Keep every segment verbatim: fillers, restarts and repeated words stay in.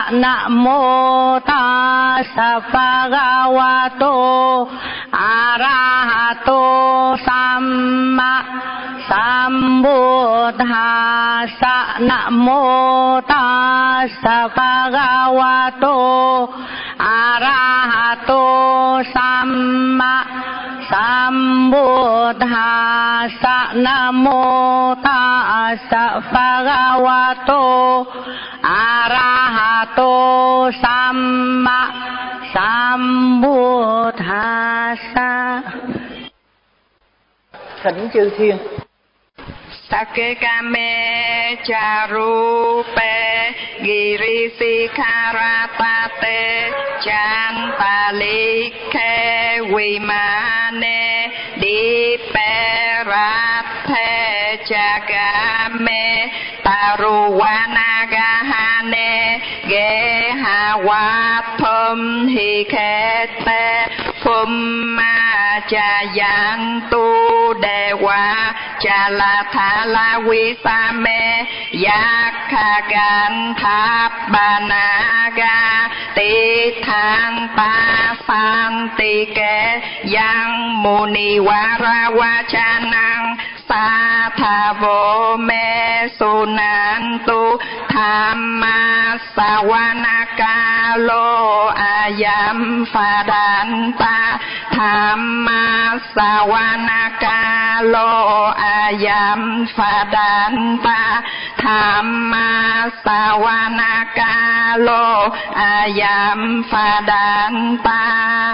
Namo tassa bhagavato arahato samma sambuddhassa. Namo tassa bhagavato arahato samma sambuddhassa. Namo tassa bhagavato arahato samma sambuddhassa. Thỉnh chư thiên. Sakekame charupe girisikaratate chantalike vimane diperathe chagame taruvanagahane gehawathum hikete phumma chayantu dewa chalathala visame yakkaganthabanaga tithanta santike yang munivaravachanang sathavo me sunantu thamma savanakalo ayam phadanta thamma savanakalo ayam phadanta thamma savanakalo ayam phadanta.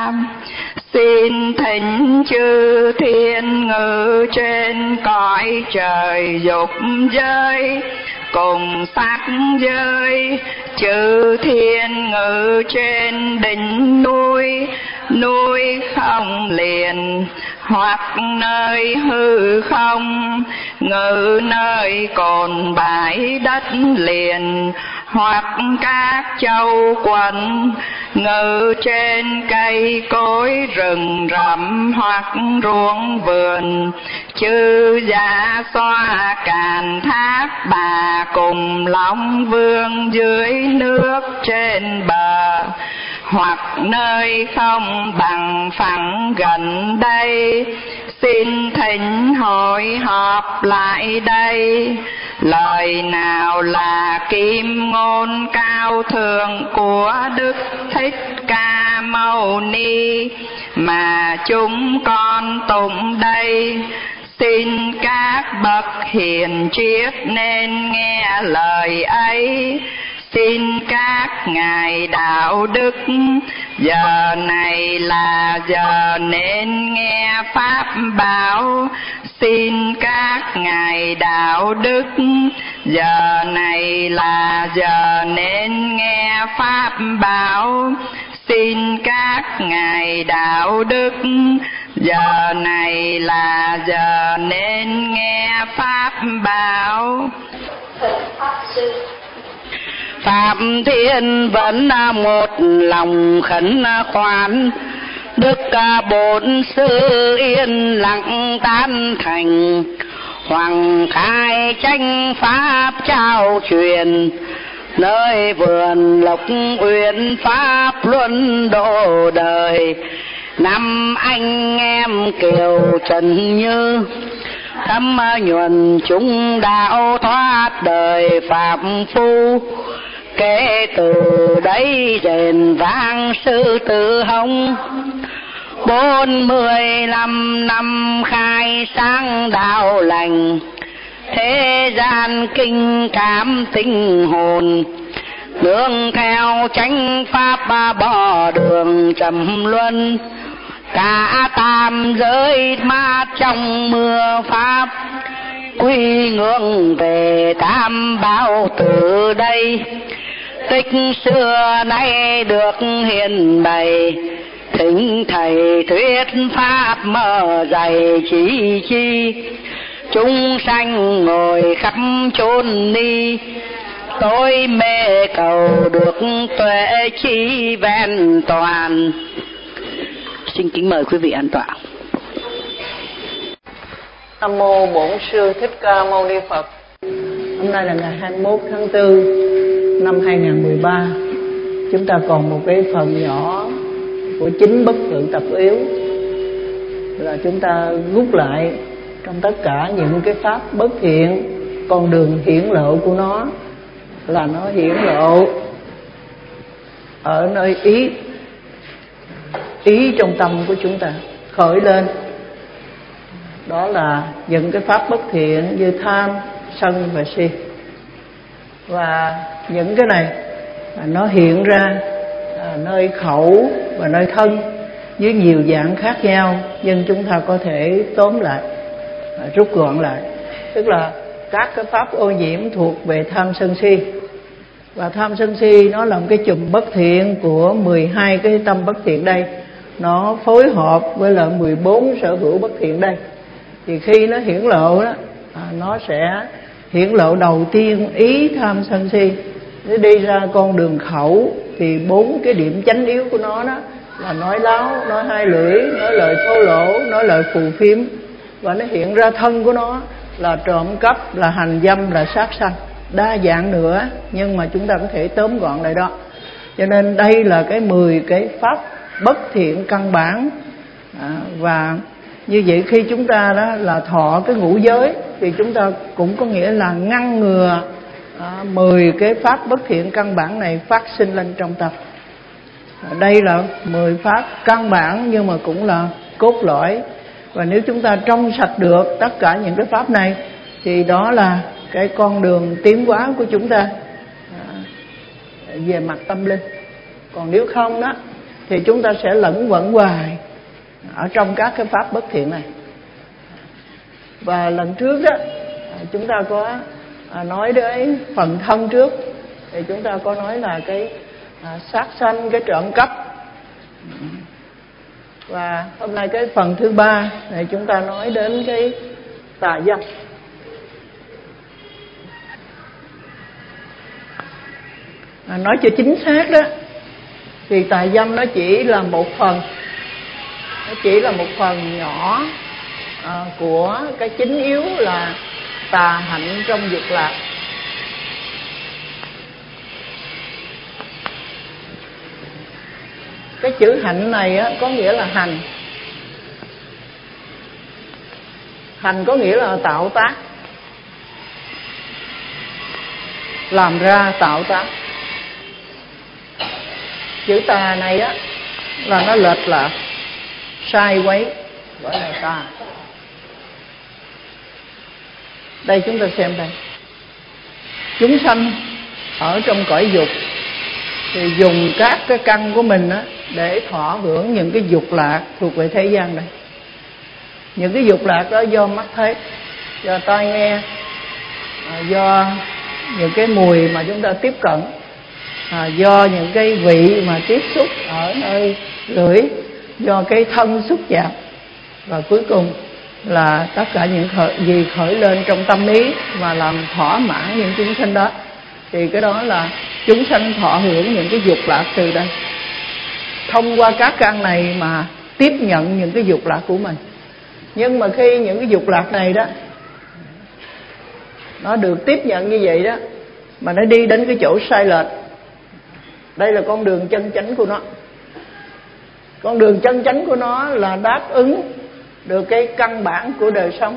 Xin thỉnh chư thiên ngự trên cõi trời dục giới cùng sắc giới, chư thiên ngự trên đỉnh núi, núi không liền hoặc nơi hư không, ngự nơi cồn bãi đất liền hoặc các châu quận, ngự trên cây cối rừng rậm hoặc ruộng vườn, chư dạ xoa càn thác bà cùng long vương dưới nước trên bờ, hoặc nơi không bằng phẳng gần đây. Xin thỉnh hội họp lại đây. Lời nào là kim ngôn cao thượng của Đức Thích Ca Mâu Ni mà chúng con tụng đây? Xin các bậc hiền triết nên nghe lời ấy. Xin các ngài đạo đức, giờ này là giờ nên nghe pháp bảo. Xin các ngài đạo đức, giờ này là giờ nên nghe pháp bảo. Xin các ngài đạo đức, giờ này là giờ nên nghe pháp bảo. Phạm Thiên vẫn một lòng khẩn khoản, Đức Bổn Sư yên lặng tán thành. Hoàng khai tranh pháp trao truyền, nơi vườn Lộc Uyển pháp luân độ đời. Năm anh em Kiều Trần Như, thâm nhuần chúng đạo thoát đời phạm phu. Kể từ đấy rền vang sư tử hồng, bốn mươi lăm năm khai sáng đạo lành. Thế gian kinh cảm tinh hồn, nương theo chánh pháp bỏ đường trầm luân. Cả tam giới mát trong mưa pháp, quy ngưỡng về tam bảo từ đây. Tích xưa nay được hiền bày, thỉnh thầy thuyết pháp mở dày chỉ chi. Chúng sanh ngồi khắp chốn ni, tôi mê cầu được tuệ chi vẹn toàn. Xin kính mời quý vị an tọa. Nam mô Bổn Sư Thích Ca Mâu Ni Phật. Hôm nay là ngày hai mươi mốt tháng tư năm hai nghìn không trăm mười ba, chúng ta còn một cái phần nhỏ của chính bất thượng tập yếu, là chúng ta rút lại trong tất cả những cái pháp bất thiện, con đường hiển lộ của nó là nó hiển lộ ở nơi ý ý trong tâm của chúng ta khởi lên. Đó là những cái pháp bất thiện như tham, sân và si. Và những cái này nó hiện ra nơi khẩu và nơi thân với nhiều dạng khác nhau, nhưng chúng ta có thể tóm lại, rút gọn lại, tức là các cái pháp ô nhiễm thuộc về tham sân si. Và tham sân si nó là một cái chùm bất thiện của mười hai cái tâm bất thiện đây, nó phối hợp với là mười bốn sở hữu bất thiện đây. Thì khi nó hiển lộ đó, à, nó sẽ hiển lộ đầu tiên ý tham sân si. Nếu đi ra con đường khẩu thì bốn cái điểm chánh yếu của nó đó là nói láo, nói hai lưỡi, nói lời thô lỗ, nói lời phù phiếm. Và nó hiện ra thân của nó là trộm cắp, là hành dâm, là sát sanh, đa dạng nữa, nhưng mà chúng ta có thể tóm gọn lại đó. Cho nên đây là cái mười cái pháp bất thiện căn bản. à, Và như vậy khi chúng ta đó là thọ cái ngũ giới thì chúng ta cũng có nghĩa là ngăn ngừa à, mười cái pháp bất thiện căn bản này phát sinh lên trong tâm. à, Đây là mười pháp căn bản nhưng mà cũng là cốt lõi. Và nếu chúng ta trong sạch được tất cả những cái pháp này thì đó là cái con đường tiến hóa của chúng ta à, về mặt tâm linh. Còn nếu không đó thì chúng ta sẽ lẫn quẩn hoài ở trong các cái pháp bất thiện này. Và lần trước đó chúng ta có nói đến phần thân trước, thì chúng ta có nói là cái sát sanh, cái trộm cắp. Và hôm nay cái phần thứ ba này chúng ta nói đến cái tà dâm. à, Nói cho chính xác đó thì tà dâm nó chỉ là một phần, nó chỉ là một phần nhỏ à, của cái chính yếu là tà hạnh trong dục lạc. Cái chữ hạnh này á, có nghĩa là hành. Hành có nghĩa là tạo tác, làm ra, tạo tác. Chữ tà này á là nó lệch lạc, sai quấy, gọi là tà. Đây chúng ta xem đây. Chúng sanh ở trong cõi dục thì dùng các cái căn của mình á để thọ hưởng những cái dục lạc thuộc về thế gian này. Những cái dục lạc đó do mắt thấy, do tai nghe, do những cái mùi mà chúng ta tiếp cận, à, do những cái vị mà tiếp xúc ở nơi lưỡi, do cái thân xúc chạm, và cuối cùng là tất cả những khởi, gì khởi lên trong tâm ý và làm thỏa mãn những chúng sanh đó. Thì cái đó là chúng sanh thọ hưởng những cái dục lạc từ đây. Thông qua các căn này mà tiếp nhận những cái dục lạc của mình. Nhưng mà khi những cái dục lạc này đó nó được tiếp nhận như vậy đó, mà nó đi đến cái chỗ sai lệch, đây là con đường chân chánh của nó. Con đường chân chánh của nó là đáp ứng được cái căn bản của đời sống.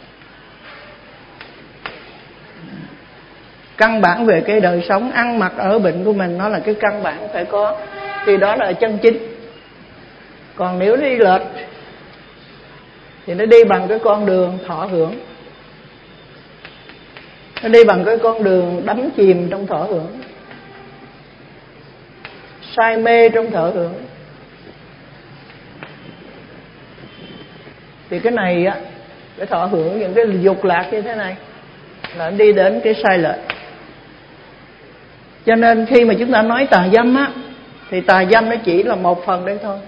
Căn bản về cái đời sống ăn mặc ở bệnh của mình, nó là cái căn bản phải có, thì đó là chân chính. Còn nếu nó đi lệch thì nó đi bằng cái con đường thọ hưởng, nó đi bằng cái con đường đắm chìm trong thọ hưởng, say mê trong thọ hưởng. Thì cái này á, cái thọ hưởng những cái dục lạc như thế này là đi đến cái sai lệch. Cho nên khi mà chúng ta nói tà dâm á, thì tà dâm nó chỉ là một phần đấy thôi.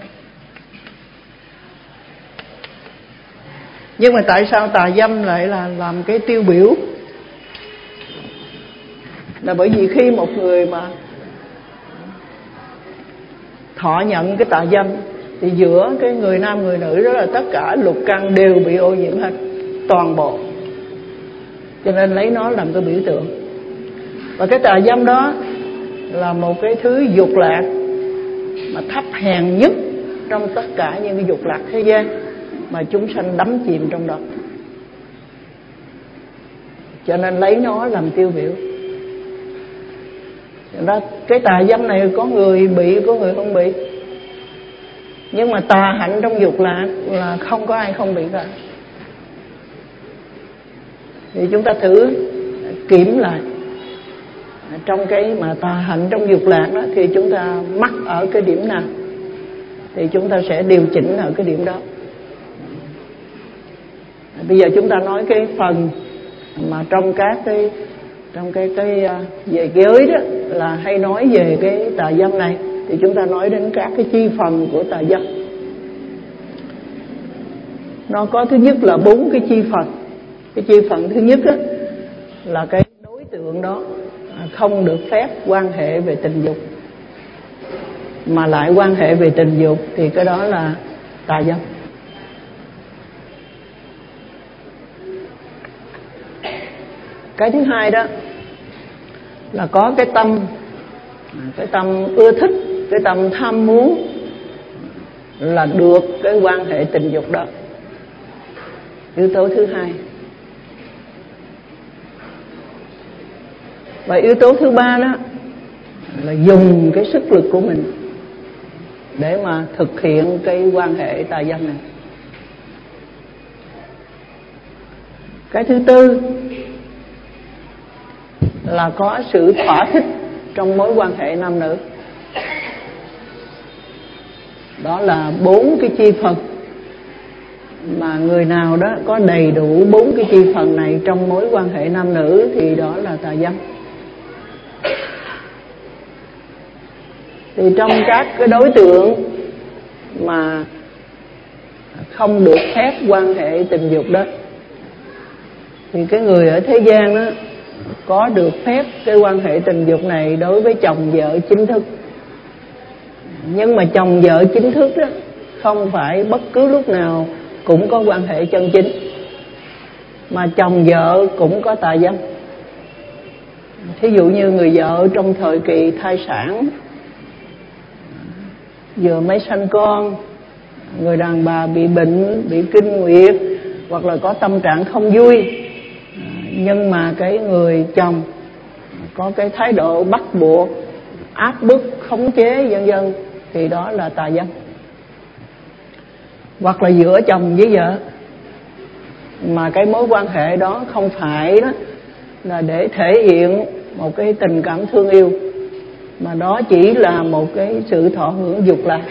Nhưng mà tại sao tà dâm lại là làm cái tiêu biểu? Là bởi vì khi một người mà thọ nhận cái tà dâm thì giữa cái người nam người nữ đó là tất cả lục căn đều bị ô nhiễm hết, toàn bộ. Cho nên lấy nó làm cái biểu tượng. Và cái tà dâm đó là một cái thứ dục lạc mà thấp hèn nhất trong tất cả những cái dục lạc thế gian, mà chúng sanh đắm chìm trong đó, cho nên lấy nó làm tiêu biểu. Đó, cái tà dâm này có người bị, có người không bị. Nhưng mà tà hạnh trong dục lạc là không có ai không bị cả. Thì chúng ta thử kiểm lại trong cái mà tà hạnh trong dục lạc đó, thì chúng ta mắc ở cái điểm nào thì chúng ta sẽ điều chỉnh ở cái điểm đó. Bây giờ chúng ta nói cái phần mà trong các cái trong cái cái về giới đó là hay nói về cái tà dâm này, thì chúng ta nói đến các cái chi phần của tà dâm. Nó có thứ nhất là bốn cái chi phần. Cái chi phần thứ nhất á, là cái đối tượng đó không được phép quan hệ về tình dục, mà lại quan hệ về tình dục thì cái đó là tà dâm. Cái thứ hai đó là có cái tâm, cái tâm ưa thích, cái tâm tham muốn là được cái quan hệ tình dục đó. Yếu tố thứ hai. Và yếu tố thứ ba đó là dùng cái sức lực của mình để mà thực hiện cái quan hệ tà dâm này. Cái thứ tư là có sự thỏa thích trong mối quan hệ nam nữ. Đó là bốn cái chi phần mà người nào đó có đầy đủ bốn cái chi phần này trong mối quan hệ nam nữ thì đó là tà dâm. Thì trong các cái đối tượng mà không được phép quan hệ tình dục đó, thì cái người ở thế gian đó có được phép cái quan hệ tình dục này đối với chồng vợ chính thức. Nhưng mà chồng vợ chính thức đó không phải bất cứ lúc nào cũng có quan hệ chân chính, mà chồng vợ cũng có tà dâm. Thí dụ như người vợ trong thời kỳ thai sản, vừa mới sanh con, người đàn bà bị bệnh, bị kinh nguyệt, hoặc là có tâm trạng không vui, nhưng mà cái người chồng có cái thái độ bắt buộc, áp bức, khống chế vân vân, thì đó là tà dâm. Hoặc là giữa chồng với vợ mà cái mối quan hệ đó không phải đó là để thể hiện một cái tình cảm thương yêu, mà đó chỉ là một cái sự thọ hưởng dục lạc.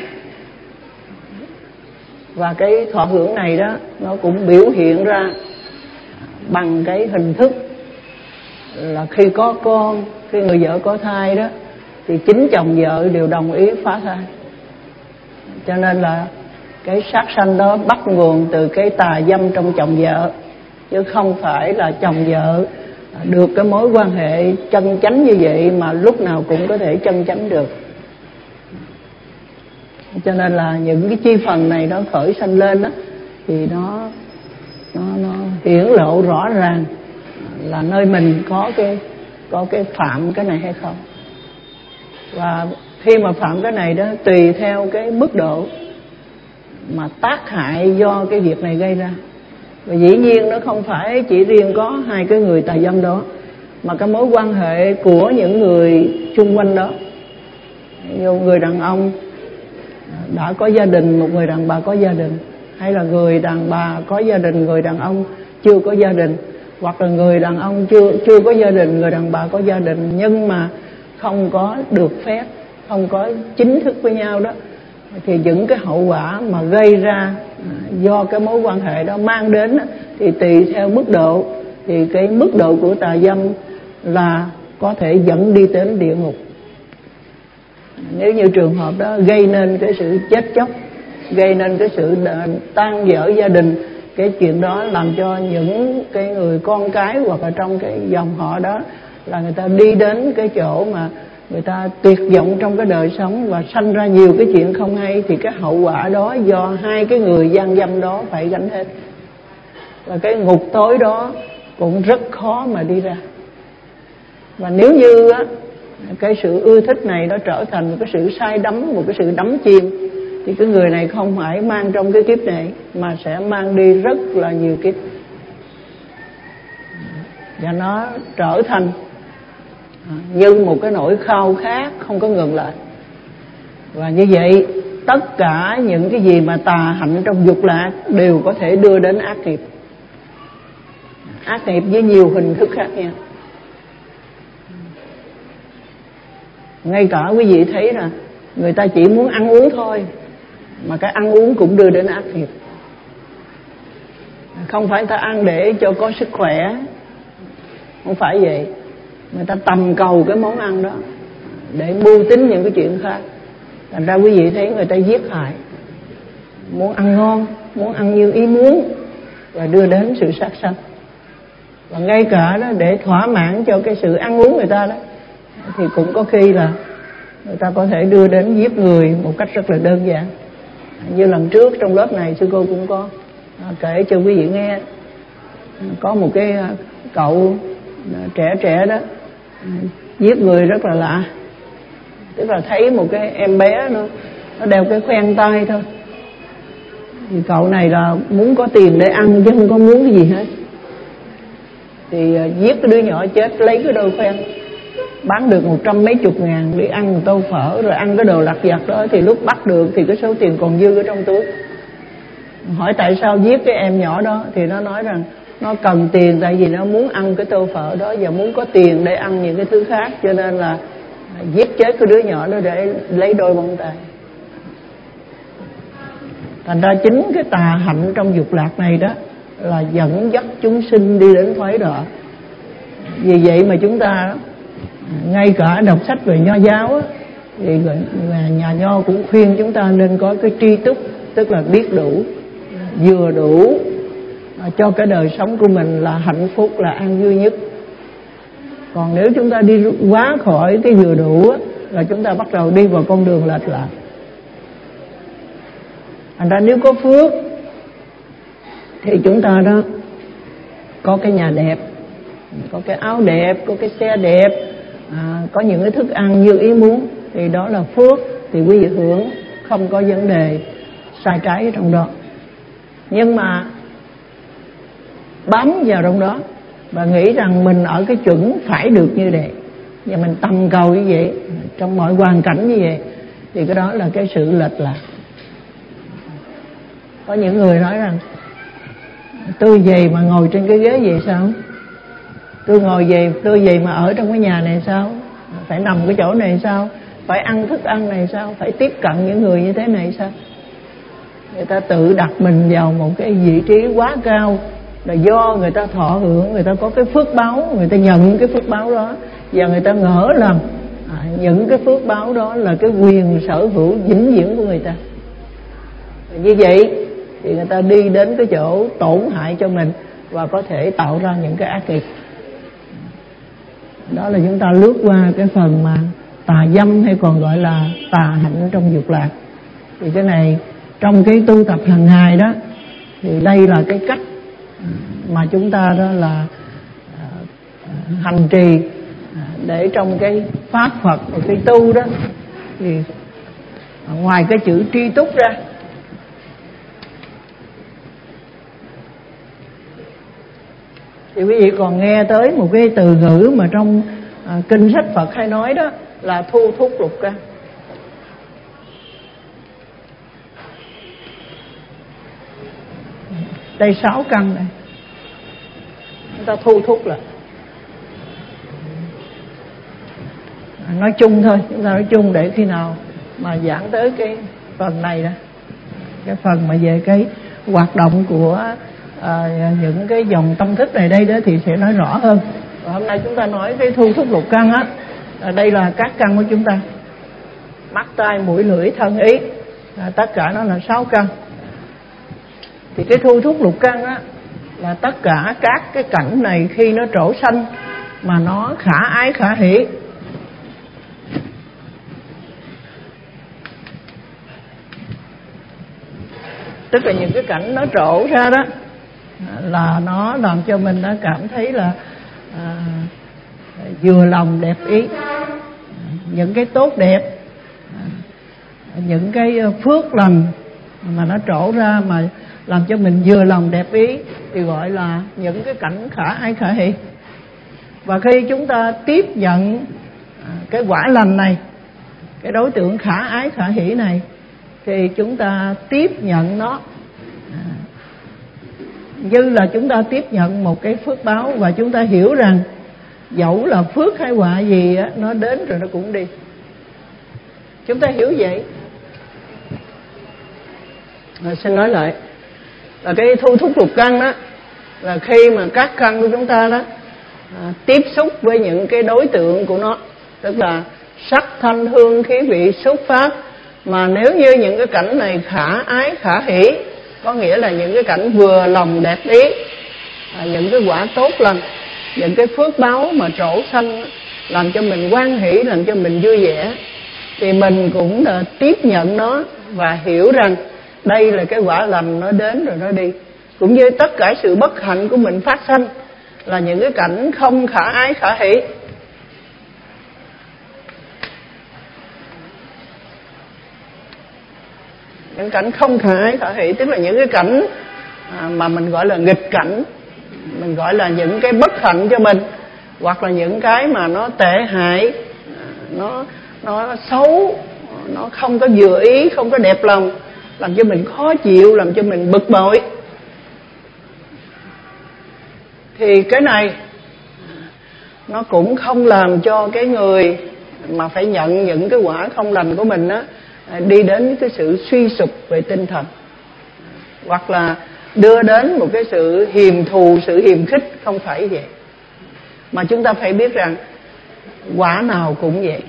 Và cái thọ hưởng này đó nó cũng biểu hiện ra bằng cái hình thức là khi có con, khi người vợ có thai đó, thì chính chồng vợ đều đồng ý phá thai. Cho nên là cái sát sanh đó bắt nguồn từ cái tà dâm trong chồng vợ, chứ không phải là chồng vợ được cái mối quan hệ chân chánh như vậy mà lúc nào cũng có thể chân chánh được. Cho nên là những cái chi phần này nó khởi sanh lên đó, thì nó nó nó hiển lộ rõ ràng là nơi mình có cái có cái phạm cái này hay không. Và khi mà phạm cái này đó, tùy theo cái mức độ mà tác hại do cái việc này gây ra. Và dĩ nhiên nó không phải chỉ riêng có hai cái người tà dâm đó, mà cái mối quan hệ của những người xung quanh đó. Như người đàn ông đã có gia đình, một người đàn bà có gia đình, hay là người đàn bà có gia đình, người đàn ông chưa có gia đình, hoặc là người đàn ông chưa chưa có gia đình, người đàn bà có gia đình, nhưng mà không có được phép, không có chính thức với nhau đó, thì những cái hậu quả mà gây ra do cái mối quan hệ đó mang đến thì tùy theo mức độ, thì cái mức độ của tà dâm là có thể dẫn đi đến địa ngục. Nếu như trường hợp đó gây nên cái sự chết chóc, gây nên cái sự tan vỡ gia đình, cái chuyện đó làm cho những cái người con cái hoặc là trong cái dòng họ đó là người ta đi đến cái chỗ mà người ta tuyệt vọng trong cái đời sống và sanh ra nhiều cái chuyện không hay, thì cái hậu quả đó do hai cái người gian dâm đó phải gánh hết. Và cái ngục tối đó cũng rất khó mà đi ra. Và nếu như á, cái sự ưa thích này nó trở thành một cái sự say đắm, một cái sự đắm chìm, thì cái người này không phải mang trong cái kiếp này mà sẽ mang đi rất là nhiều kiếp, và nó trở thành như một cái nỗi khao khát không có ngừng lại. Và như vậy tất cả những cái gì mà tà hạnh trong dục lạc đều có thể đưa đến ác nghiệp, ác nghiệp với nhiều hình thức khác nhau. Ngay cả quý vị thấy là người ta chỉ muốn ăn uống thôi, mà cái ăn uống cũng đưa đến ác nghiệp. Không phải người ta ăn để cho có sức khỏe, không phải vậy. Người ta tầm cầu cái món ăn đó để mưu tính những cái chuyện khác. Thành ra quý vị thấy người ta giết hại, muốn ăn ngon, muốn ăn như ý muốn, và đưa đến sự sát sanh. Và ngay cả đó để thỏa mãn cho cái sự ăn uống người ta đó, thì cũng có khi là người ta có thể đưa đến giết người một cách rất là đơn giản. Như lần trước trong lớp này sư cô cũng có kể cho quý vị nghe, có một cái cậu trẻ trẻ đó giết người rất là lạ. Tức là thấy một cái em bé nó, nó đeo cái khoen tay thôi, thì cậu này là muốn có tiền để ăn chứ không có muốn cái gì hết, thì giết cái đứa nhỏ chết, lấy cái đôi khoen bán được một trăm mấy chục ngàn để ăn một tô phở, rồi ăn cái đồ lặt vặt đó. Thì lúc bắt được thì cái số tiền còn dư ở trong túi. Hỏi tại sao giết cái em nhỏ đó, thì nó nói rằng nó cần tiền, tại vì nó muốn ăn cái tô phở đó và muốn có tiền để ăn những cái thứ khác, cho nên là giết chết cái đứa nhỏ đó để lấy đôi bông tai. Thành ra chính cái tà hạnh trong dục lạc này đó là dẫn dắt chúng sinh đi đến thoái đọa. Vì vậy mà chúng ta ngay cả đọc sách về Nho giáo á, thì nhà Nho cũng khuyên chúng ta nên có cái tri túc, tức là biết đủ, vừa đủ cho cái đời sống của mình là hạnh phúc, là an vui nhất. Còn nếu chúng ta đi quá khỏi cái vừa đủ á, là chúng ta bắt đầu đi vào con đường lệch lạc. Thành ra nếu có phước thì chúng ta đó có cái nhà đẹp, có cái áo đẹp, có cái xe đẹp, à, có những cái thức ăn như ý muốn, thì đó là phước, thì quý vị hưởng không có vấn đề sai trái ở trong đó. Nhưng mà bám vào trong đó và nghĩ rằng mình ở cái chuẩn phải được như vậy, và mình tầm cầu như vậy trong mọi hoàn cảnh như vậy, thì cái đó là cái sự lệch lạc. Có những người nói rằng tôi về mà ngồi trên cái ghế vậy sao, tôi ngồi về tôi về mà ở trong cái nhà này sao, phải nằm cái chỗ này sao, phải ăn thức ăn này sao, phải tiếp cận những người như thế này sao. Người ta tự đặt mình vào một cái vị trí quá cao, là do người ta thọ hưởng, người ta có cái phước báo, người ta nhận cái phước báo đó, và người ta ngỡ rằng à, những cái phước báo đó là cái quyền sở hữu vĩnh viễn của người ta. Như vậy thì người ta đi đến cái chỗ tổn hại cho mình và có thể tạo ra những cái ác nghiệp. Đó là chúng ta lướt qua cái phần mà tà dâm, hay còn gọi là tà hạnh trong dục lạc. Thì cái này trong cái tu tập hàng ngày đó, thì đây là cái cách mà chúng ta đó là hành trì để trong cái pháp Phật và cái tu đó, thì ngoài cái chữ tri túc ra, thì quý vị còn nghe tới một cái từ ngữ mà trong à, kinh sách Phật hay nói đó là thu thúc lục căn. Đây sáu căn này, chúng ta thu thúc lại. À, nói chung thôi, chúng ta nói chung để khi nào mà giảng tới cái phần này đó, cái phần mà về cái hoạt động của à, những cái dòng tâm thức này đây đó, thì sẽ nói rõ hơn. Và hôm nay chúng ta nói cái thu thúc lục căn á, à, đây là các căn của chúng ta: mắt, tai, mũi, lưỡi, thân, ý, à, tất cả nó là sáu căn. Thì cái thu thúc lục căn á là tất cả các cái cảnh này khi nó trổ sanh mà nó khả ái khả hỷ. Tức là những cái cảnh nó trổ ra đó là nó làm cho mình đã cảm thấy là à, vừa lòng đẹp ý. những cái tốt đẹp, những cái phước lành mà nó trổ ra mà làm cho mình vừa lòng đẹp ý thì gọi là những cái cảnh khả ái khả hỷ. Và khi chúng ta tiếp nhận cái quả lành này, cái đối tượng khả ái khả hỷ này, thì chúng ta tiếp nhận nó như là chúng ta tiếp nhận một cái phước báo. Và chúng ta hiểu rằng dẫu là phước hay họa gì á, nó đến rồi nó cũng đi. Chúng ta hiểu vậy. Rồi xin nói lại là cái thu thúc lục căn đó là khi mà các căn của chúng ta đó à, tiếp xúc với những cái đối tượng của nó, tức là sắc thanh hương khí vị xúc pháp, mà nếu như những cái cảnh này khả ái khả hỷ, có nghĩa là những cái cảnh vừa lòng đẹp ý, à, những cái quả tốt lành, những cái phước báo mà trổ sanh làm cho mình hoan hỷ, làm cho mình vui vẻ, thì mình cũng đã tiếp nhận nó và hiểu rằng đây là cái quả lành, nó đến rồi nó đi. Cũng như tất cả sự bất hạnh của mình phát sanh là những cái cảnh không khả ái khả hỷ. Những cảnh không khả ái khả hỷ tức là những cái cảnh mà mình gọi là nghịch cảnh, mình gọi là những cái bất hạnh cho mình, hoặc là những cái mà nó tệ hại, nó nó xấu, nó không có vừa ý, không có đẹp lòng, làm cho mình khó chịu, làm cho mình bực bội. Thì cái này nó cũng không làm cho cái người mà phải nhận những cái quả không lành của mình á đi đến cái sự suy sụp về tinh thần, hoặc là đưa đến một cái sự hiềm thù, sự hiềm khích. Không phải vậy. Mà chúng ta phải biết rằng quả nào cũng vậy.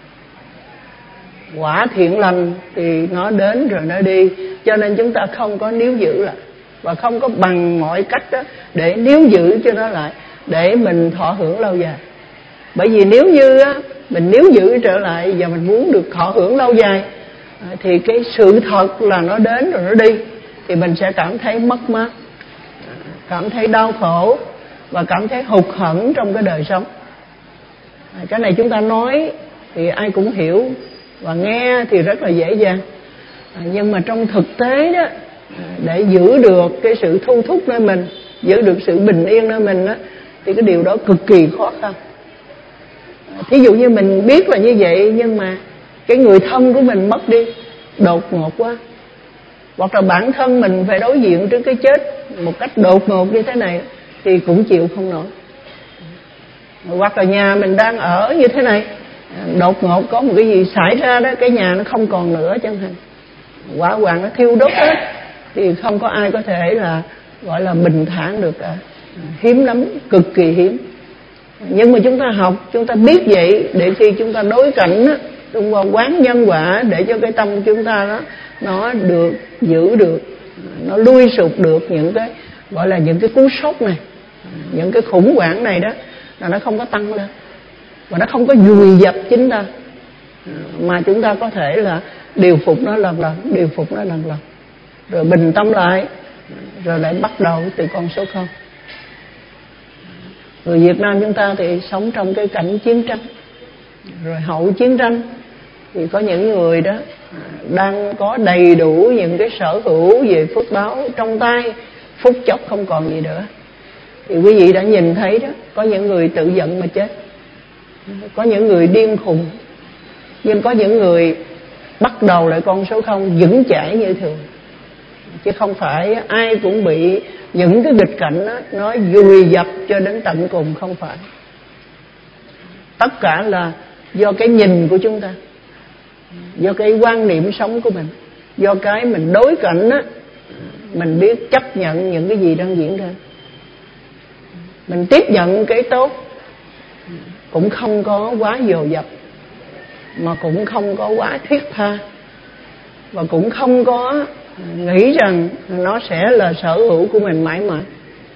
Quả thiện lành thì nó đến rồi nó đi, cho nên chúng ta không có níu giữ lại, và không có bằng mọi cách đó để níu giữ cho nó lại, để mình thọ hưởng lâu dài. Bởi vì nếu như á, mình níu giữ trở lại và mình muốn được thọ hưởng lâu dài, thì cái sự thật là nó đến rồi nó đi, thì mình sẽ cảm thấy mất mát, cảm thấy đau khổ và cảm thấy hụt hẫng trong cái đời sống. Cái này chúng ta nói thì ai cũng hiểu và nghe thì rất là dễ dàng, nhưng mà trong thực tế đó, để giữ được cái sự thu thúc nơi mình, giữ được sự bình yên nơi mình đó, thì cái điều đó cực kỳ khó khăn. Thí dụ như mình biết là như vậy, nhưng mà cái người thân của mình mất đi đột ngột quá, hoặc là bản thân mình phải đối diện trước cái chết một cách đột ngột như thế này, thì cũng chịu không nổi. Hoặc là nhà mình đang ở như thế này, đột ngột có một cái gì xảy ra đó, cái nhà nó không còn nữa chẳng hạn, hỏa hoạn nó thiêu đốt hết, thì không có ai có thể là gọi là bình thản được cả. Hiếm lắm, cực kỳ hiếm. Nhưng mà chúng ta học, chúng ta biết vậy để khi chúng ta đối cảnh á, thông qua quán nhân quả, để cho cái tâm chúng ta đó nó được giữ được, nó lui sụp được những cái gọi là những cái cú sốc này, những cái khủng hoảng này đó, là nó không có tăng lên và nó không có vùi dập chính ta, mà chúng ta có thể là điều phục nó lần lần, điều phục nó lần lần, rồi bình tâm lại, rồi lại bắt đầu từ con số không. Người Việt Nam chúng ta thì sống trong cái cảnh chiến tranh, rồi hậu chiến tranh thì có những người đó đang có đầy đủ những cái sở hữu về phước báo trong tay, phút chốc không còn gì nữa. Thì quý vị đã nhìn thấy đó, có những người tự giận mà chết, có những người điên khùng, nhưng có những người bắt đầu lại con số không vững chãi như thường. Chứ không phải ai cũng bị những cái nghịch cảnh đó, nó vùi dập cho đến tận cùng, không phải. Tất cả là do cái nhìn của chúng ta, do cái quan niệm sống của mình, do cái mình đối cảnh á, mình biết chấp nhận những cái gì đang diễn ra. Mình tiếp nhận cái tốt, cũng không có quá dồn dập, mà cũng không có quá thiết tha, và cũng không có nghĩ rằng nó sẽ là sở hữu của mình mãi mãi.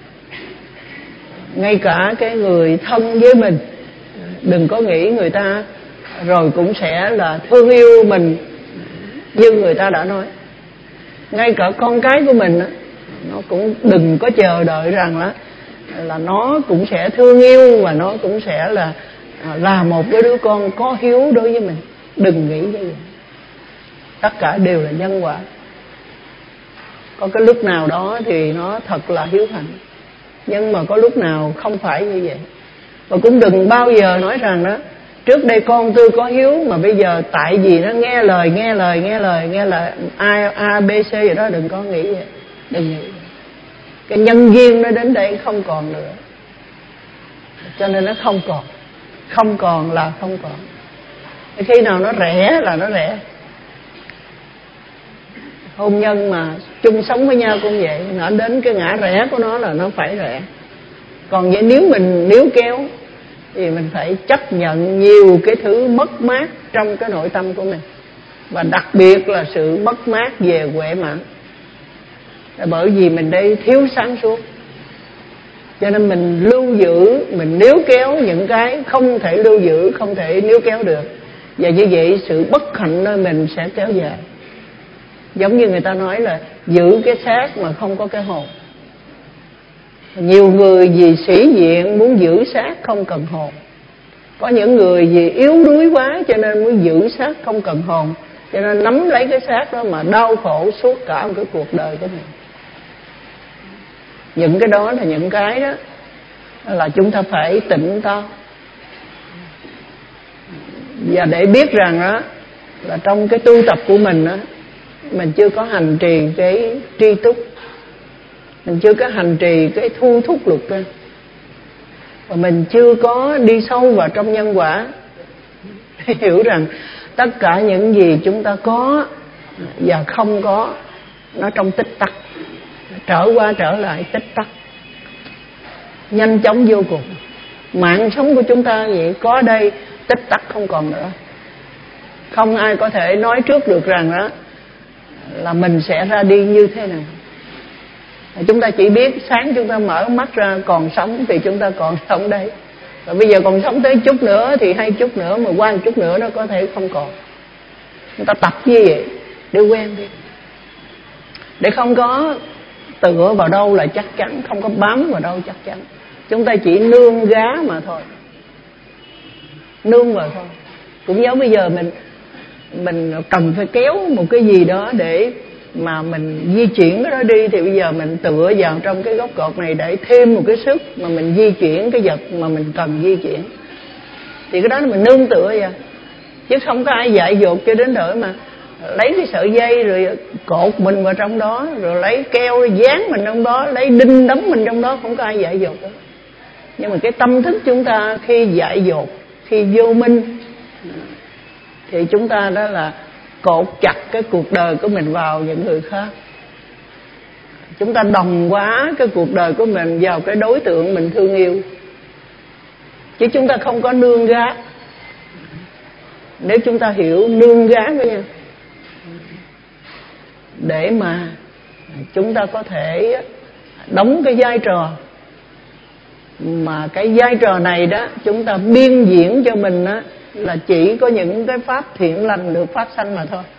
Ngay cả cái người thân với mình, đừng có nghĩ người ta rồi cũng sẽ là thương yêu mình như người ta đã nói. Ngay cả con cái của mình, nó cũng đừng có chờ đợi rằng là, là nó cũng sẽ thương yêu và nó cũng sẽ là à, là một cái đứa con có hiếu đối với mình. Đừng nghĩ như vậy. Tất cả đều là nhân quả. Có cái lúc nào đó thì nó thật là hiếu hạnh, nhưng mà có lúc nào không phải như vậy. Và cũng đừng bao giờ nói rằng đó, trước đây con tôi có hiếu mà bây giờ tại vì nó nghe lời, nghe lời, nghe lời, nghe lời A, A B C gì đó. Đừng có nghĩ vậy. Đừng nghĩ vậy. Cái nhân duyên nó đến đây không còn nữa, cho nên nó không còn. Không còn là không còn. Khi nào nó rẻ là nó rẻ. Hôn nhân mà chung sống với nhau cũng vậy, nó đến cái ngã rẽ của nó là nó phải rẽ. Còn vậy nếu mình níu kéo thì mình phải chấp nhận nhiều cái thứ mất mát trong cái nội tâm của mình, và đặc biệt là sự mất mát về huệ mạng. Là bởi vì mình đây thiếu sáng suốt, cho nên mình lưu giữ, mình níu kéo những cái không thể lưu giữ, không thể níu kéo được. Và như vậy sự bất hạnh nơi mình sẽ kéo dài. Giống như người ta nói là giữ cái xác mà không có cái hồn. Nhiều người vì sĩ diện muốn giữ xác không cần hồn. Có những người vì yếu đuối quá cho nên muốn giữ xác không cần hồn, cho nên nắm lấy cái xác đó mà đau khổ suốt cả một cái cuộc đời của mình. Những cái đó là những cái đó là chúng ta phải tỉnh táo. Và để biết rằng đó là trong cái tu tập của mình đó, mình chưa có hành trì cái tri túc, mình chưa có hành trì cái thu thúc lục căn, và mình chưa có đi sâu vào trong nhân quả. Hiểu rằng tất cả những gì chúng ta có và không có nó trong tích tắc, trở qua trở lại tích tắc, nhanh chóng vô cùng. Mạng sống của chúng ta vậy, có đây tích tắc không còn nữa. Không ai có thể nói trước được rằng đó là mình sẽ ra đi như thế nào. Chúng ta chỉ biết sáng chúng ta mở mắt ra còn sống thì chúng ta còn sống đây. Và bây giờ còn sống tới chút nữa thì hay chút nữa, mà qua một chút nữa nó có thể không còn. Chúng ta tập như vậy để quen đi, để không có tựa vào đâu là chắc chắn, không có bám vào đâu chắc chắn. Chúng ta chỉ nương gá mà thôi, nương vào thôi. Cũng giống bây giờ mình mình cần phải kéo một cái gì đó để mà mình di chuyển cái đó đi, thì bây giờ mình tựa vào trong cái gốc cột này để thêm một cái sức mà mình di chuyển cái vật mà mình cần di chuyển. Thì cái đó là mình nương tựa vậy, chứ không có ai dạy dột cho đến nỗi mà lấy cái sợi dây rồi cột mình vào trong đó, rồi lấy keo dán mình trong đó, lấy đinh đóng mình trong đó. Không có ai dạy dột đó. Nhưng mà cái tâm thức chúng ta khi dạy dột, khi vô minh, thì chúng ta đó là cột chặt cái cuộc đời của mình vào những người khác. Chúng ta đồng hóa cái cuộc đời của mình vào cái đối tượng mình thương yêu, chứ chúng ta không có nương gá. Nếu chúng ta hiểu nương gá với nhau, để mà chúng ta có thể đóng cái vai trò, mà cái vai trò này đó chúng ta biên diễn cho mình đó là chỉ có những cái pháp thiện lành được phát sanh mà thôi.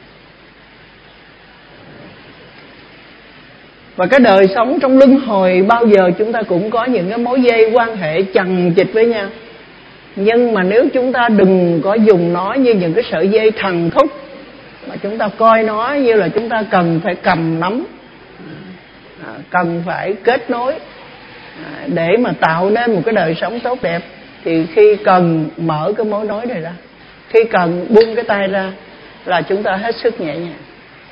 Và cái đời sống trong luân hồi bao giờ chúng ta cũng có những cái mối dây quan hệ chằng chịt với nhau. Nhưng mà nếu chúng ta đừng có dùng nó như những cái sợi dây thần thúc, mà chúng ta coi nó như là chúng ta cần phải cầm nắm, cần phải kết nối để mà tạo nên một cái đời sống tốt đẹp. Thì khi cần mở cái mối nối này ra, khi cần buông cái tay ra là chúng ta hết sức nhẹ nhàng.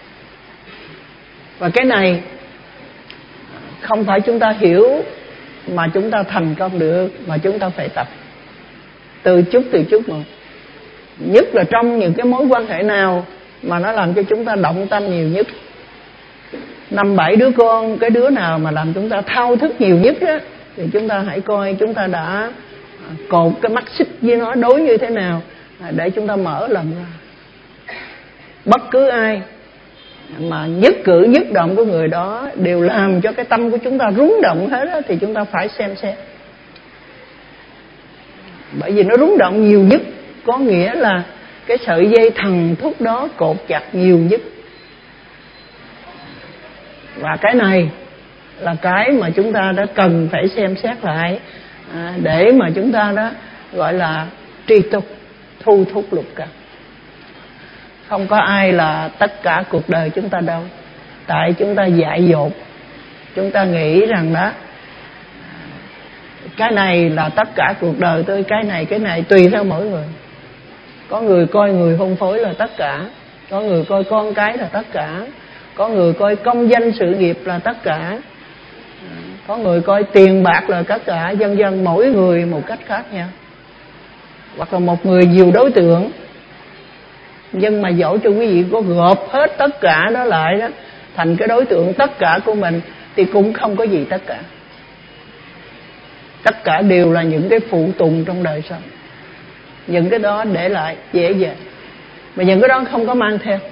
Và cái này không phải chúng ta hiểu mà chúng ta thành công được, mà chúng ta phải tập từ chút từ chút một. Nhất là trong những cái mối quan hệ nào mà nó làm cho chúng ta động tâm nhiều nhất, năm bảy đứa con, cái đứa nào mà làm chúng ta thao thức nhiều nhất á, thì chúng ta hãy coi chúng ta đã cột cái mắt xích với nó đối như thế nào để chúng ta mở lòng ra. Bất cứ ai mà nhất cử nhất động của người đó đều làm cho cái tâm của chúng ta rung động hết á, thì chúng ta phải xem xét. Bởi vì nó rung động nhiều nhất có nghĩa là cái sợi dây thần thúc đó cột chặt nhiều nhất. Và cái này là cái mà chúng ta đã cần phải xem xét lại, à, để mà chúng ta đó gọi là tri túc, thu thúc lục căn. Không có ai là tất cả cuộc đời chúng ta đâu. Tại chúng ta dại dột, chúng ta nghĩ rằng đó cái này là tất cả cuộc đời tôi, cái này cái này tùy theo mỗi người. Có người coi người hôn phối là tất cả, có người coi con cái là tất cả, có người coi công danh sự nghiệp là tất cả, có người coi tiền bạc là tất cả, vân vân. Mỗi người một cách khác nhau. Hoặc là một người nhiều đối tượng, nhưng mà dẫu cho quý vị có gộp hết tất cả đó lại đó thành cái đối tượng tất cả của mình thì cũng không có gì tất cả. Tất cả đều là những cái phụ tùng trong đời sống. Những cái đó để lại dễ dàng, mà những cái đó không có mang theo.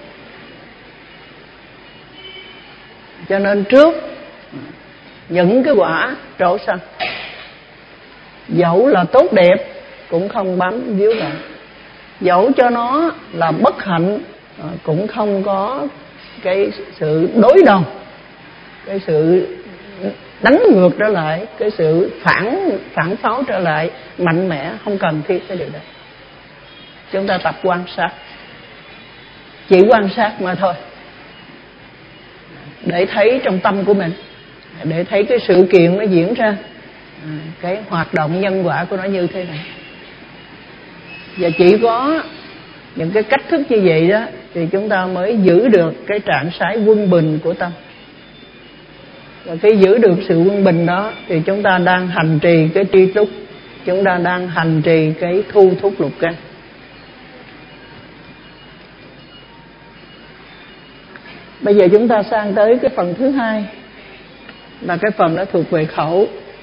Cho nên trước những cái quả trổ sanh, dẫu là tốt đẹp cũng không bám víu lại, dẫu cho nó là bất hạnh cũng không có cái sự đối đầu, cái sự đánh ngược trở lại, cái sự phản phản pháo trở lại mạnh mẽ, không cần thiết cái điều đó. Chúng ta tập quan sát, chỉ quan sát mà thôi, để thấy trong tâm của mình, để thấy cái sự kiện nó diễn ra, cái hoạt động nhân quả của nó như thế này. Và chỉ có những cái cách thức như vậy đó thì chúng ta mới giữ được cái trạng thái quân bình của tâm. Và khi giữ được sự quân bình đó thì chúng ta đang hành trì cái tri túc, chúng ta đang hành trì cái thu thúc lục căn. Bây giờ chúng ta sang tới cái phần thứ hai, là cái phần đó thuộc về khẩu.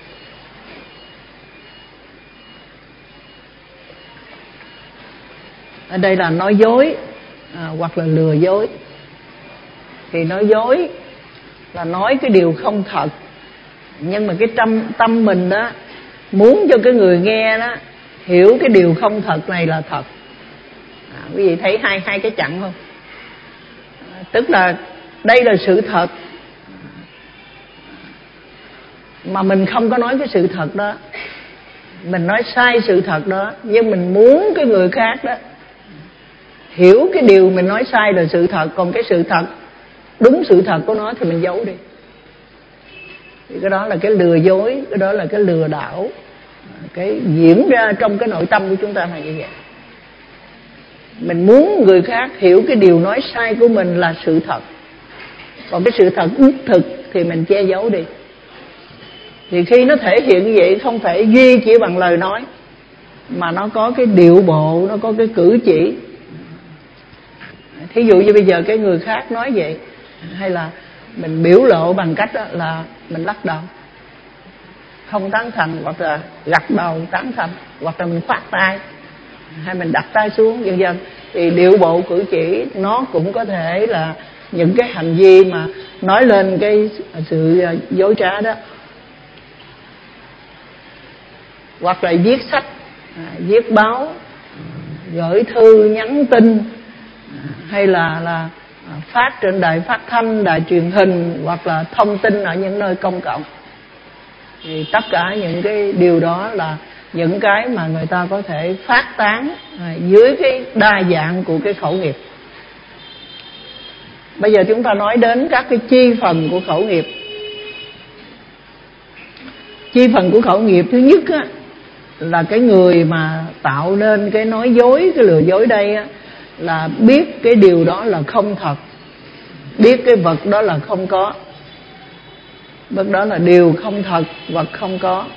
Ở đây là nói dối à, hoặc là lừa dối. Thì nói dối là nói cái điều không thật, nhưng mà cái tâm, tâm mình đó muốn cho cái người nghe đó hiểu cái điều không thật này là thật. À, quý vị thấy hai hai cái chặng không? À, tức là đây là sự thật, mà mình không có nói cái sự thật đó, mình nói sai sự thật đó, nhưng mình muốn cái người khác đó hiểu cái điều mình nói sai là sự thật, còn cái sự thật, đúng sự thật của nó thì mình giấu đi. Thì cái đó là cái lừa dối, cái đó là cái lừa đảo, cái diễn ra trong cái nội tâm của chúng ta là như vậy. Mình muốn người khác hiểu cái điều nói sai của mình là sự thật, còn cái sự thật đích thực thì mình che giấu đi. Thì khi nó thể hiện như vậy, không phải duy chỉ bằng lời nói, mà nó có cái điệu bộ, nó có cái cử chỉ. Thí dụ như bây giờ cái người khác nói vậy, hay là mình biểu lộ bằng cách đó là mình lắc đầu không tán thành, hoặc là gật đầu tán thành, hoặc là mình khoát tay, hay mình đặt tay xuống, vân vân. Thì điệu bộ cử chỉ nó cũng có thể là những cái hành vi mà nói lên cái sự dối trá đó. Hoặc là viết sách, viết báo, gửi thư, nhắn tin, hay là là phát trên đài phát thanh, đài truyền hình, hoặc là thông tin ở những nơi công cộng. Thì tất cả những cái điều đó là những cái mà người ta có thể phát tán dưới cái đa dạng của cái khẩu nghiệp. Bây giờ chúng ta nói đến các cái chi phần của khẩu nghiệp. Chi phần của khẩu nghiệp thứ nhất á, là cái người mà tạo nên cái nói dối, cái lừa dối đây á, là biết cái điều đó là không thật, biết cái vật đó là không có, vật đó là điều không thật, vật không có.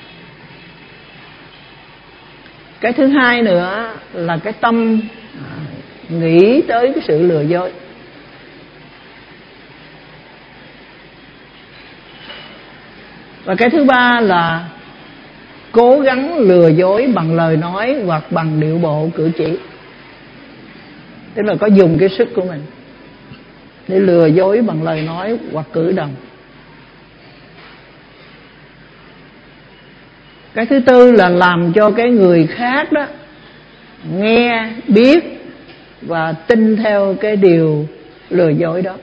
Cái thứ hai nữa là cái tâm nghĩ tới cái sự lừa dối. Và cái thứ ba là cố gắng lừa dối bằng lời nói hoặc bằng điệu bộ cử chỉ. Tức là có dùng cái sức của mình để lừa dối bằng lời nói hoặc cử động. Cái thứ tư là làm cho cái người khác đó nghe, biết và tin theo cái điều lừa dối đó.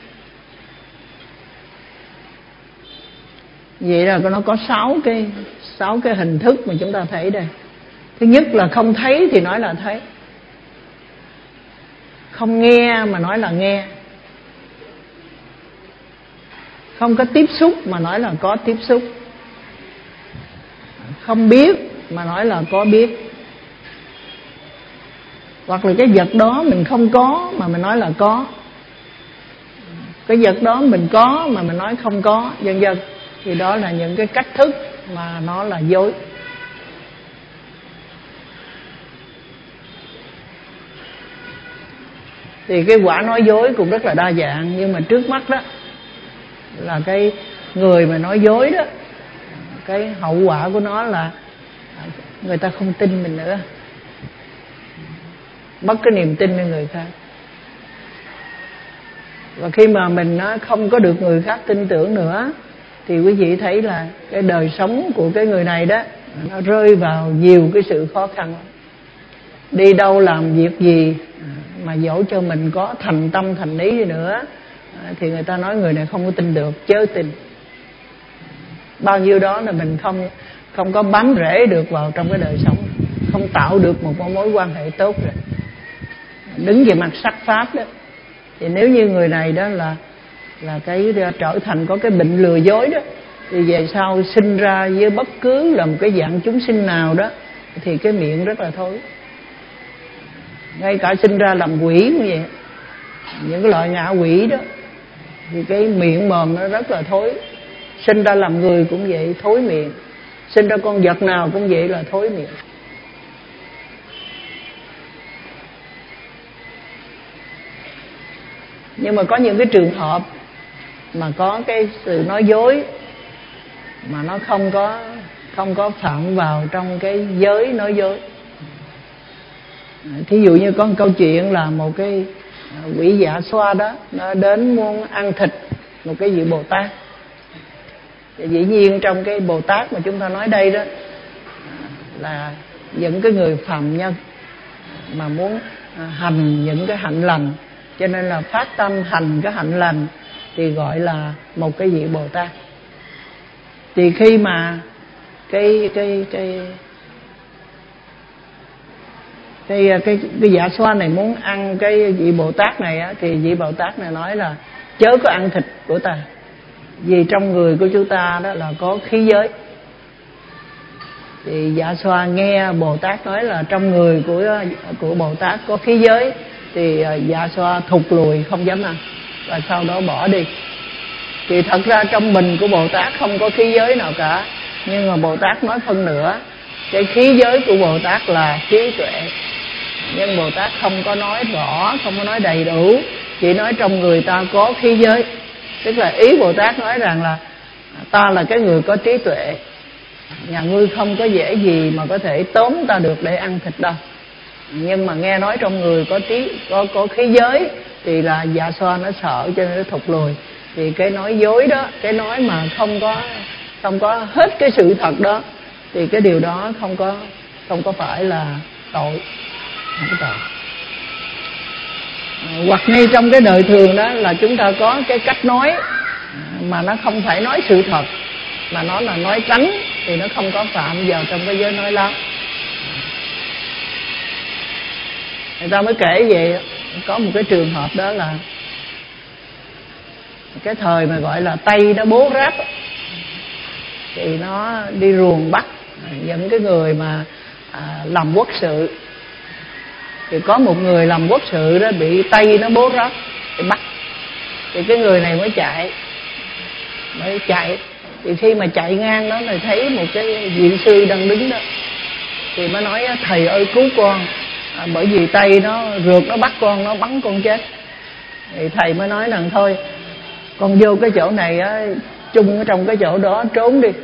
Vậy là nó có sáu cái sáu cái hình thức mà chúng ta thấy đây. Thứ nhất là không thấy thì nói là thấy, không nghe mà nói là nghe, không có tiếp xúc mà nói là có tiếp xúc, không biết mà nói là có biết, hoặc là cái vật đó mình không có mà mình nói là có, cái vật đó mình có mà mình nói không có, vân vân. Thì đó là những cái cách thức mà nó là dối. Thì cái quả nói dối cũng rất là đa dạng, nhưng mà trước mắt đó là cái người mà nói dối đó, cái hậu quả của nó là người ta không tin mình nữa, mất cái niềm tin với người khác. Và khi mà mình không có được người khác tin tưởng nữa thì quý vị thấy là cái đời sống của cái người này đó nó rơi vào nhiều cái sự khó khăn. Đi đâu làm việc gì mà dẫu cho mình có thành tâm thành ý đi nữa thì người ta nói người này không có tin được, chớ tin. Bao nhiêu đó là mình không không có bám rễ được vào trong cái đời sống, không tạo được một mối quan hệ tốt rồi. Đứng về mặt sắc pháp đó, thì nếu như người này đó là là cái trở thành có cái bệnh lừa dối đó, thì về sau sinh ra với bất cứ là một cái dạng chúng sinh nào đó thì cái miệng rất là thối. Ngay cả sinh ra làm quỷ như vậy, những cái loại ngạ quỷ đó thì cái miệng mồm nó rất là thối. Sinh ra làm người cũng vậy, thối miệng. Sinh ra con vật nào cũng vậy, là thối miệng. Nhưng mà có những cái trường hợp mà có cái sự nói dối mà nó không có không có phạm vào trong cái giới nói dối. Thí dụ như có một câu chuyện là một cái quỷ dạ xoa đó, nó đến muốn ăn thịt một cái vị Bồ Tát. Thì dĩ nhiên trong cái Bồ Tát mà chúng ta nói đây đó là những cái người phàm nhân mà muốn hành những cái hạnh lành, cho nên là phát tâm hành cái hạnh lành thì gọi là một cái vị Bồ Tát. Thì khi mà cái cái cái cái cái cái dạ xoa này muốn ăn cái vị Bồ Tát này á, thì vị Bồ Tát này nói là chớ có ăn thịt của ta, vì trong người của chúng ta đó là có khí giới. Thì dạ xoa nghe Bồ Tát nói là trong người của của Bồ Tát có khí giới, thì dạ xoa thụt lùi không dám ăn, và sau đó bỏ đi. Thì thật ra trong mình của Bồ Tát không có khí giới nào cả, nhưng mà Bồ Tát nói phân nửa cái khí giới của Bồ Tát là trí tuệ. Nhưng Bồ Tát không có nói rõ, không có nói đầy đủ, chỉ nói trong người ta có khí giới. Tức là ý Bồ Tát nói rằng là ta là cái người có trí tuệ, nhà ngươi không có dễ gì mà có thể tóm ta được để ăn thịt đâu. Nhưng mà nghe nói trong người có trí có có khí giới thì là dạ xoa nó sợ, cho nên nó thụt lùi. Thì cái nói dối đó, cái nói mà không có không có hết cái sự thật đó, thì cái điều đó không có không có phải là tội, không có tội. Hoặc ngay trong cái đời thường đó là chúng ta có cái cách nói mà nó không phải nói sự thật, mà nó là nói tránh, thì nó không có phạm vào trong cái giới nói láo. Người ta mới kể vậy. Có một cái trường hợp đó là cái thời mà gọi là Tây nó bố ráp, thì nó đi ruồng bắt những cái người mà à, làm quốc sự. Thì có một người làm quốc sự đó bị Tây nó bố ráp thì bắt. Thì cái người này mới chạy mới chạy thì khi mà chạy ngang đó thì thấy một cái vị sư đang đứng đó, thì mới nói thầy ơi cứu con, à, bởi vì Tây nó rượt nó bắt con, nó bắn con chết. Thì thầy mới nói rằng thôi con vô cái chỗ này á, chung ở trong cái chỗ đó trốn đi.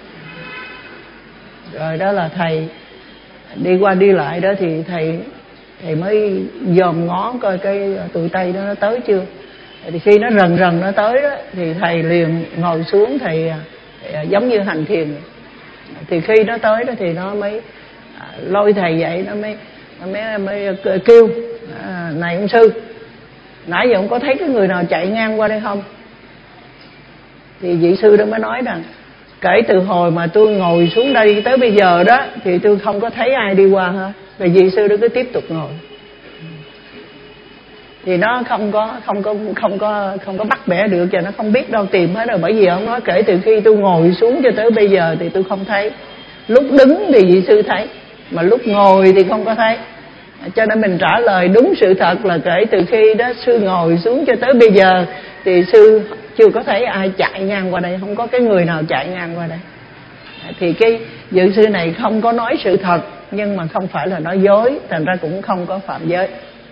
Rồi đó là thầy đi qua đi lại đó, thì thầy thầy mới dòm ngó coi cái tụi Tây đó nó tới chưa. Thì khi nó rần rần nó tới đó, thì thầy liền ngồi xuống, thầy, thầy giống như hành thiền. Thì khi nó tới đó thì nó mới lôi thầy dậy, nó mới nó mới, mới kêu à, này ông sư, nãy giờ ông có thấy cái người nào chạy ngang qua đây không? Thì vị sư đó mới nói rằng Kể từ hồi mà tôi ngồi xuống đây tới bây giờ đó thì tôi không có thấy ai đi qua hết. Và vị sư đó cứ tiếp tục ngồi. Thì nó không có không có không có không có bắt bẻ được, cho nó không biết đâu tìm hết rồi. Bởi vì ông nói kể từ khi tôi ngồi xuống cho tới bây giờ thì tôi không thấy. Lúc đứng thì vị sư thấy, mà lúc ngồi thì không có thấy. Cho nên mình trả lời đúng sự thật là kể từ khi đó sư ngồi xuống cho tới bây giờ thì sư chưa có thấy ai chạy ngang qua đây, không có cái người nào chạy ngang qua đây. Thì cái vị sư này không có nói sự thật, nhưng mà không phải là nói dối, thành ra cũng không có phạm giới.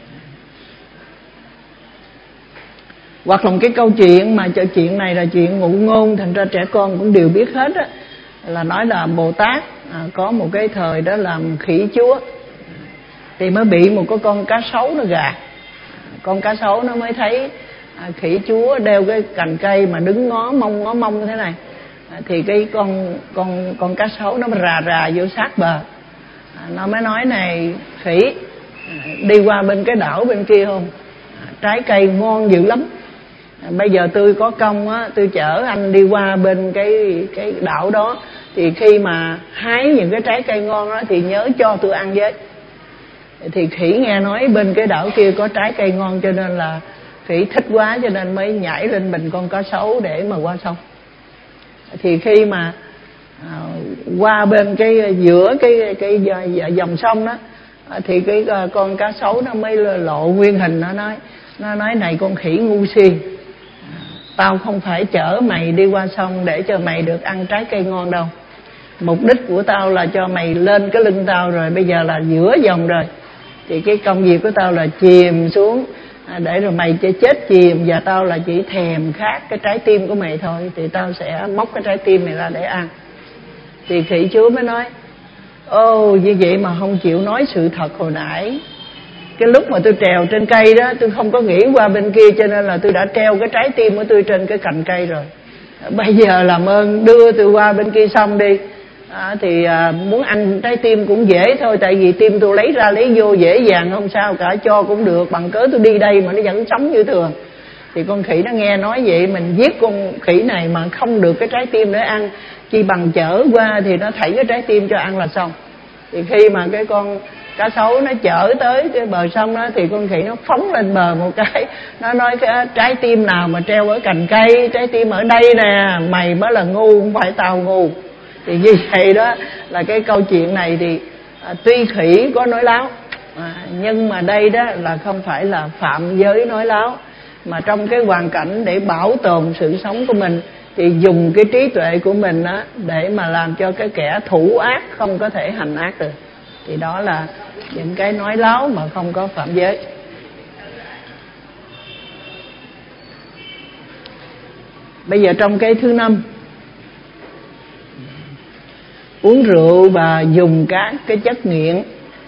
Hoặc là một cái câu chuyện mà chuyện này là chuyện ngụ ngôn, thành ra trẻ con cũng đều biết hết á, là nói là Bồ Tát à, có một cái thời đó làm khỉ chúa, thì mới bị một cái con cá sấu nó gạt. Con cá sấu nó mới thấy à, khỉ chúa đeo cái cành cây mà đứng ngó mông ngó mông như thế này, à, thì cái con con con cá sấu nó mới rà rà vô sát bờ. À, nó mới nói này khỉ, à, đi qua bên cái đảo bên kia không, à, trái cây ngon dữ lắm. À, bây giờ tôi có công á, tôi chở anh đi qua bên cái cái đảo đó, thì khi mà hái những cái trái cây ngon đó thì nhớ cho tôi ăn với. Thì khỉ nghe nói bên cái đảo kia có trái cây ngon, cho nên là khỉ thích quá, cho nên mới nhảy lên mình con cá sấu để mà qua sông. Thì khi mà à, qua bên cái giữa cái cái dòng sông đó, thì cái con cá sấu nó mới lộ nguyên hình. Nó nói nó nói này con khỉ ngu si, tao không phải chở mày đi qua sông để cho mày được ăn trái cây ngon đâu. Mục đích của tao là cho mày lên cái lưng tao rồi, bây giờ là giữa dòng rồi, thì cái công việc của tao là chìm xuống để rồi mày sẽ chết chìm, và tao là chỉ thèm khát cái trái tim của mày thôi, thì tao sẽ móc cái trái tim này ra để ăn. Thì khỉ chúa mới nói ô như vậy mà không chịu nói sự thật hồi nãy. Cái lúc mà tôi trèo trên cây đó, tôi không có nghĩ qua bên kia, cho nên là tôi đã treo cái trái tim của tôi trên cái cành cây rồi. Bây giờ làm ơn đưa tôi qua bên kia xong đi. À, thì à, muốn ăn trái tim cũng dễ thôi, tại vì tim tôi lấy ra lấy vô dễ dàng, không sao cả, cho cũng được, bằng cớ tôi đi đây mà nó vẫn sống như thường. Thì con khỉ nó nghe nói vậy, mình giết con khỉ này mà không được cái trái tim để ăn, chi bằng chở qua thì nó thảy cái trái tim cho ăn là xong. Thì khi mà cái con cá sấu nó chở tới cái bờ sông đó, thì con khỉ nó phóng lên bờ một cái, nó nói cái trái tim nào mà treo ở cành cây, trái tim ở đây nè, mày mới là ngu, không phải tao ngu. Thì như vậy đó là cái câu chuyện này thì à, tuy khỉ có nói láo, à, nhưng mà đây đó là không phải là phạm giới nói láo, mà trong cái hoàn cảnh để bảo tồn sự sống của mình thì dùng cái trí tuệ của mình á để mà làm cho cái kẻ thủ ác không có thể hành ác được. Thì đó là những cái nói láo mà không có phạm giới. Bây giờ trong cái thứ năm, uống rượu và dùng các cái chất nghiện.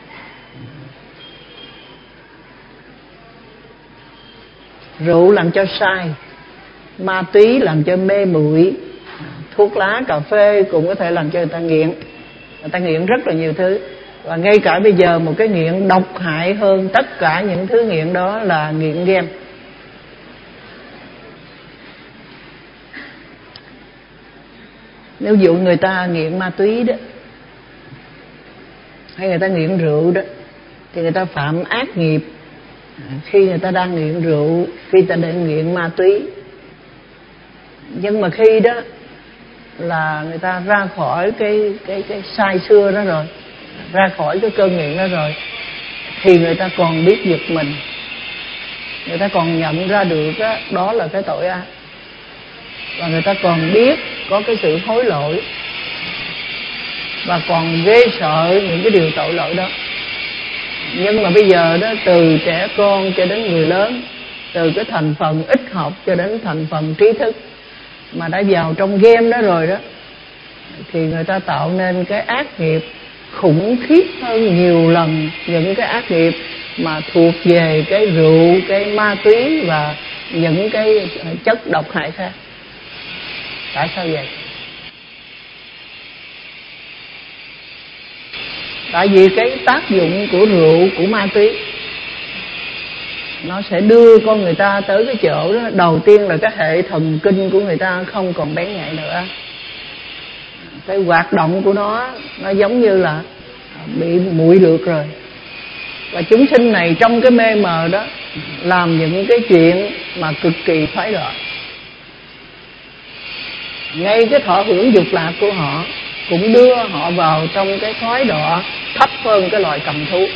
Rượu làm cho sai, ma túy làm cho mê muội, thuốc lá, cà phê cũng có thể làm cho người ta nghiện. Người ta nghiện rất là nhiều thứ. Và ngay cả bây giờ một cái nghiện độc hại hơn tất cả những thứ nghiện đó là nghiện game. Nếu dụ người ta nghiện ma túy đó, hay người ta nghiện rượu đó, thì người ta phạm ác nghiệp khi người ta đang nghiện rượu, khi người ta đang nghiện ma túy. Nhưng mà khi đó là người ta ra khỏi cái cái cái sai xưa đó rồi, ra khỏi cái cơn nghiện đó rồi, thì người ta còn biết giật mình, người ta còn nhận ra được đó, đó là cái tội ác, và người ta còn biết có cái sự hối lỗi, và còn ghê sợ những cái điều tội lỗi đó. Nhưng mà bây giờ đó, từ trẻ con cho đến người lớn, từ cái thành phần ít học cho đến thành phần trí thức, mà đã vào trong game đó rồi đó, thì người ta tạo nên cái ác nghiệp khủng khiếp hơn nhiều lần những cái ác nghiệp mà thuộc về cái rượu, cái ma túy và những cái chất độc hại khác. Tại sao vậy? Tại vì cái tác dụng của rượu, của ma túy, nó sẽ đưa con người ta tới cái chỗ đó. Đầu tiên là cái hệ thần kinh của người ta không còn bén nhạy nữa. cái hoạt động của nó nó giống như là bị muội lược rồi. Và chúng sinh này trong cái mê mờ đó làm những cái chuyện mà cực kỳ thoái đoạn. Ngay cái thọ hưởng dục lạc của họ cũng đưa họ vào trong cái thoái đọa thấp hơn cái loài cầm thú.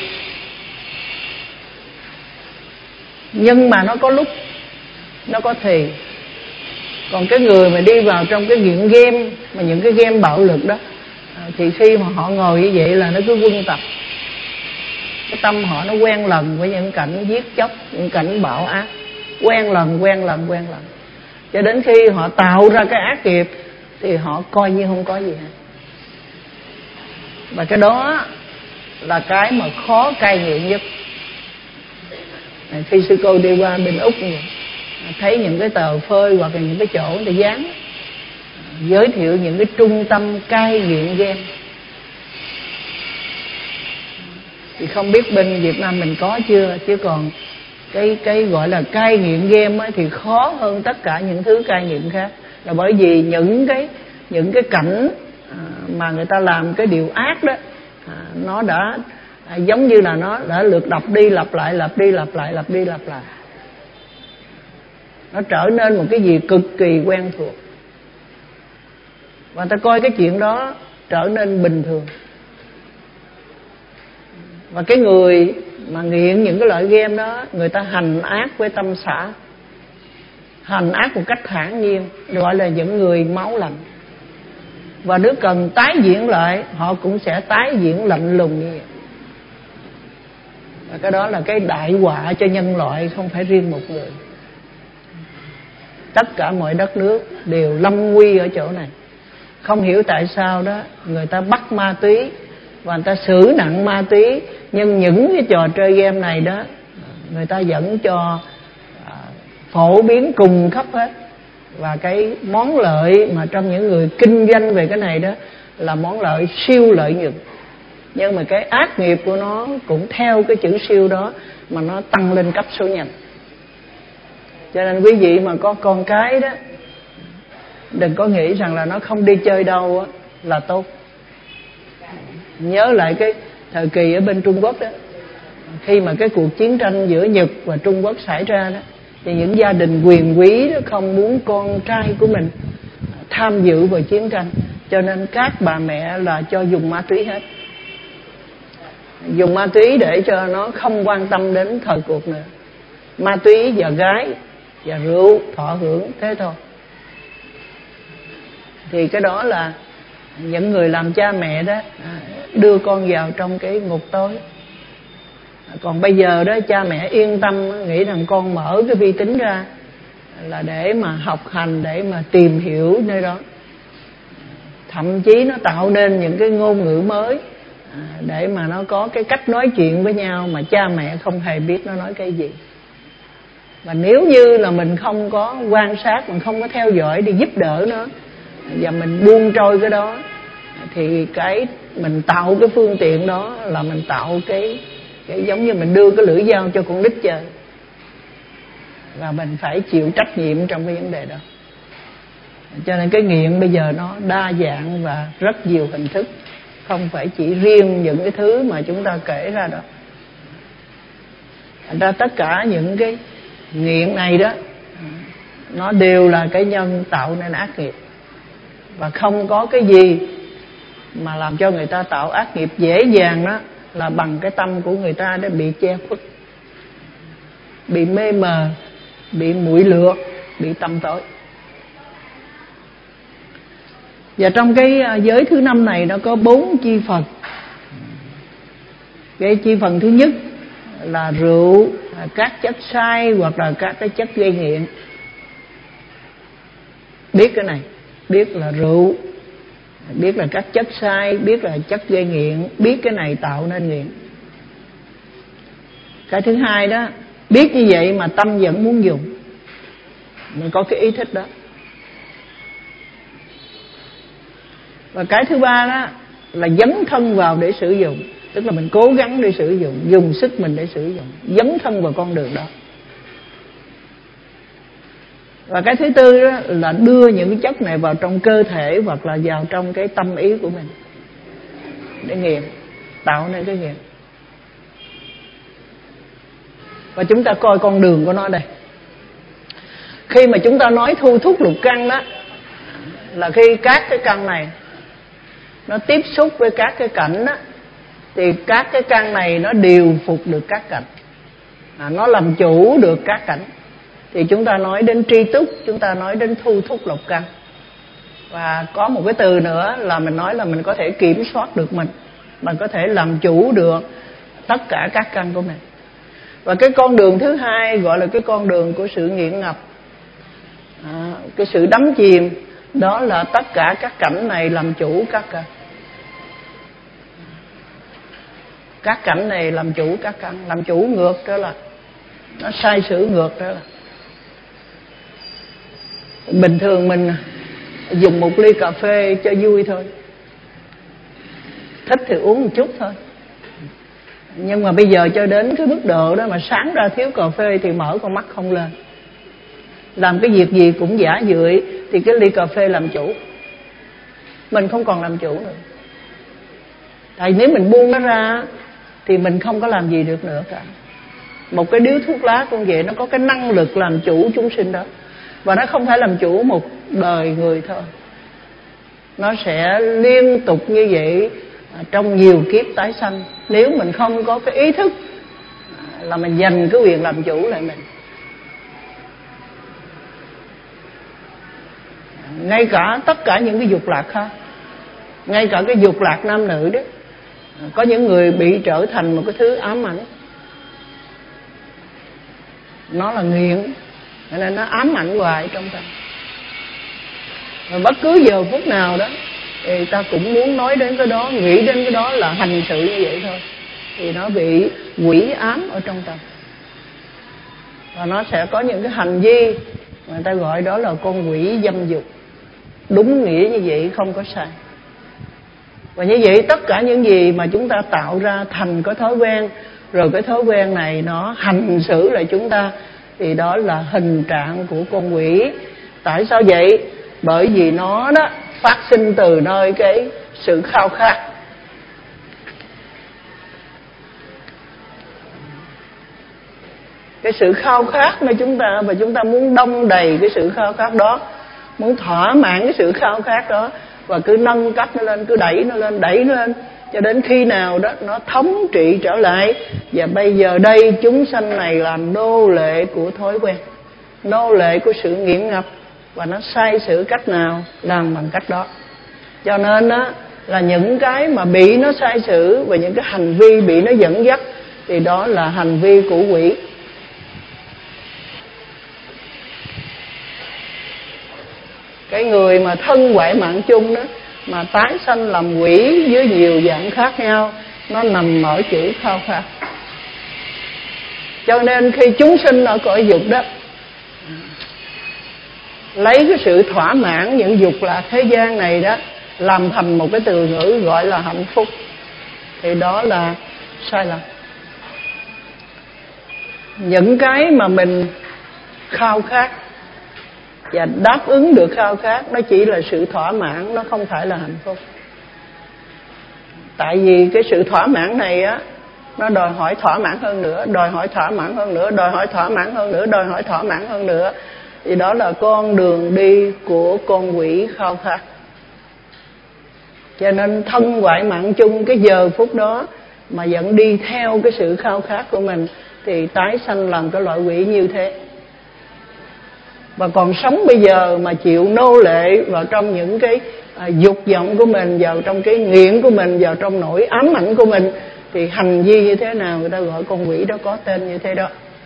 Nhưng mà nó có lúc nó có thì. Còn cái người mà đi vào trong cái nghiện game, mà những cái game bạo lực đó, thì khi mà họ ngồi như vậy là nó cứ quân tập. Cái tâm họ nó quen lần với những cảnh giết chóc, những cảnh bạo ác, quen lần quen lần quen lần, cho đến khi họ tạo ra cái ác nghiệp thì họ coi như không có gì hết. Và cái đó là cái mà khó cai nghiện nhất. Khi sư cô đi qua bên Úc vậy, thấy những cái tờ phơi hoặc là những cái chỗ người ta dán giới thiệu những cái trung tâm cai nghiện game, thì không biết bên Việt Nam mình có chưa, chứ còn cái cái gọi là cai nghiện game ấy thì khó hơn tất cả những thứ cai nghiện khác, là bởi vì những cái những cái cảnh mà người ta làm cái điều ác đó, nó đã giống như là nó đã lượt lặp đi lặp lại lặp đi lặp lại lặp đi lặp lại, nó trở nên một cái gì cực kỳ quen thuộc, và ta coi cái chuyện đó trở nên bình thường. Và cái người mà nghiện những cái loại game đó, người ta hành ác với tâm xả, hành ác một cách thản nhiên, gọi là những người máu lạnh. Và nếu cần tái diễn lại, họ cũng sẽ tái diễn lạnh lùng như vậy. Và cái đó là cái đại họa cho nhân loại, không phải riêng một người. Tất cả mọi đất nước đều lâm nguy ở chỗ này. Không hiểu tại sao đó người ta bắt ma túy và người ta xử nặng ma túy, nhưng những cái trò chơi game này đó người ta vẫn cho à, phổ biến cùng khắp hết. Và cái món lợi mà trong những người kinh doanh về cái này đó là món lợi siêu lợi nhuận. Nhưng mà cái ác nghiệp của nó cũng theo cái chữ siêu đó mà nó tăng lên cấp số nhanh. Cho nên quý vị mà có con cái đó, đừng có nghĩ rằng là nó không đi chơi đâu á là tốt. Nhớ lại cái thời kỳ ở bên Trung Quốc đó, khi mà cái cuộc chiến tranh giữa Nhật và Trung Quốc xảy ra đó, thì những gia đình quyền quý đó không muốn con trai của mình tham dự vào chiến tranh, cho nên các bà mẹ là cho dùng ma túy hết. Dùng ma túy để cho nó không quan tâm đến thời cuộc nữa. Ma túy và gái và rượu thọ hưởng thế thôi. Thì cái đó là những người làm cha mẹ đó đưa con vào trong cái ngục tối. Còn bây giờ đó cha mẹ yên tâm nghĩ rằng con mở cái vi tính ra là để mà học hành, để mà tìm hiểu nơi đó. Thậm chí nó tạo nên những cái ngôn ngữ mới để mà nó có cái cách nói chuyện với nhau mà cha mẹ không hề biết nó nói cái gì. Và nếu như là mình không có quan sát, mình không có theo dõi để giúp đỡ nó, và mình buông trôi cái đó, thì cái mình tạo cái phương tiện đó là mình tạo cái, cái giống như mình đưa cái lưỡi dao cho con nít chơi, và mình phải chịu trách nhiệm trong cái vấn đề đó. Cho nên cái nghiện bây giờ nó đa dạng và rất nhiều hình thức, không phải chỉ riêng những cái thứ mà chúng ta kể ra đó. Thành ra tất cả những cái nghiện này đó, nó đều là cái nhân tạo nên ác nghiệp. Và không có cái gì mà làm cho người ta tạo ác nghiệp dễ dàng đó là bằng cái tâm của người ta đã bị che khuất, bị mê mờ, bị muội lừa, bị tâm tối. Và trong cái giới thứ năm này nó có bốn chi phần. Cái chi phần thứ nhất là rượu, các chất sai hoặc là các cái chất gây nghiện. Biết cái này, biết là rượu, biết là các chất sai, biết là chất gây nghiện, biết cái này tạo nên nghiện. Cái thứ hai đó, biết như vậy mà tâm vẫn muốn dùng, mình có cái ý thích đó. Và cái thứ ba đó là dấn thân vào để sử dụng, tức là mình cố gắng để sử dụng, dùng sức mình để sử dụng, dấn thân vào con đường đó. Và cái thứ tư đó là đưa những cái chất này vào trong cơ thể hoặc là vào trong cái tâm ý của mình để nghiện, tạo nên cái nghiện. Và chúng ta coi con đường của nó đây. Khi mà chúng ta nói thu thúc lục căn đó, là khi các cái căn này nó tiếp xúc với các cái cảnh đó, thì các cái căn này nó điều phục được các cảnh, à, nó làm chủ được các cảnh. Thì chúng ta nói đến tri túc, chúng ta nói đến thu thúc lục căn. Và có một cái từ nữa là mình nói là mình có thể kiểm soát được mình, mình có thể làm chủ được tất cả các căn của mình. Và cái con đường thứ hai gọi là cái con đường của sự nghiện ngập, à, cái sự đắm chìm. Đó là tất cả các cảnh này làm chủ các căn. Các cảnh này làm chủ các căn, làm chủ ngược trở lại, nó sai sử ngược trở lại. Bình thường mình dùng một ly cà phê cho vui thôi, thích thì uống một chút thôi. Nhưng mà bây giờ cho đến cái mức độ đó mà sáng ra thiếu cà phê thì mở con mắt không lên, làm cái việc gì cũng giả dưỡi, thì cái ly cà phê làm chủ, mình không còn làm chủ nữa. Tại nếu mình buông nó ra thì mình không có làm gì được nữa cả. Một cái điếu thuốc lá cũng vậy, nó có cái năng lực làm chủ chúng sinh đó. Và nó không phải làm chủ một đời người thôi, nó sẽ liên tục như vậy trong nhiều kiếp tái sanh, nếu mình không có cái ý thức là mình giành cái quyền làm chủ lại mình. Ngay cả tất cả những cái dục lạc khác, ngay cả cái dục lạc nam nữ đó, có những người bị trở thành một cái thứ ám ảnh, nó là nghiện, nên nó ám ảnh hoài trong tâm. Và bất cứ giờ phút nào đó thì ta cũng muốn nói đến cái đó, nghĩ đến cái đó, là hành sự như vậy thôi, thì nó bị quỷ ám ở trong tâm. Và nó sẽ có những cái hành vi mà người ta gọi đó là con quỷ dâm dục. Đúng nghĩa như vậy, không có sai. Và như vậy tất cả những gì mà chúng ta tạo ra thành cái thói quen, rồi cái thói quen này nó hành xử lại chúng ta, thì đó là hình trạng của con quỷ. Tại sao vậy? Bởi vì nó đó phát sinh từ nơi cái sự khao khát. Cái sự khao khát nơi chúng ta, và chúng ta muốn đong đầy cái sự khao khát đó, muốn thỏa mãn cái sự khao khát đó, và cứ nâng cấp nó lên, cứ đẩy nó lên, đẩy nó lên, cho đến khi nào đó nó thống trị trở lại. Và bây giờ đây chúng sanh này là nô lệ của thói quen, nô lệ của sự nghiện ngập, và nó sai sử cách nào làm bằng cách đó. Cho nên á, là những cái mà bị nó sai sử và những cái hành vi bị nó dẫn dắt, thì đó là hành vi của quỷ. Cái người mà thân hoại mạng chung đó, mà tái sanh làm quỷ với nhiều dạng khác nhau, nó nằm ở chữ khao khát. Cho nên khi chúng sinh ở cõi dục đó, lấy cái sự thỏa mãn những dục lạc thế gian này đó làm thành một cái từ ngữ gọi là hạnh phúc, thì đó là sai lầm. Những cái mà mình khao khát và đáp ứng được khao khát, nó chỉ là sự thỏa mãn, nó không phải là hạnh phúc. Tại vì cái sự thỏa mãn này á, nó đòi hỏi thỏa mãn hơn nữa, đòi hỏi thỏa mãn hơn nữa, đòi hỏi thỏa mãn hơn nữa, đòi hỏi thỏa mãn hơn nữa. Thì đó là con đường đi của con quỷ khao khát. Cho nên thân hoại mạng chung cái giờ phút đó mà vẫn đi theo cái sự khao khát của mình, thì tái sanh làm cái loại quỷ như thế. Và còn sống bây giờ mà chịu nô lệ vào trong những cái à, dục vọng của mình, vào trong cái nghiện của mình, vào trong nỗi ám ảnh của mình, thì hành vi như thế nào người ta gọi con quỷ đó có tên như thế đó.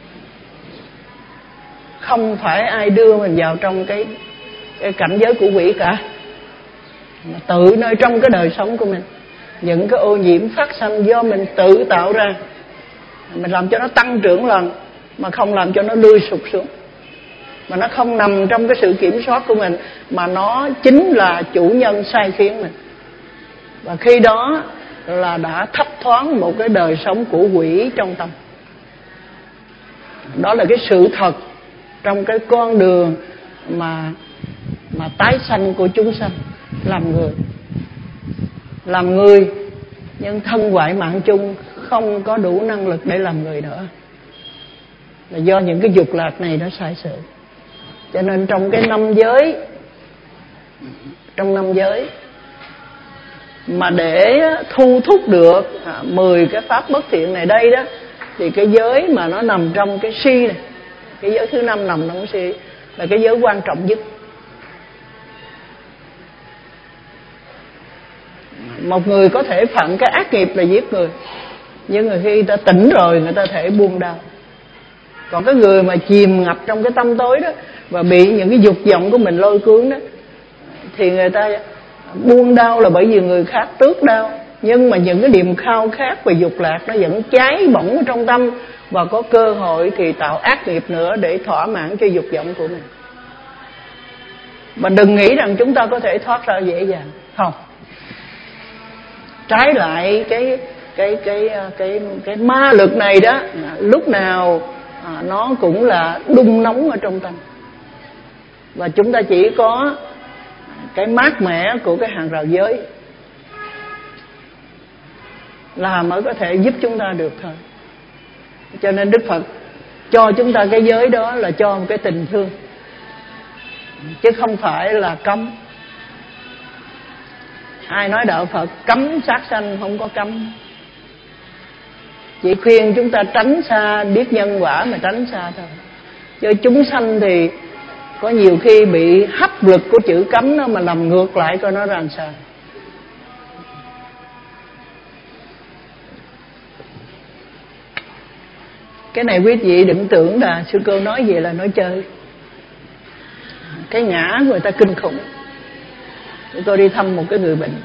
Không phải ai đưa mình vào trong cái, cái cảnh giới của quỷ cả, mà tự nơi trong cái đời sống của mình, những cái ô nhiễm phát sanh do mình tự tạo ra, mình làm cho nó tăng trưởng lần mà không làm cho nó lui sụp xuống. Mà nó không nằm trong cái sự kiểm soát của mình, mà nó chính là chủ nhân sai khiến mình. Và khi đó là đã thấp thoáng một cái đời sống của quỷ trong tâm. Đó là cái sự thật trong cái con đường mà mà tái sanh của chúng sanh, làm người. Làm người nhưng thân ngoại mạng chung, không có đủ năng lực để làm người nữa, là do những cái dục lạc này nó sai sự. Cho nên trong cái năm giới, trong năm giới mà để thu thúc được mười cái pháp bất thiện này đây đó, thì cái giới mà nó nằm trong cái si này, cái giới thứ năm nằm trong cái si, là cái giới quan trọng nhất. Một người có thể phạm cái ác nghiệp là giết người, nhưng mà khi người ta tỉnh rồi người ta thể buông đau. Còn cái người mà chìm ngập trong cái tâm tối đó và bị những cái dục vọng của mình lôi cuốn đó, thì người ta buông đau là bởi vì người khác tước đau. Nhưng mà những cái niềm khao khát và dục lạc nó vẫn cháy bỏng ở trong tâm, và có cơ hội thì tạo ác nghiệp nữa để thỏa mãn cho dục vọng của mình. Mà đừng nghĩ rằng chúng ta có thể thoát ra dễ dàng, không. Trái lại cái cái cái cái cái ma lực này đó, lúc nào à, nó cũng là đun nóng ở trong tâm, và chúng ta chỉ có cái mát mẻ của cái hàng rào giới là mới có thể giúp chúng ta được thôi. Cho nên Đức Phật cho chúng ta cái giới đó là cho một cái tình thương, chứ không phải là cấm. Ai nói đạo Phật cấm sát sanh, không có cấm. Chỉ khuyên chúng ta tránh xa, biết nhân quả mà tránh xa thôi. Chứ chúng sanh thì có nhiều khi bị hấp lực của chữ cấm đó mà làm ngược lại coi nó ra làm sao. Cái này quý vị đừng tưởng là sư cô nói vậy là nói chơi. Cái ngã người ta kinh khủng. Tôi đi thăm một cái người bệnh,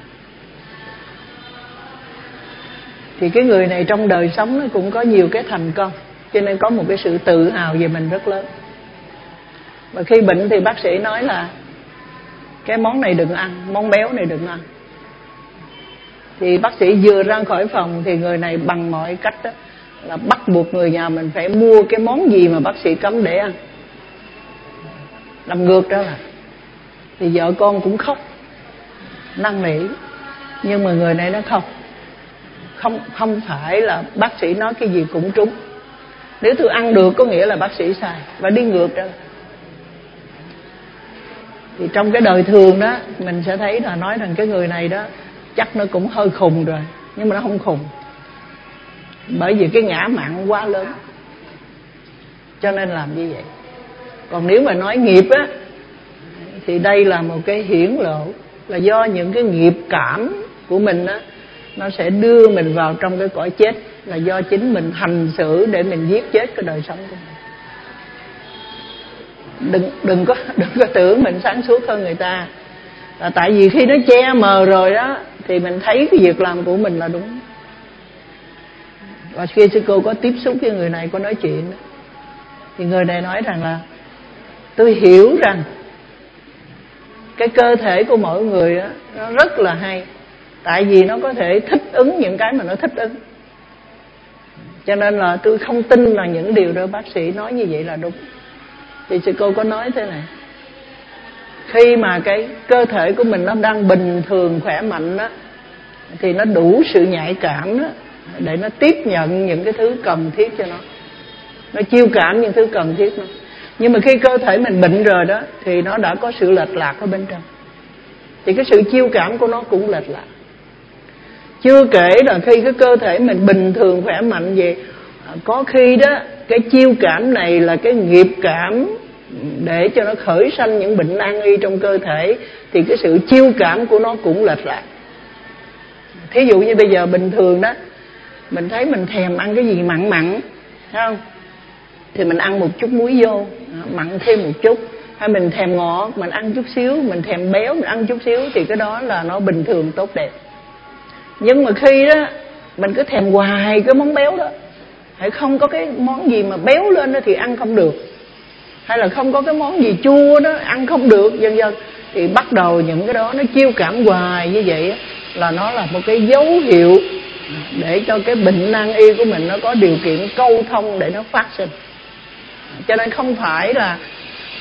thì cái người này trong đời sống nó cũng có nhiều cái thành công, cho nên có một cái sự tự hào về mình rất lớn. Và khi bệnh thì bác sĩ nói là cái món này đừng ăn, món béo này đừng ăn. Thì bác sĩ vừa ra khỏi phòng thì người này bằng mọi cách đó là bắt buộc người nhà mình phải mua cái món gì mà bác sĩ cấm để ăn, làm ngược đó là. Thì vợ con cũng khóc năn nỉ, nhưng mà người này nó không không không phải là bác sĩ nói cái gì cũng trúng. Nếu tôi ăn được có nghĩa là bác sĩ sai, và đi ngược đó. Thì trong cái đời thường đó mình sẽ thấy là nói rằng cái người này đó chắc nó cũng hơi khùng rồi, nhưng mà nó không khùng, bởi vì cái ngã mạn quá lớn, cho nên làm như vậy. Còn nếu mà nói nghiệp á, thì đây là một cái hiển lộ, là do những cái nghiệp cảm của mình á, nó sẽ đưa mình vào trong cái cõi chết, là do chính mình hành xử để mình giết chết cái đời sống của mình. Đừng đừng có đừng có tưởng mình sáng suốt hơn người ta, là tại vì khi nó che mờ rồi đó thì mình thấy cái việc làm của mình là đúng. Và khi sư cô có tiếp xúc với người này, có nói chuyện đó, thì người này nói rằng là tôi hiểu rằng cái cơ thể của mỗi người đó, nó rất là hay, tại vì nó có thể thích ứng những cái mà nó thích ứng. Cho nên là tôi không tin là những điều đó bác sĩ nói như vậy là đúng. Thì sư cô có nói thế này: khi mà cái cơ thể của mình nó đang bình thường khỏe mạnh đó, thì nó đủ sự nhạy cảm đó để nó tiếp nhận những cái thứ cần thiết cho nó, nó chiêu cảm những thứ cần thiết nó. Nhưng mà khi cơ thể mình bệnh rồi đó thì nó đã có sự lệch lạc ở bên trong, thì cái sự chiêu cảm của nó cũng lệch lạc. Chưa kể là khi cái cơ thể mình bình thường khỏe mạnh vậy, có khi đó cái chiêu cảm này là cái nghiệp cảm để cho nó khởi sanh những bệnh nan y trong cơ thể, thì cái sự chiêu cảm của nó cũng lệch lạc. Thí dụ như bây giờ bình thường đó, mình thấy mình thèm ăn cái gì mặn mặn, thấy không? Thì mình ăn một chút muối vô, mặn thêm một chút. Hay mình thèm ngọt, mình ăn chút xíu. Mình thèm béo, mình ăn chút xíu. Thì cái đó là nó bình thường tốt đẹp. Nhưng mà khi đó mình cứ thèm hoài cái món béo đó, hay không có cái món gì mà béo lên đó thì ăn không được, hay là không có cái món gì chua đó ăn không được, vân vân, thì bắt đầu những cái đó nó chiêu cảm hoài như vậy á, là nó là một cái dấu hiệu để cho cái bệnh nan y của mình nó có điều kiện câu thông để nó phát sinh. Cho nên không phải là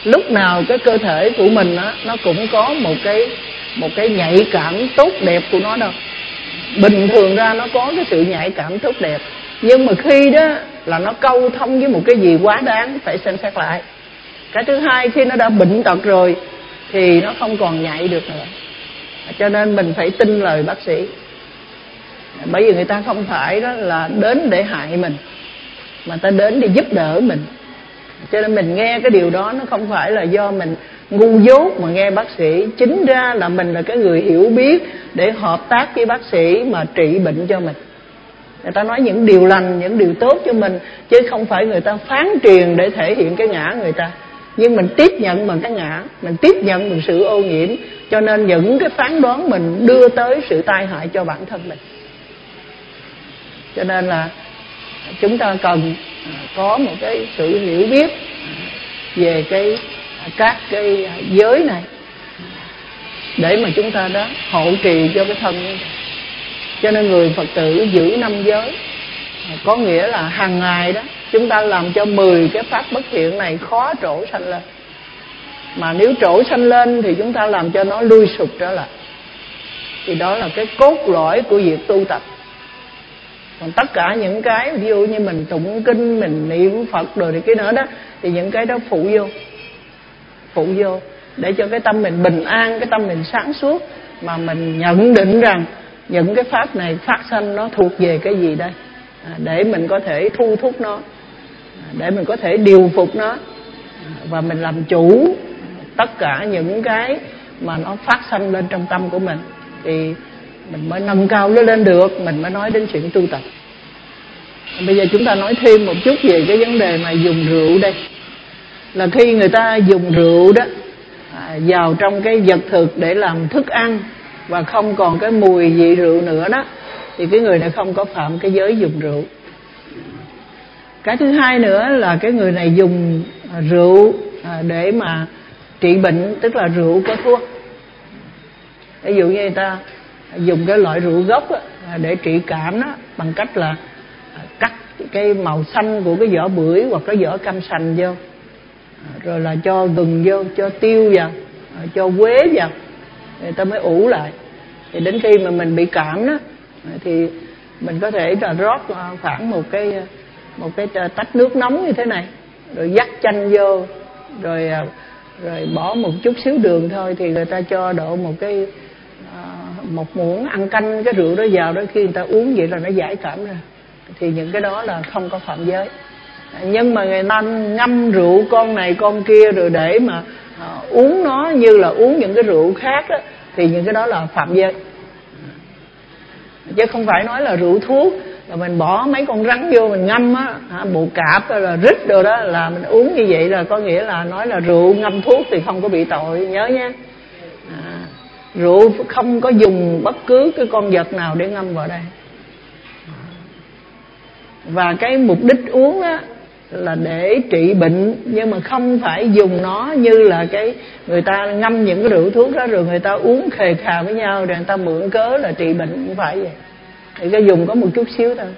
lúc nào cái cơ thể của mình á, nó cũng có một cái một cái nhạy cảm tốt đẹp của nó đâu. Bình thường ra nó có cái sự nhạy cảm tốt đẹp, nhưng mà khi đó là nó câu thông với một cái gì quá đáng, phải xem xét lại. Cái thứ hai, khi nó đã bệnh tật rồi thì nó không còn nhạy được nữa. Cho nên mình phải tin lời bác sĩ, bởi vì người ta không phải đó là đến để hại mình, mà ta đến để giúp đỡ mình. Cho nên mình nghe cái điều đó, nó không phải là do mình ngu dốt mà nghe bác sĩ. Chính ra là mình là cái người hiểu biết để hợp tác với bác sĩ mà trị bệnh cho mình. Người ta nói những điều lành, những điều tốt cho mình, chứ không phải người ta phán truyền để thể hiện cái ngã người ta. Nhưng mình tiếp nhận bằng cái ngã, mình tiếp nhận bằng sự ô nhiễm, cho nên những cái phán đoán mình đưa tới sự tai hại cho bản thân mình. Cho nên là chúng ta cần có một cái sự hiểu biết về cái các cái giới này, để mà chúng ta đó hộ trì cho cái thân. Cho nên người Phật tử giữ năm giới, có nghĩa là hàng ngày đó chúng ta làm cho mười cái pháp bất thiện này khó trổ sanh lên. Mà nếu trổ sanh lên thì chúng ta làm cho nó lui sụp trở lại. Thì đó là cái cốt lõi của việc tu tập. Còn tất cả những cái ví dụ như mình tụng kinh, mình niệm Phật rồi thì cái nữa đó, thì những cái đó phụ vô, phụ vô để cho cái tâm mình bình an, cái tâm mình sáng suốt, mà mình nhận định rằng những cái pháp này phát sanh nó thuộc về cái gì đây, à, để mình có thể thu thúc nó, à, để mình có thể điều phục nó, à, và mình làm chủ tất cả những cái mà nó phát sanh lên trong tâm của mình, thì mình mới nâng cao nó lên được, mình mới nói đến chuyện tu tập. Bây giờ chúng ta nói thêm một chút về cái vấn đề mà dùng rượu đây. Là khi người ta dùng rượu đó à, vào trong cái vật thực để làm thức ăn, và không còn cái mùi vị rượu nữa đó, thì cái người này không có phạm cái giới dùng rượu. Cái thứ hai nữa là cái người này dùng rượu à, để mà trị bệnh, tức là rượu có thuốc. Ví dụ như người ta dùng cái loại rượu gốc á, để trị cảm đó, bằng cách là cắt cái màu xanh của cái vỏ bưởi hoặc cái vỏ cam sành vô, rồi là cho gừng vô, cho tiêu vào, cho quế vào, người ta mới ủ lại. Thì đến khi mà mình bị cảm đó, thì mình có thể là rót khoảng một cái một cái tách nước nóng như thế này, rồi vắt chanh vô, rồi rồi bỏ một chút xíu đường thôi, thì người ta cho độ một cái một muỗng ăn canh cái rượu đó vào đó, khi người ta uống vậy là nó giải cảm ra. Thì những cái đó là không có phạm giới. Nhưng mà người ta ngâm rượu con này con kia rồi để mà à, uống nó như là uống những cái rượu khác á, thì những cái đó là phạm giới. Chứ không phải nói là rượu thuốc là mình bỏ mấy con rắn vô mình ngâm á, bồ cạp hay là rít đồ đó, là mình uống như vậy là có nghĩa là nói là rượu ngâm thuốc thì không có bị tội, nhớ nhé. À, rượu không có dùng bất cứ cái con vật nào để ngâm vào đây. Và cái mục đích uống á là để trị bệnh, nhưng mà không phải dùng nó như là cái người ta ngâm những cái rượu thuốc đó rồi người ta uống khề khà với nhau rồi người ta mượn cớ là trị bệnh, không phải vậy. Thì cái dùng có một chút xíu thôi.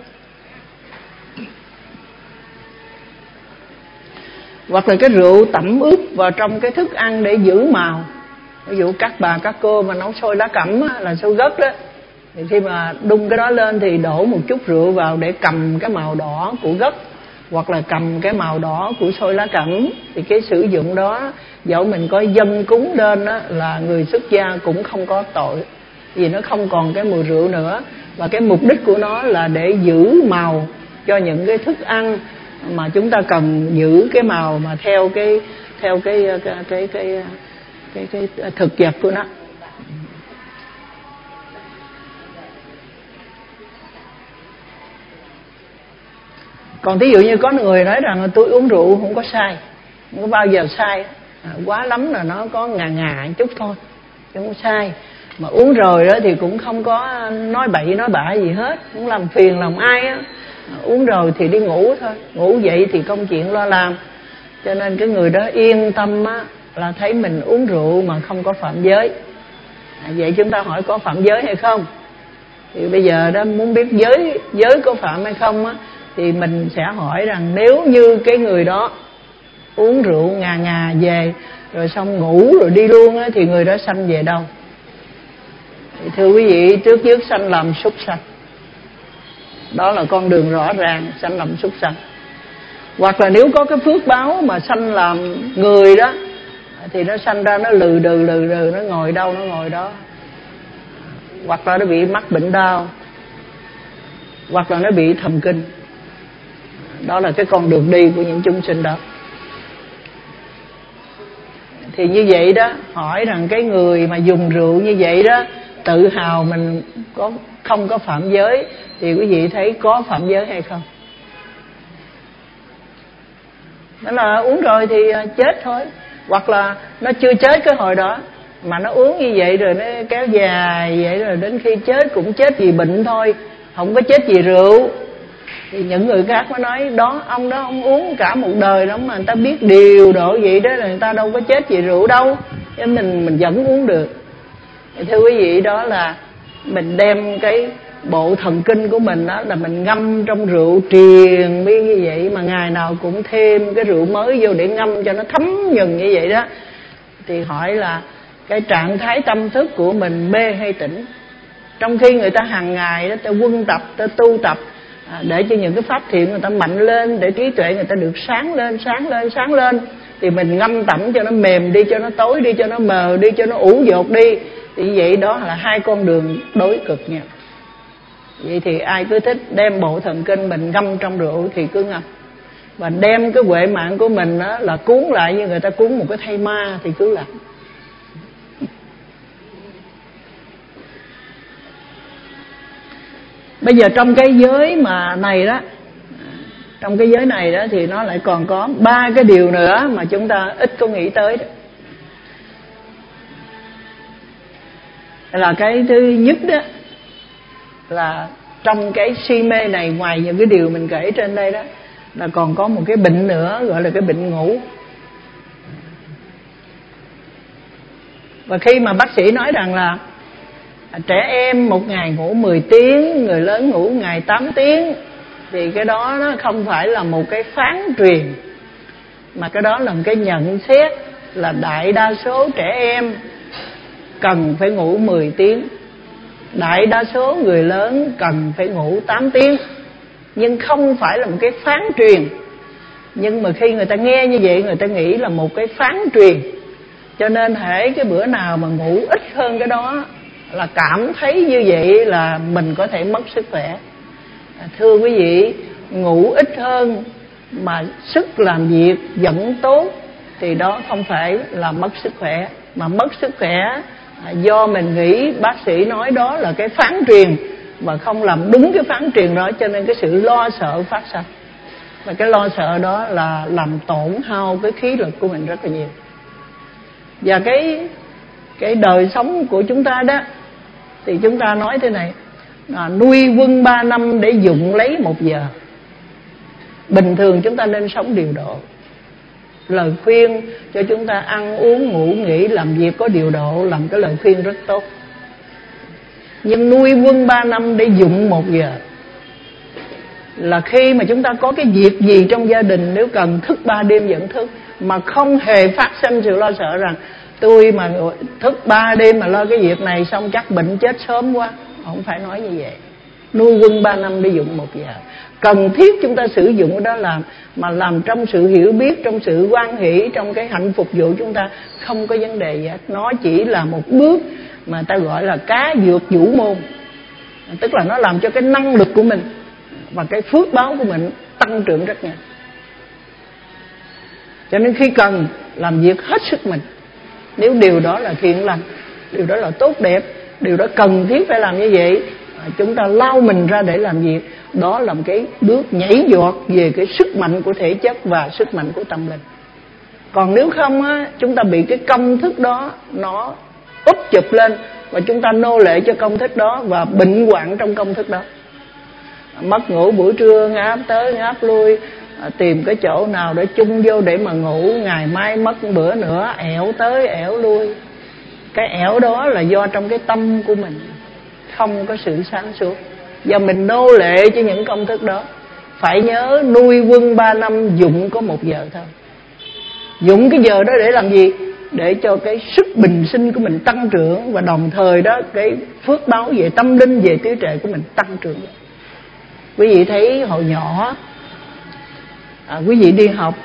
Hoặc là cái rượu tẩm ướp vào trong cái thức ăn để giữ màu. Ví dụ các bà các cô mà nấu xôi lá cẩm á, là xôi gấc đó, thì khi mà đun cái đó lên thì đổ một chút rượu vào để cầm cái màu đỏ của gấc, hoặc là cầm cái màu đỏ của xôi lá cẩm. Thì cái sử dụng đó, dẫu mình có dâng cúng lên đó, là người xuất gia cũng không có tội, vì nó không còn cái mùi rượu nữa. Và cái mục đích của nó là để giữ màu cho những cái thức ăn mà chúng ta cần giữ cái màu mà theo cái theo cái cái cái cái cái, cái, cái thực vật của nó. Còn thí dụ như có người nói rằng tôi uống rượu không có sai, không có bao giờ sai, à, quá lắm là nó có ngà ngà chút thôi, không có sai. Mà uống rồi đó thì cũng không có nói bậy nói bạ gì hết, không làm phiền lòng ai á. À, uống rồi thì đi ngủ thôi, ngủ dậy thì công chuyện lo làm. Cho nên cái người đó yên tâm á, là thấy mình uống rượu mà không có phạm giới. À, vậy chúng ta hỏi có phạm giới hay không? Thì bây giờ đó muốn biết giới giới có phạm hay không á, thì mình sẽ hỏi rằng nếu như cái người đó uống rượu ngà ngà về rồi xong ngủ rồi đi luôn á, thì người đó sanh về đâu? Thì thưa quý vị, trước trước sanh làm súc sanh. Đó là con đường rõ ràng, sanh làm súc sanh. Hoặc là nếu có cái phước báo mà sanh làm người đó, thì nó sanh ra nó lừ đừ lừ đừ, nó ngồi đâu nó ngồi đó. Hoặc là nó bị mắc bệnh đau, hoặc là nó bị thần kinh. Đó là cái con đường đi của những chúng sinh đó. Thì như vậy đó, hỏi rằng cái người mà dùng rượu như vậy đó, tự hào mình có không có phạm giới, thì quý vị thấy có phạm giới hay không? Đó là uống rồi thì chết thôi. Hoặc là nó chưa chết cái hồi đó, mà nó uống như vậy rồi nó kéo dài vậy, rồi đến khi chết cũng chết vì bệnh thôi, không có chết vì rượu. Thì những người khác mới nói đó, ông đó ông uống cả một đời đó mà người ta biết điều độ vậy đó, là người ta đâu có chết vì rượu đâu, nên mình mình vẫn uống được. Thì thưa quý vị, đó là mình đem cái bộ thần kinh của mình đó là mình ngâm trong rượu triền miên như vậy, mà ngày nào cũng thêm cái rượu mới vô để ngâm cho nó thấm nhuần như vậy đó. Thì hỏi là cái trạng thái tâm thức của mình mê hay tỉnh? Trong khi người ta hàng ngày đó ta quân tập, ta tu tập à, để cho những cái pháp thiện người ta mạnh lên, để trí tuệ người ta được sáng lên, sáng lên, sáng lên, thì mình ngâm tẩm cho nó mềm đi, cho nó tối đi, cho nó mờ đi, cho nó ủ dột đi. Thì vậy đó là hai con đường đối cực nha. Vậy thì ai cứ thích đem bộ thần kinh mình ngâm trong rượu thì cứ ngâm, và đem cái huệ mạng của mình đó là cuốn lại như người ta cuốn một cái thây ma thì cứ làm. Bây giờ trong cái giới mà này đó, trong cái giới này đó thì nó lại còn có ba cái điều nữa mà chúng ta ít có nghĩ tới đó. Là cái thứ nhất đó là trong cái si mê này, ngoài những cái điều mình kể trên đây đó, là còn có một cái bệnh nữa gọi là cái bệnh ngủ. Và khi mà bác sĩ nói rằng là trẻ em một ngày ngủ mười tiếng, người lớn ngủ ngày tám tiếng, thì cái đó nó không phải là một cái phán truyền, mà cái đó là một cái nhận xét là đại đa số trẻ em cần phải ngủ mười tiếng, đại đa số người lớn cần phải ngủ tám tiếng. Nhưng không phải là một cái phán truyền. Nhưng mà khi người ta nghe như vậy, người ta nghĩ là một cái phán truyền. Cho nên hễ cái bữa nào mà ngủ ít hơn cái đó là cảm thấy như vậy là mình có thể mất sức khỏe. Thưa quý vị, ngủ ít hơn mà sức làm việc vẫn tốt thì đó không phải là mất sức khỏe, mà mất sức khỏe do mình nghĩ bác sĩ nói đó là cái phán truyền và không làm đúng cái phán truyền đó, cho nên cái sự lo sợ phát sinh. Và cái lo sợ đó là làm tổn hao cái khí lực của mình rất là nhiều. Và cái cái đời sống của chúng ta đó thì chúng ta nói thế này, à, nuôi quân ba năm để dụng lấy một giờ. Bình thường chúng ta nên sống điều độ. Lời khuyên cho chúng ta ăn uống ngủ nghỉ làm việc có điều độ, làm cái lời khuyên rất tốt. Nhưng nuôi quân ba năm để dụng một giờ là khi mà chúng ta có cái việc gì trong gia đình, nếu cần thức ba đêm vẫn thức, mà không hề phát sinh sự lo sợ rằng tôi mà thức ba đêm mà lo cái việc này xong chắc bệnh chết sớm quá. Không phải nói như vậy. Nuôi quân ba năm để dụng một giờ. Cần thiết chúng ta sử dụng cái đó làm, mà làm trong sự hiểu biết, trong sự hoan hỷ, trong cái hạnh phục vụ chúng ta, không có vấn đề gì hết. Nó chỉ là một bước mà ta gọi là cá vượt vũ môn. Tức là nó làm cho cái năng lực của mình và cái phước báo của mình tăng trưởng rất nhanh. Cho nên khi cần làm việc hết sức mình, nếu điều đó là thiện lành, điều đó là tốt đẹp, điều đó cần thiết phải làm như vậy, chúng ta lao mình ra để làm việc. Đó là một cái bước nhảy vọt về cái sức mạnh của thể chất và sức mạnh của tâm linh. Còn nếu không á, chúng ta bị cái công thức đó nó úp chụp lên, và chúng ta nô lệ cho công thức đó và bệnh hoạn trong công thức đó. Mất ngủ buổi trưa, ngáp tới ngáp lui, tìm cái chỗ nào để chung vô để mà ngủ, ngày mai mất bữa nữa, ẻo tới ẻo lui. Cái ẻo đó là do trong cái tâm của mình không có sự sáng suốt, và mình nô lệ cho những công thức đó. Phải nhớ nuôi quân ba năm dụng có một giờ thôi. Dụng cái giờ đó để làm gì? Để cho cái sức bình sinh của mình tăng trưởng, và đồng thời đó cái phước báo về tâm linh, về trí tuệ của mình tăng trưởng. Quý vị thấy hồi nhỏ à, quý vị đi học,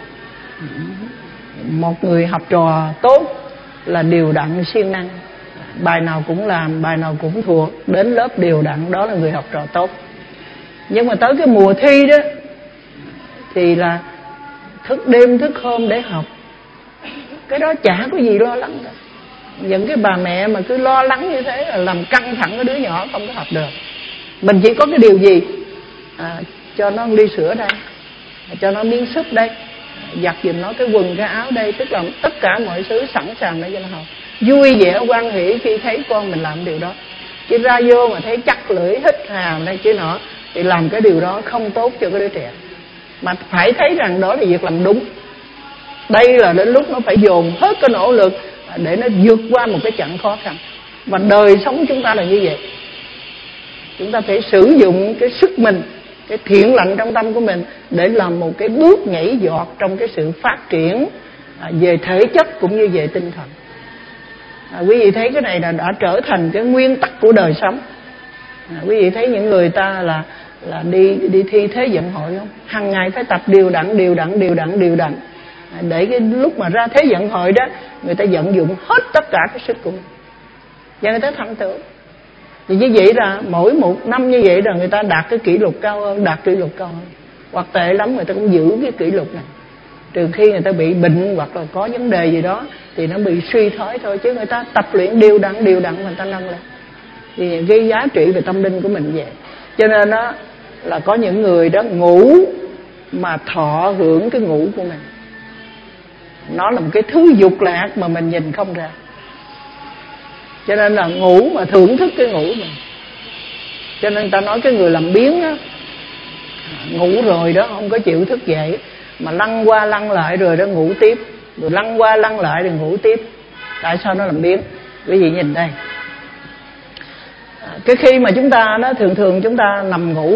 một người học trò tốt là đều đặn siêng năng, bài nào cũng làm, bài nào cũng thuộc, đến lớp đều đặn, đó là người học trò tốt. Nhưng mà tới cái mùa thi đó thì là thức đêm thức hôm để học. Cái đó chả có gì lo lắng đâu. Những cái bà mẹ mà cứ lo lắng như thế là làm căng thẳng cái đứa nhỏ không có học được. Mình chỉ có cái điều gì? À, cho nó ly sữa đây, cho nó miếng súp đây, giặt giùm nó cái quần cái áo đây. Tức là tất cả mọi thứ sẵn sàng để cho nó học. Vui vẻ hoan hỷ khi thấy con mình làm điều đó. Chứ ra vô mà thấy chắc lưỡi hít hà đây chứ nọ thì làm cái điều đó không tốt cho cái đứa trẻ. Mà phải thấy rằng đó là việc làm đúng. Đây là đến lúc nó phải dồn hết cái nỗ lực để nó vượt qua một cái chặng khó khăn. Và đời sống chúng ta là như vậy. Chúng ta phải sử dụng cái sức mình, cái thiện lành trong tâm của mình để làm một cái bước nhảy vọt trong cái sự phát triển về thể chất cũng như về tinh thần. À, quý vị thấy cái này là đã trở thành cái nguyên tắc của đời sống. À, quý vị thấy những người ta là là đi đi thi Thế vận hội không? Hàng ngày phải tập đều đặn, đều đặn, đều đặn, đều đặn. À, để cái lúc mà ra Thế vận hội đó, người ta vận dụng hết tất cả cái sức của mình và người ta thành tựu. Thì như vậy là mỗi một năm như vậy là người ta đạt cái kỷ lục cao hơn, đạt kỷ lục cao hơn. Hoặc tệ lắm người ta cũng giữ cái kỷ lục này. Trừ khi người ta bị bệnh hoặc là có vấn đề gì đó thì nó bị suy thoái thôi, chứ người ta tập luyện đều đặn đều đặn người ta nâng lên. Thì cái giá trị về tâm linh của mình vậy. Cho nên đó là có những người đó ngủ mà thọ hưởng cái ngủ của mình. Nó là một cái thứ dục lạc mà mình nhìn không ra. Cho nên là ngủ mà thưởng thức cái ngủ mình. Cho nên ta nói cái người làm biếng á, ngủ rồi đó không có chịu thức dậy, mà lăn qua lăn lại rồi đó ngủ tiếp, rồi lăn qua lăn lại rồi ngủ tiếp. Tại sao nó làm biếng? Quý vị nhìn đây, cái khi mà chúng ta nó thường thường chúng ta nằm ngủ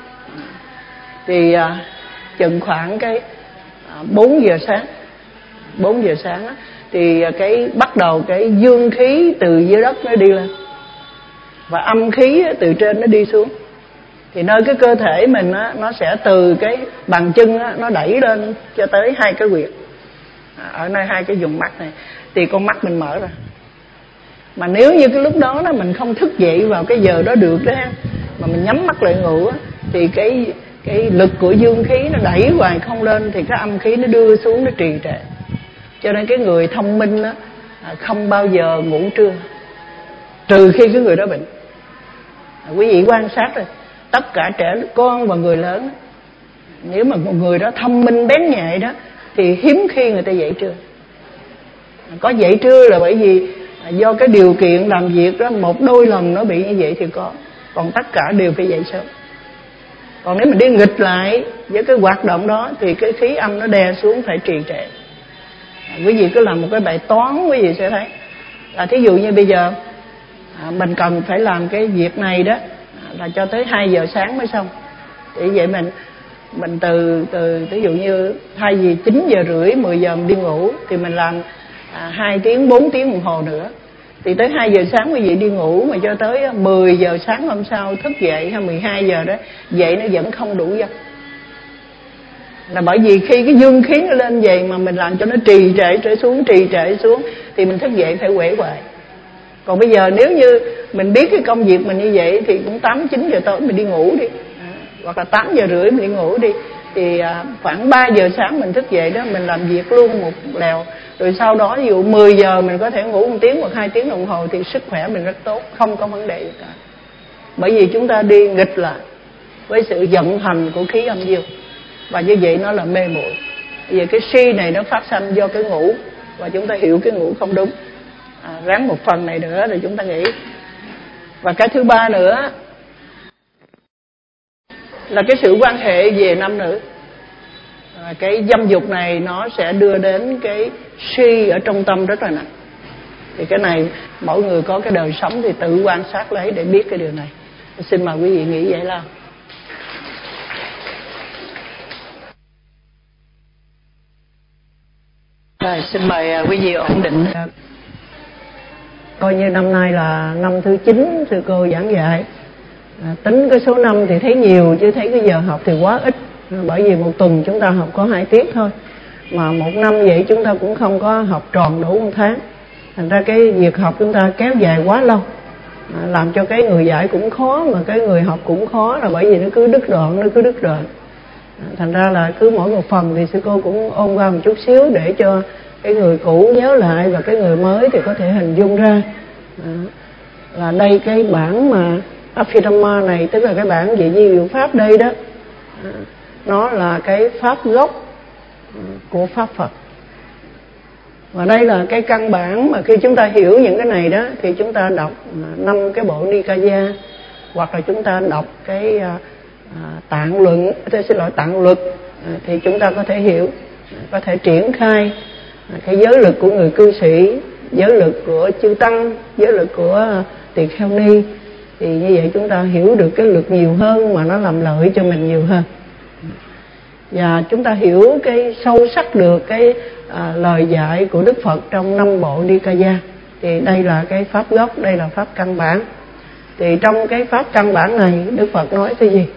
thì à, chừng khoảng cái à, bốn giờ sáng bốn giờ sáng á, thì cái bắt đầu cái dương khí từ dưới đất nó đi lên và âm khí từ trên nó đi xuống. Thì nơi cái cơ thể mình á, nó sẽ từ cái bàn chân á, nó đẩy lên cho tới hai cái huyệt ở nơi hai cái vùng mắt này, thì con mắt mình mở ra. Mà nếu như cái lúc đó đó mình không thức dậy vào cái giờ đó được đó, mà mình nhắm mắt lại ngủ á, thì cái cái lực của dương khí nó đẩy hoài không lên, thì cái âm khí nó đưa xuống, nó trì trệ. Cho nên cái người thông minh á, không bao giờ ngủ trưa, trừ khi cái người đó bệnh. Quý vị quan sát rồi, tất cả trẻ con và người lớn, nếu mà một người đó thông minh bén nhạy đó thì hiếm khi người ta dậy trưa. Có dậy trưa là bởi vì do cái điều kiện làm việc đó một đôi lần nó bị như vậy thì có, còn tất cả đều phải dậy sớm. Còn nếu mình đi nghịch lại với cái hoạt động đó thì cái khí âm nó đè xuống, phải trì trệ. Quý vị cứ làm một cái bài toán, quý vị sẽ thấy là thí dụ như bây giờ à, mình cần phải làm cái việc này đó là cho tới hai giờ sáng mới xong. Thì vậy mình mình từ từ ví dụ như thay vì chín giờ rưỡi mười giờ mình đi ngủ thì mình làm à, hai tiếng bốn tiếng đồng hồ nữa, thì tới hai giờ sáng quý vị đi ngủ mà cho tới mười giờ sáng hôm sau thức dậy hay mười hai giờ đó dậy nó vẫn không đủ giấc. Là bởi vì khi cái dương khí nó lên vậy mà mình làm cho nó trì trệ trở xuống, trì trệ xuống thì mình thức dậy phải uể oải. Còn bây giờ nếu như mình biết cái công việc mình như vậy thì cũng tám chín giờ tối mình đi ngủ đi, à, hoặc là tám giờ rưỡi mình đi ngủ đi, thì à, khoảng ba giờ sáng mình thức dậy đó, mình làm việc luôn một lèo. Rồi sau đó ví dụ mười giờ mình có thể ngủ một tiếng hoặc hai tiếng đồng hồ thì sức khỏe mình rất tốt, không có vấn đề gì cả. Bởi vì chúng ta đi nghịch lại với sự vận hành của khí âm dương, và như vậy nó là mê muội. Bây giờ cái si này nó phát sanh do cái ngủ, và chúng ta hiểu cái ngủ không đúng. À, ráng một phần này nữa rồi chúng ta nghĩ. Và cái thứ ba nữa là cái sự quan hệ về nam nữ. À, cái dâm dục này nó sẽ đưa đến cái si ở trong tâm rất là nặng. Thì cái này mỗi người có cái đời sống thì tự quan sát lấy để biết cái điều này. Xin mời quý vị nghĩ vậy nào. Rồi, xin mời quý vị ổn định. Coi như năm nay là năm thứ chín sư cô giảng dạy. À, tính cái số năm thì thấy nhiều chứ thấy cái giờ học thì quá ít. À, bởi vì một tuần chúng ta học có hai tiết thôi, mà một năm vậy chúng ta cũng không có học tròn đủ một tháng. Thành ra cái việc học chúng ta kéo dài quá lâu, à, làm cho cái người dạy cũng khó mà cái người học cũng khó, là bởi vì nó cứ đứt đoạn, nó cứ đứt đoạn. À, thành ra là cứ mỗi một phần thì sư cô cũng ôn qua một chút xíu để cho cái người cũ nhớ lại và cái người mới thì có thể hình dung ra. À, là đây cái bản mà Abhidhamma này, tức là cái bản về di diệu pháp đây đó, à, nó là cái pháp gốc của pháp Phật. Và đây là cái căn bản mà khi chúng ta hiểu những cái này đó thì chúng ta đọc năm cái bộ Nikaya, hoặc là chúng ta đọc cái à, tạng luận, tôi xin lỗi tạng luật, à, thì chúng ta có thể hiểu, có thể triển khai cái giới lực của người cư sĩ, giới lực của chư tăng, giới lực của tỳ kheo ni. Thì như vậy chúng ta hiểu được cái lực nhiều hơn mà nó làm lợi cho mình nhiều hơn. Và chúng ta hiểu cái sâu sắc được cái à, lời dạy của Đức Phật trong năm bộ Nikaya. Thì đây là cái pháp gốc, đây là pháp căn bản. Thì trong cái pháp căn bản này Đức Phật nói cái gì?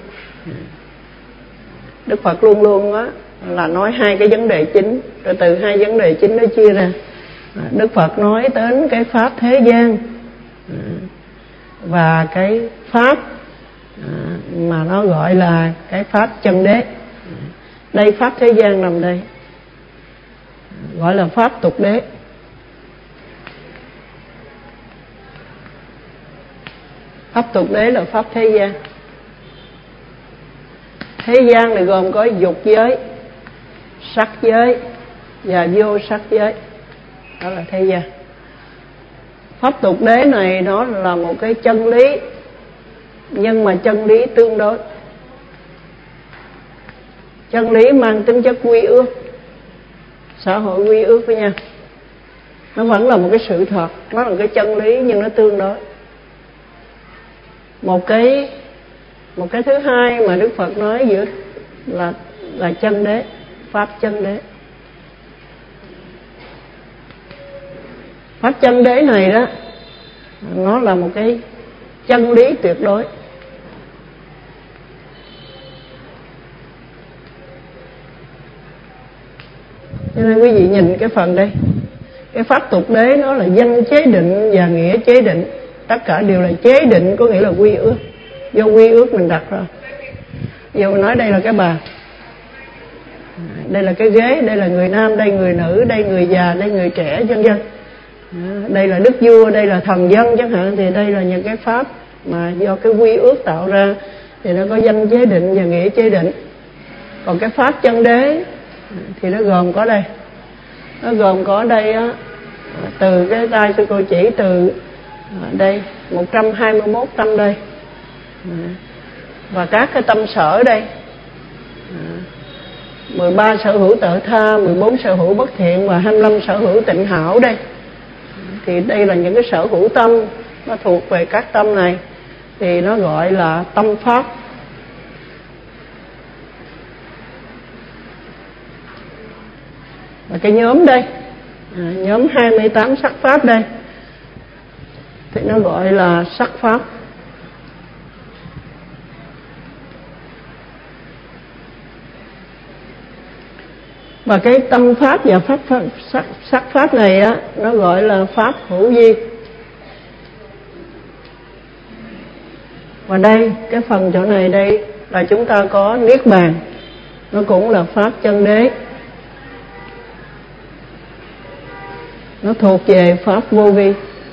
Đức Phật luôn luôn á là nói hai cái vấn đề chính, rồi từ hai vấn đề chính nó chia ra. Đức Phật nói đến cái pháp thế gian và cái pháp mà nó gọi là cái pháp chân đế. Đây pháp thế gian nằm đây, gọi là pháp tục đế. Pháp tục đế là pháp thế gian. Thế gian này gồm có dục giới, sắc giới và vô sắc giới. Đó là thế gian. Pháp tục đế này nó là một cái chân lý, nhưng mà chân lý tương đối. Chân lý mang tính chất quy ước, xã hội quy ước với nhau. Nó vẫn là một cái sự thật, nó là cái chân lý nhưng nó tương đối. Một cái một cái thứ hai mà Đức Phật nói giữa là là chân đế, pháp chân đế. Pháp chân đế này đó, nó là một cái chân lý tuyệt đối. Cho nên quý vị nhìn cái phần đây, cái pháp tục đế nó là danh chế định và nghĩa chế định. Tất cả đều là chế định, có nghĩa là quy ước. Do quy ước mình đặt ra. Giờ mình nói đây là cái bàn, đây là cái ghế, đây là người nam, đây người nữ, đây người già, đây người trẻ, vân vân. Đây là đức vua, đây là thần dân chẳng hạn. Thì đây là những cái pháp mà do cái quy ước tạo ra, thì nó có danh chế định và nghĩa chế định. Còn cái pháp chân đế thì nó gồm có đây, nó gồm có đây á, từ cái tay sư cô chỉ từ đây một trăm hai mươi mốt tâm đây, và các cái tâm sở đây, mười ba sở hữu tự tha, mười bốn sở hữu bất thiện và hai mươi lăm sở hữu tịnh hảo đây. Thì đây là những cái sở hữu tâm, nó thuộc về các tâm này, thì nó gọi là tâm pháp. Và cái nhóm đây, à, nhóm hai mươi tám sắc pháp đây, thì nó gọi là sắc pháp. Và cái tâm pháp và pháp, pháp sắc, sắc pháp này á, nó gọi là pháp hữu vi. Và đây, cái phần chỗ này đây là chúng ta có niết bàn, nó cũng là pháp chân đế. Nó thuộc về pháp vô vi.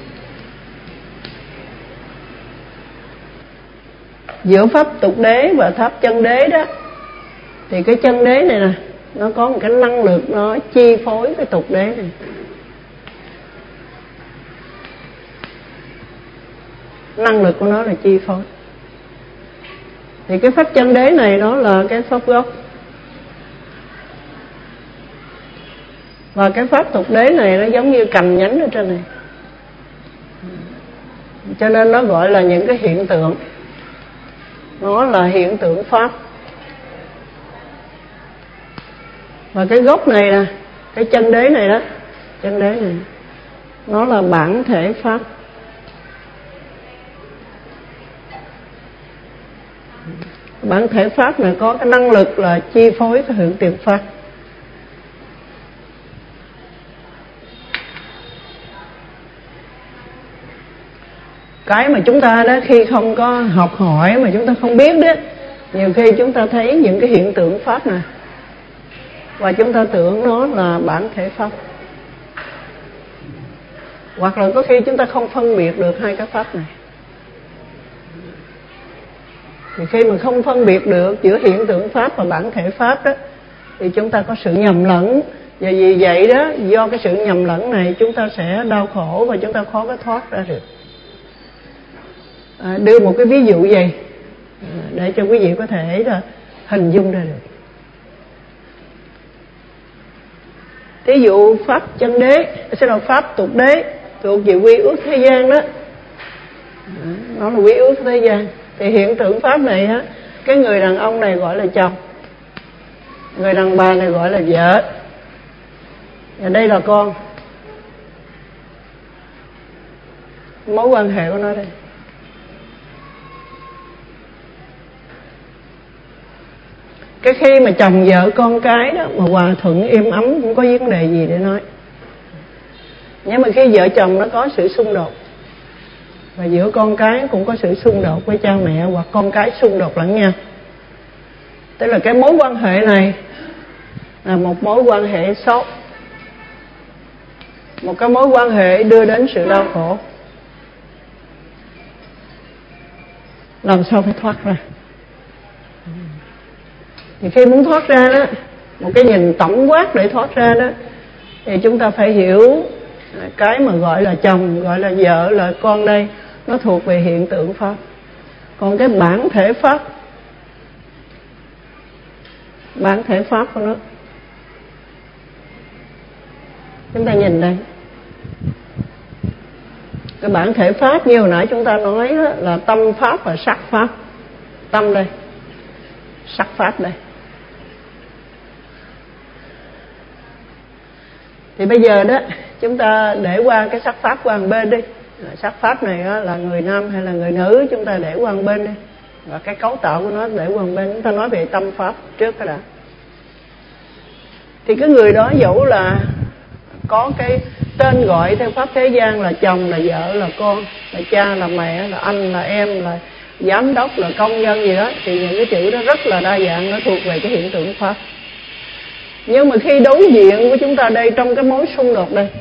Giữa pháp tục đế và pháp chân đế đó, thì cái chân đế này nè, nó có một cái năng lực nó chi phối cái tục đế này. Năng lực của nó là chi phối. Thì cái pháp chân đế này nó là cái pháp gốc. Và cái pháp tục đế này nó giống như cành nhánh ở trên này, cho nên nó gọi là những cái hiện tượng. Nó là hiện tượng pháp. Và cái gốc này nè, Cái chân đế này đó, chân đế này nó là bản thể pháp. Bản thể pháp này có cái năng lực là chi phối cái hiện tiền pháp. Cái mà chúng ta đó khi không có học hỏi mà chúng ta không biết đó, nhiều khi chúng ta thấy những cái hiện tượng pháp này và chúng ta tưởng nó là bản thể pháp. Hoặc là có khi chúng ta không phân biệt được hai cái pháp này. Thì khi mà không phân biệt được giữa hiện tượng pháp và bản thể pháp đó, thì chúng ta có sự nhầm lẫn. Và vì vậy đó, do cái sự nhầm lẫn này chúng ta sẽ đau khổ và chúng ta khó có thoát ra được. À, đưa một cái ví dụ gì để cho quý vị có thể là hình dung ra được. Thí dụ pháp chân đế, sẽ là pháp tục đế thuộc về quy ước thế gian đó. Nó là quy ước thế gian. Thì hiện tượng pháp này á, cái người đàn ông này gọi là chồng, người đàn bà này gọi là vợ, và đây là con. Mối quan hệ của nó đây. Cái khi mà chồng vợ con cái đó mà hòa thuận êm ấm không có vấn đề gì để nói. Nhưng mà khi vợ chồng nó có sự xung đột, và giữa con cái cũng có sự xung đột với cha mẹ, hoặc con cái xung đột lẫn nhau, tức là cái mối quan hệ này là một mối quan hệ xấu, một cái mối quan hệ đưa đến sự đau khổ. Làm sao phải thoát ra? Thì khi muốn thoát ra đó, một cái nhìn tổng quát để thoát ra đó, thì chúng ta phải hiểu cái mà gọi là chồng, gọi là vợ, là con đây, nó thuộc về hiện tượng pháp. Còn cái bản thể pháp, bản thể pháp của nó, chúng ta nhìn đây. Cái bản thể pháp như hồi nãy chúng ta nói đó, là tâm pháp và sắc pháp. Tâm đây, sắc pháp đây. Thì bây giờ đó chúng ta để qua cái sắc pháp qua một bên đi. Sắc pháp này là người nam hay là người nữ, chúng ta để qua một bên đi. Và cái cấu tạo của nó để qua một bên. Chúng ta nói về tâm pháp trước cái đã. Thì cái người đó dẫu là có cái tên gọi theo pháp thế gian là chồng, là vợ, là con, là cha, là mẹ, là anh, là em, là giám đốc, là công nhân gì đó, thì những cái chữ đó rất là đa dạng, nó thuộc về cái hiện tượng pháp. Nhưng mà khi đối diện của chúng ta đây, trong cái mối xung đột đây,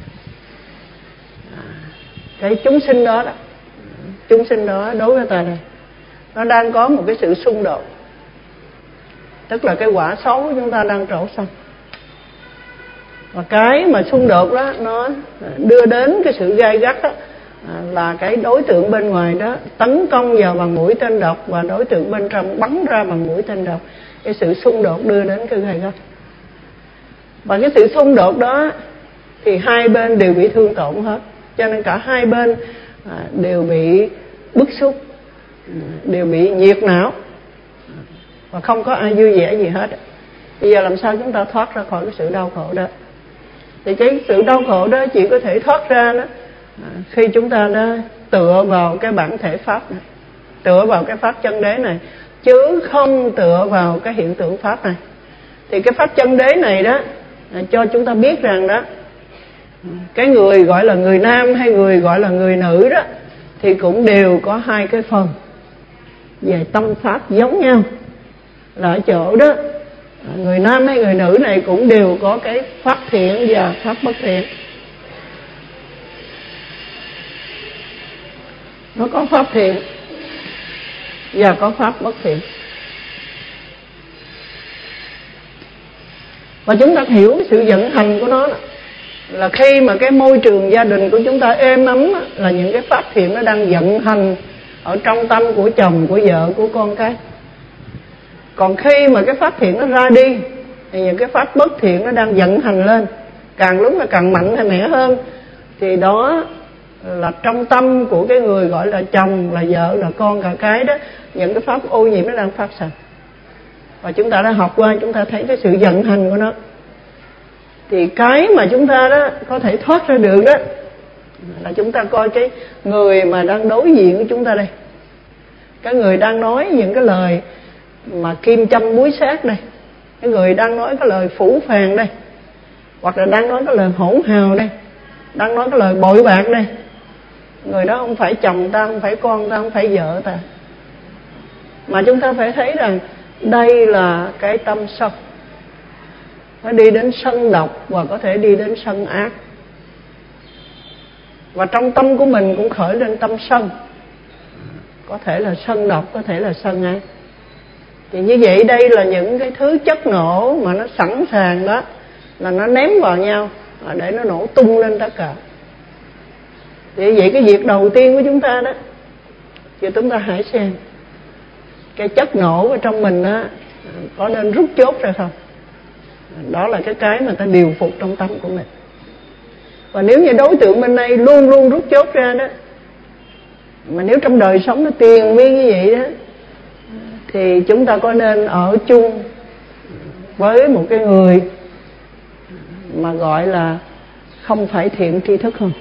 cái chúng sinh đó đó, chúng sinh đó đối với ta đây, nó đang có một cái sự xung đột. Tức là cái quả xấu của chúng ta đang trổ xanh. Và cái mà xung đột đó nó đưa đến cái sự gai gắt đó, là cái đối tượng bên ngoài đó tấn công vào bằng mũi tên độc, và đối tượng bên trong bắn ra bằng mũi tên độc. Cái sự xung đột đưa đến cái gai gắt. Và cái sự xung đột đó thì hai bên đều bị thương tổn hết. Cho nên cả hai bên đều bị bức xúc, đều bị nhiệt não, và không có ai vui vẻ gì hết. Bây giờ làm sao chúng ta thoát ra khỏi cái sự đau khổ đó? Thì cái sự đau khổ đó chỉ có thể thoát ra đó khi chúng ta đã tựa vào cái bản thể pháp này, tựa vào cái pháp chân đế này, chứ không tựa vào cái hiện tượng pháp này. Thì cái pháp chân đế này đó cho chúng ta biết rằng đó, cái người gọi là người nam hay người gọi là người nữ đó, thì cũng đều có hai cái phần về tâm pháp giống nhau. Là ở chỗ đó, người nam hay người nữ này cũng đều có cái pháp thiện và pháp bất thiện. Nó có pháp thiện và có pháp bất thiện. Và chúng ta hiểu cái sự vận hành của nó là khi mà cái môi trường gia đình của chúng ta êm ấm là những cái pháp thiện nó đang vận hành ở trong tâm của chồng, của vợ, của con cái. Còn khi mà cái pháp thiện nó ra đi thì những cái pháp bất thiện nó đang vận hành lên, càng lúc là càng mạnh hay mẽ hơn. Thì đó là trong tâm của cái người gọi là chồng, là vợ, là con, cả cái đó, những cái pháp ô nhiễm nó đang phát sinh. Và chúng ta đã học qua, chúng ta thấy cái sự vận hành của nó. Thì cái mà chúng ta đó có thể thoát ra được đó là chúng ta coi cái người mà đang đối diện với chúng ta đây, cái người đang nói những cái lời mà kim châm muối sát đây, cái người đang nói cái lời phủ phàng đây, hoặc là đang nói cái lời hỗn hào đây, đang nói cái lời bội bạc đây. Người đó không phải chồng ta, không phải con ta, không phải vợ ta, mà chúng ta phải thấy rằng đây là cái tâm sân. Nó đi đến sân độc và có thể đi đến sân ác. Và trong tâm của mình cũng khởi lên tâm sân, có thể là sân độc, có thể là sân ác. Thì như vậy đây là những cái thứ chất nổ mà nó sẵn sàng đó, là nó ném vào nhau để nó nổ tung lên tất cả. Thì vậy cái việc đầu tiên của chúng ta đó, thì chúng ta hãy xem cái chất nổ ở trong mình đó có nên rút chốt ra không. Đó là cái cái mà ta điều phục trong tâm của mình. Và nếu như đối tượng bên đây luôn luôn rút chốt ra đó, mà nếu trong đời sống nó tiền miên như vậy đó, thì chúng ta có nên ở chung với một cái người mà gọi là không phải thiện tri thức không?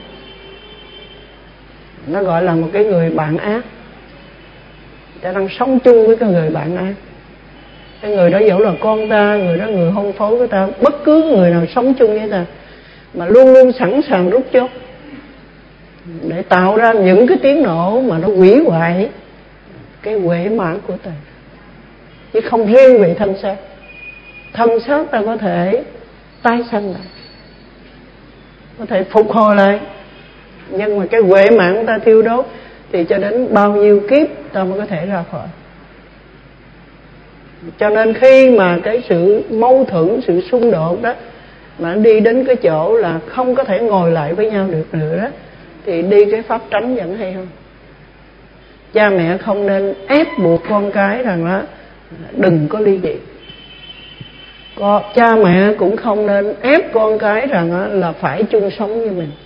Nó gọi là một cái người bạn ác. Ta đang sống chung với cái người bạn ác. Cái người đó dẫu là con ta, người đó người hôn phối của ta, bất cứ người nào sống chung với ta, mà luôn luôn sẵn sàng rút chốt để tạo ra những cái tiếng nổ mà nó hủy hoại cái huệ mạng của ta. Chứ không riêng về thân xác. Thân xác ta có thể tái sanh lại, có thể phục hồi lại, nhưng mà cái huệ mạng ta thiêu đốt thì cho đến bao nhiêu kiếp ta mới có thể ra khỏi. Cho nên khi mà cái sự mâu thuẫn, sự xung đột đó mà đi đến cái chỗ là không có thể ngồi lại với nhau được nữa đó, thì đi cái pháp tránh vẫn hay hơn. Cha mẹ không nên ép buộc con cái rằng đó đừng có ly dị. Con, cha mẹ cũng không nên ép con cái rằng là phải chung sống như mình.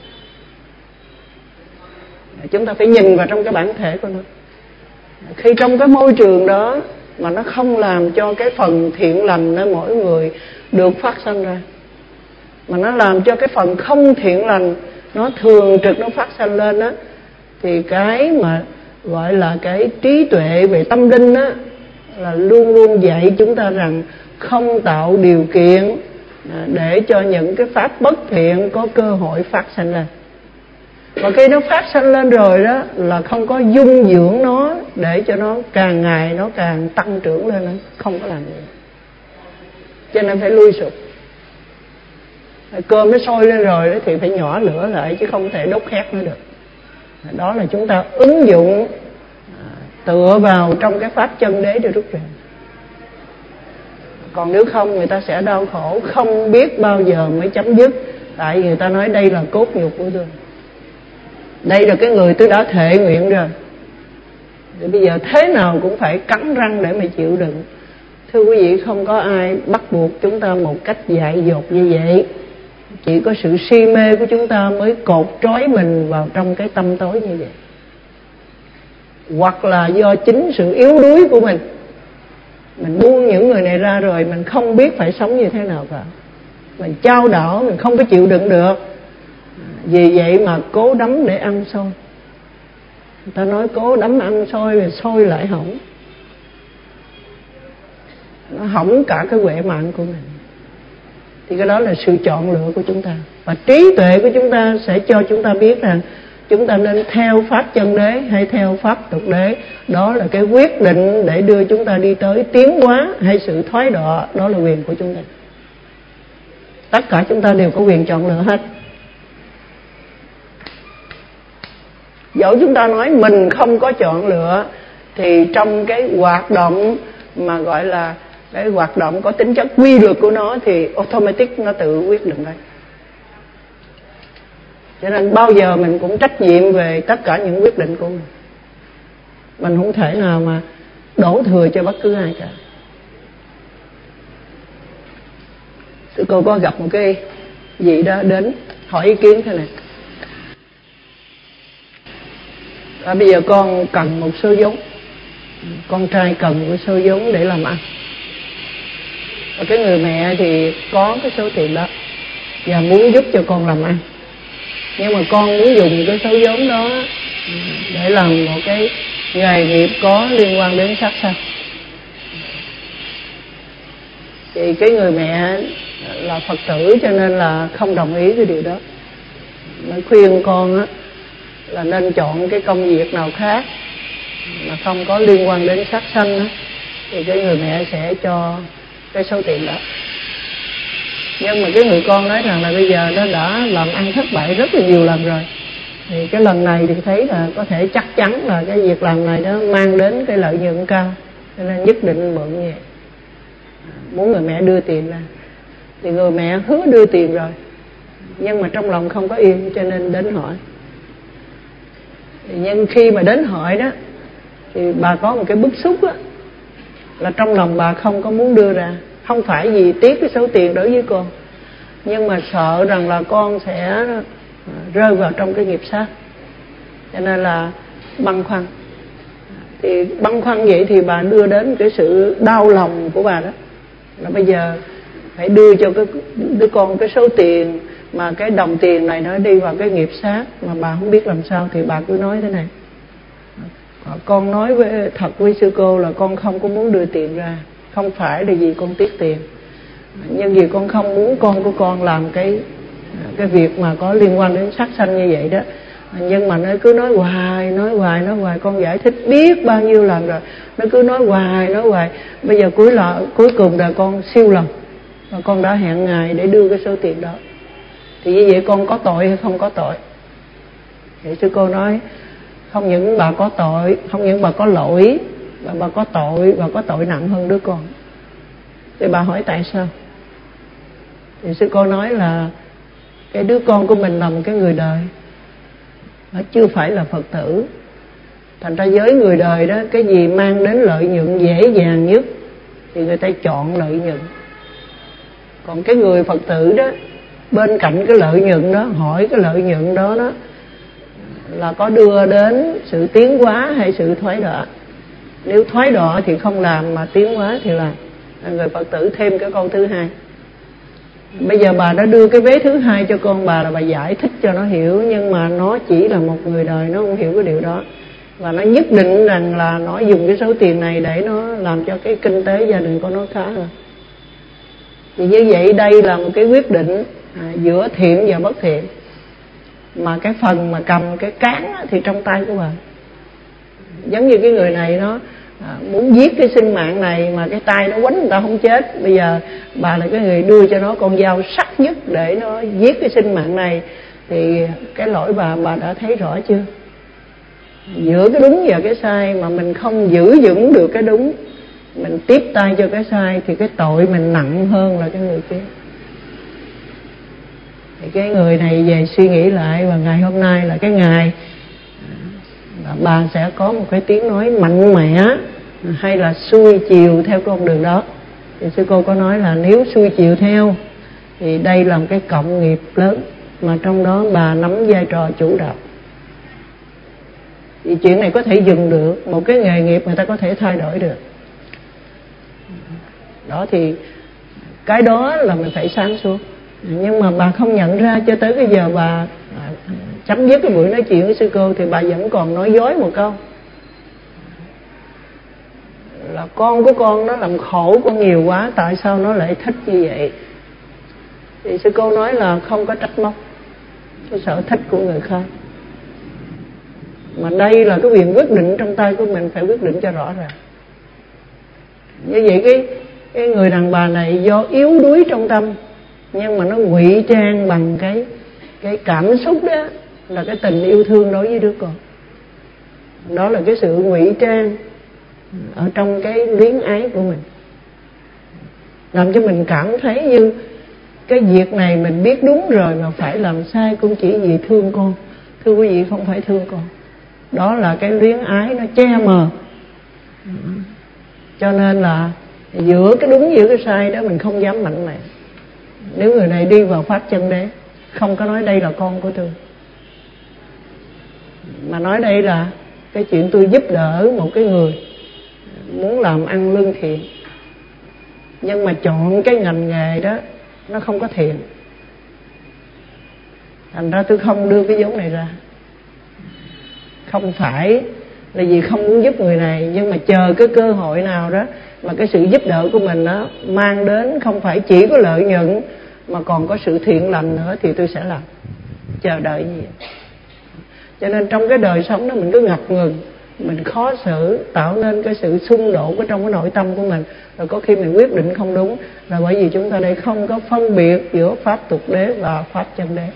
Chúng ta phải nhìn vào trong cái bản thể của nó. Khi trong cái môi trường đó mà nó không làm cho cái phần thiện lành nơi mỗi người được phát sinh ra, mà nó làm cho cái phần không thiện lành nó thường trực nó phát sinh lên đó, thì cái mà gọi là cái trí tuệ về tâm linh đó là luôn luôn dạy chúng ta rằng không tạo điều kiện để cho những cái pháp bất thiện có cơ hội phát sinh ra. Và khi nó phát sinh lên rồi đó là không có dung dưỡng nó để cho nó càng ngày nó càng tăng trưởng lên, nó không có làm gì. Cho nên phải lui sụp. Cơm nó sôi lên rồi đó thì phải nhỏ lửa lại, chứ không thể đốt khét nó được. Đó là chúng ta ứng dụng tựa vào trong cái pháp chân đế để rút ra. Còn nếu không người ta sẽ đau khổ không biết bao giờ mới chấm dứt. Tại người ta nói đây là cốt nhục của tôi, đây là cái người tôi đã thệ nguyện rồi, thì bây giờ thế nào cũng phải cắn răng để mà chịu đựng. Thưa quý vị, không có ai bắt buộc chúng ta một cách dại dột như vậy. Chỉ có sự si mê của chúng ta mới cột trói mình vào trong cái tâm tối như vậy. Hoặc là do chính sự yếu đuối của mình, mình buông những người này ra rồi mình không biết phải sống như thế nào cả. Mình chao đảo, mình không có chịu đựng được, vì vậy mà cố đắm để ăn xôi. Người ta nói cố đắm ăn xôi rồi xôi lại hỏng, nó hỏng cả cái huệ mạng của mình. Thì cái đó là sự chọn lựa của chúng ta. Và trí tuệ của chúng ta sẽ cho chúng ta biết rằng chúng ta nên theo pháp chân đế hay theo pháp tục đế. Đó là cái quyết định để đưa chúng ta đi tới tiến hóa hay sự thoái đọa. Đó là quyền của chúng ta. Tất cả chúng ta đều có quyền chọn lựa hết. Dẫu chúng ta nói mình không có chọn lựa, thì trong cái hoạt động mà gọi là cái hoạt động có tính chất quy luật của nó thì automatic nó tự quyết định đấy. Cho nên bao giờ mình cũng trách nhiệm về tất cả những quyết định của mình. Mình không thể nào mà đổ thừa cho bất cứ ai cả. Tụi cô có gặp một cái gì đó đến hỏi ý kiến thế này. À, bây giờ con cần một số vốn, con trai cần một số vốn để làm ăn. Và cái người mẹ thì có cái số tiền đó, và muốn giúp cho con làm ăn, nhưng mà con muốn dùng cái số vốn đó để làm một cái nghề nghiệp có liên quan đến sát sanh. Thì cái người mẹ là Phật tử cho nên là không đồng ý cái điều đó. Nó khuyên con á là nên chọn cái công việc nào khác mà không có liên quan đến sát sanh á, thì cái người mẹ sẽ cho cái số tiền đó. Nhưng mà cái người con nói rằng là bây giờ nó đã làm ăn thất bại rất là nhiều lần rồi, thì cái lần này thì thấy là có thể chắc chắn là cái việc làm này đó mang đến cái lợi nhuận cao, cho nên nhất định mượn như vậy, muốn người mẹ đưa tiền ra. Thì người mẹ hứa đưa tiền rồi, nhưng mà trong lòng không có yên, cho nên đến hỏi. Thì nhưng khi mà đến hỏi đó thì bà có một cái bức xúc á, là trong lòng bà không có muốn đưa ra. Không phải vì tiếc cái số tiền đối với con, nhưng mà sợ rằng là con sẽ rơi vào trong cái nghiệp sát, cho nên là băn khoăn. Thì băn khoăn vậy thì bà đưa đến cái sự đau lòng của bà đó, là bây giờ phải đưa cho cái đứa con cái số tiền mà cái đồng tiền này nó đi vào cái nghiệp sát, mà bà không biết làm sao. Thì bà cứ nói thế này: con nói với thật với sư cô là con không có muốn đưa tiền ra, không phải là vì con tiếc tiền, nhưng vì con không muốn con của con làm cái cái việc mà có liên quan đến sát sanh như vậy đó. Nhưng mà nó cứ nói hoài, nói hoài, nói hoài. Con giải thích biết bao nhiêu lần rồi, nó cứ nói hoài, nói hoài. Bây giờ cuối là cuối cùng là con siêu lòng, và con đã hẹn ngày để đưa cái số tiền đó. Thì như vậy con có tội hay không có tội? Thì sư cô nói không những bà có tội, không những bà có lỗi, mà bà có tội, và có tội nặng hơn đứa con. Thì bà hỏi tại sao? Thì sư cô nói là cái đứa con của mình là một cái người đời, nó chưa phải là Phật tử. Thành ra với người đời đó, cái gì mang đến lợi nhuận dễ dàng nhất thì người ta chọn lợi nhuận. Còn cái người Phật tử đó, bên cạnh cái lợi nhuận đó, hỏi cái lợi nhuận đó đó là có đưa đến sự tiến hóa hay sự thoái đọa. Nếu thoái đọa thì không làm, mà tiến hóa thì làm. Người Phật tử thêm cái câu thứ hai. Bây giờ bà đã đưa cái vế thứ hai cho con bà, là bà giải thích cho nó hiểu, nhưng mà nó chỉ là một người đời, nó không hiểu cái điều đó. Và nó nhất định rằng là nó dùng cái số tiền này để nó làm cho cái kinh tế gia đình của nó khá hơn. Thì như vậy đây là một cái quyết định à, giữa thiện và bất thiện. Mà cái phần mà cầm cái cán thì trong tay của bà. Giống như cái người này nó à, muốn giết cái sinh mạng này, mà cái tay nó quánh người ta không chết. Bây giờ bà là cái người đưa cho nó con dao sắc nhất để nó giết cái sinh mạng này, thì cái lỗi bà bà đã thấy rõ chưa? Giữa cái đúng và cái sai mà mình không giữ vững được cái đúng, mình tiếp tay cho cái sai, thì cái tội mình nặng hơn là cái người kia. Thì cái người này về suy nghĩ lại, và ngày hôm nay là cái ngày là bà sẽ có một cái tiếng nói mạnh mẽ, hay là xuôi chiều theo con đường đó. Thì sư cô có nói là nếu xuôi chiều theo thì đây là một cái cộng nghiệp lớn, mà trong đó bà nắm vai trò chủ đạo. Thì chuyện này có thể dừng được, một cái nghề nghiệp người ta có thể thay đổi được. Đó thì cái đó là mình phải sáng suốt. Nhưng mà bà không nhận ra cho tới bây giờ bà chấm dứt cái buổi nói chuyện với sư cô, thì bà vẫn còn nói dối một câu là con của con nó làm khổ con nhiều quá, tại sao nó lại thích như vậy. Thì sư cô nói là không có trách móc cái sở thích của người khác, mà đây là cái quyền quyết định trong tay của mình, phải quyết định cho rõ ràng. Như vậy cái, cái người đàn bà này do yếu đuối trong tâm, nhưng mà nó ngụy trang bằng cái cái cảm xúc đó là cái tình yêu thương đối với đứa con. Đó là cái sự ngụy trang ở trong cái luyến ái của mình, làm cho mình cảm thấy như cái việc này mình biết đúng rồi mà phải làm sai cũng chỉ vì thương con. Thưa quý vị, không phải thương con, đó là cái luyến ái nó che mờ. Cho nên là giữa cái đúng giữa cái sai đó mình không dám mạnh mẽ. Nếu người này đi vào pháp chân đế, không có nói đây là con của tôi, mà nói đây là cái chuyện tôi giúp đỡ một cái người muốn làm ăn lương thiện, nhưng mà chọn cái ngành nghề đó nó không có thiện, Thành ra tôi không đưa cái vốn này ra. Không phải là vì không muốn giúp người này, nhưng mà chờ cái cơ hội nào đó mà cái sự giúp đỡ của mình nó mang đến không phải chỉ có lợi nhuận mà còn có sự thiện lành nữa thì tôi sẽ làm. Chờ đợi gì vậy? Cho nên trong cái đời sống đó mình cứ ngập ngừng, mình khó xử, tạo nên cái sự xung đột ở trong cái nội tâm của mình. Rồi có khi mình quyết định không đúng là bởi vì chúng ta đây không có phân biệt giữa pháp tục đế và pháp chân đế.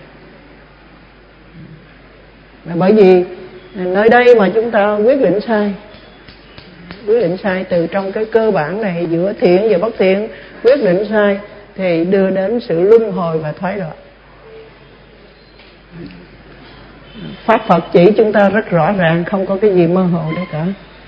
Là bởi vì nơi đây mà chúng ta quyết định sai, quyết định sai từ trong cái cơ bản này giữa thiện và bất thiện, quyết định sai thì đưa đến sự luân hồi và thoái đoạn. Pháp Phật chỉ chúng ta rất rõ ràng, không có cái gì mơ hồ đấy cả.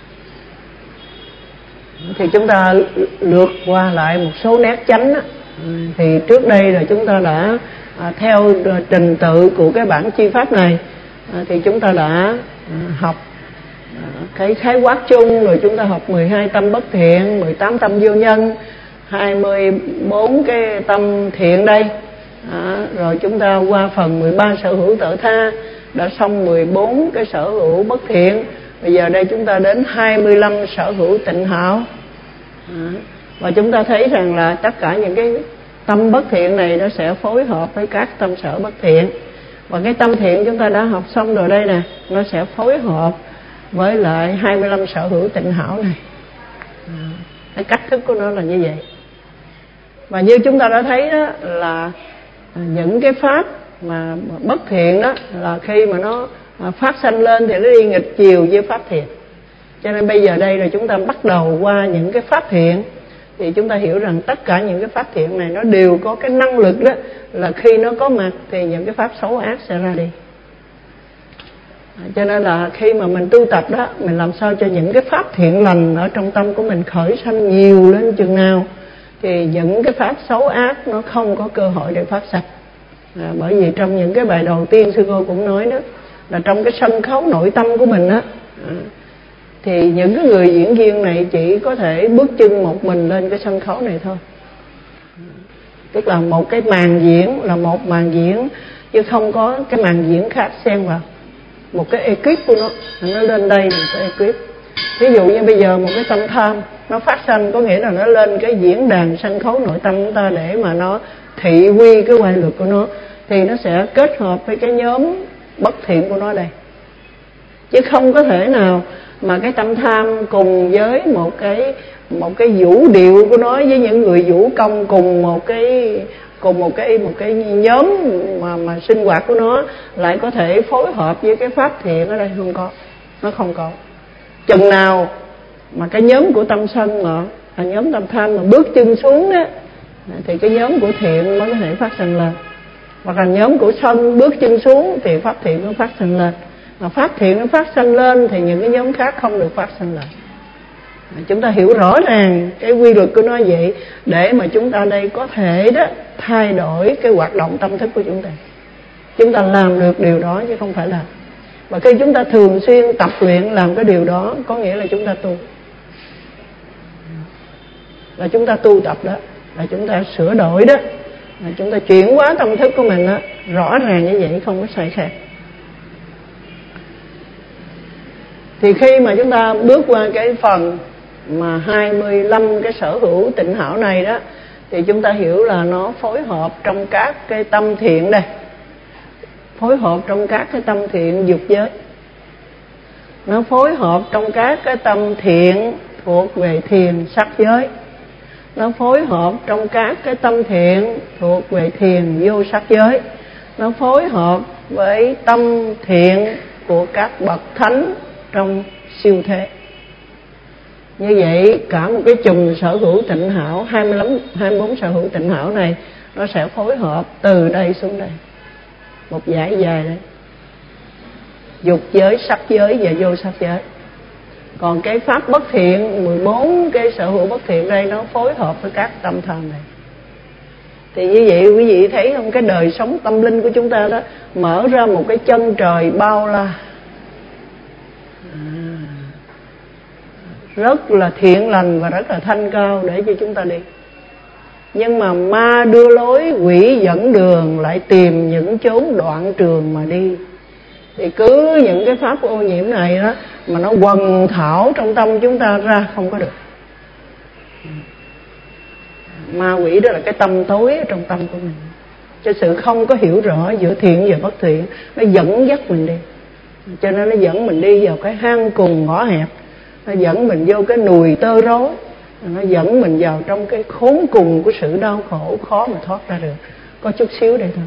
Thì chúng ta lược qua lại một số nét chánh á. Thì trước đây là chúng ta đã à, theo trình tự của cái bản chi pháp này à, thì chúng ta đã à, học à, cái khái quát chung, rồi chúng ta học mười hai tâm bất thiện, mười tám tâm vô nhân, hai mươi bốn cái tâm thiện đây à, rồi chúng ta qua phần mười ba sở hữu tự tha, đã xong mười bốn cái sở hữu bất thiện. Bây giờ đây chúng ta đến hai mươi lăm sở hữu tịnh hảo à, và chúng ta thấy rằng là tất cả những cái tâm bất thiện này nó sẽ phối hợp với các tâm sở bất thiện. Và cái tâm thiện chúng ta đã học xong rồi đây nè, nó sẽ phối hợp với lại hai mươi lăm sở hữu tịnh hảo này à, cái cách thức của nó là như vậy. Và như chúng ta đã thấy đó là những cái pháp mà bất thiện đó là khi mà nó phát sanh lên thì nó đi nghịch chiều với pháp thiện. Cho nên bây giờ đây là chúng ta bắt đầu qua những cái pháp thiện thì chúng ta hiểu rằng tất cả những cái pháp thiện này nó đều có cái năng lực đó là khi nó có mặt thì những cái pháp xấu ác sẽ ra đi. Cho nên là khi mà mình tu tập đó, mình làm sao cho những cái pháp thiện lành ở trong tâm của mình khởi sanh nhiều lên chừng nào thì những cái pháp xấu ác nó không có cơ hội để phát sanh. À, bởi vì trong những cái bài đầu tiên sư cô cũng nói đó là trong cái sân khấu nội tâm của mình á à, thì những cái người diễn viên này chỉ có thể bước chân một mình lên cái sân khấu này thôi. Tức là một cái màn diễn là một màn diễn, chứ không có cái màn diễn khác xen vào. Một cái ekip của nó, nó lên đây một cái ekip. Ví dụ như bây giờ một cái tâm tham nó phát sanh, có nghĩa là nó lên cái diễn đàn sân khấu nội tâm của ta để mà nó thị quy cái quy luật của nó, thì nó sẽ kết hợp với cái nhóm bất thiện của nó đây. Chứ không có thể nào mà cái tâm tham cùng với một cái một cái vũ điệu của nó với những người vũ công cùng một cái cùng một cái một cái nhóm mà mà sinh hoạt của nó lại có thể phối hợp với cái pháp thiện ở đây, không có, nó không có. Chừng nào mà cái nhóm của tâm sân mà là nhóm tâm tham mà bước chân xuống đó thì cái nhóm của thiện mới có thể phát sinh lên, hoặc là nhóm của sân bước chân xuống thì pháp thiện nó phát sinh lên. Mà pháp thiện nó phát sinh lên thì những cái nhóm khác không được phát sinh lên. Chúng ta hiểu rõ ràng cái quy luật của nó vậy để mà chúng ta đây có thể đó thay đổi cái hoạt động tâm thức của chúng ta. Chúng ta làm được điều đó chứ không phải là. Và khi chúng ta thường xuyên tập luyện làm cái điều đó có nghĩa là chúng ta tu. Là chúng ta tu tập đó, là chúng ta sửa đổi đó, là chúng ta chuyển hóa tâm thức của mình đó, rõ ràng như vậy, không có sai khác. Thì khi mà chúng ta bước qua cái phần mà hai mươi lăm cái sở hữu tịnh hảo này đó thì chúng ta hiểu là nó phối hợp trong các cái tâm thiện đây, phối hợp trong các cái tâm thiện dục giới, nó phối hợp trong các cái tâm thiện thuộc về thiền sắc giới, nó phối hợp trong các cái tâm thiện thuộc về thiền vô sắc giới, nó phối hợp với tâm thiện của các bậc thánh trong siêu thế. Như vậy cả một cái chùm sở hữu tịnh hảo hai mươi lăm, hai mươi bốn sở hữu tịnh hảo này nó sẽ phối hợp từ đây xuống đây, một dải dài đây, dục giới, sắc giới và vô sắc giới. Còn cái pháp bất thiện, mười bốn cái sở hữu bất thiện đây nó phối hợp với các tâm tham này. Thì như vậy quý vị thấy không, cái đời sống tâm linh của chúng ta đó mở ra một cái chân trời bao la, rất là thiện lành và rất là thanh cao để cho chúng ta đi. Nhưng mà ma đưa lối, quỷ dẫn đường, lại tìm những chốn đoạn trường mà đi. Thì cứ những cái pháp ô nhiễm này đó mà nó quần thảo trong tâm chúng ta ra không có được. Ma quỷ đó là cái tâm tối ở trong tâm của mình. Cái sự không có hiểu rõ giữa thiện và bất thiện, nó dẫn dắt mình đi. Cho nên nó dẫn mình đi vào cái hang cùng ngõ hẹp, nó dẫn mình vô cái nùi tơ rối, nó dẫn mình vào trong cái khốn cùng của sự đau khổ, khó mà thoát ra được. Có chút xíu đây thôi,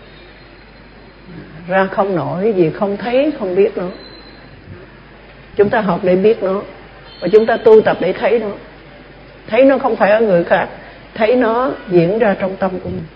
ra không nổi vì không thấy, không biết nó. Chúng ta học để biết nó, và chúng ta tu tập để thấy nó. Thấy nó không phải ở người khác, thấy nó diễn ra trong tâm của mình.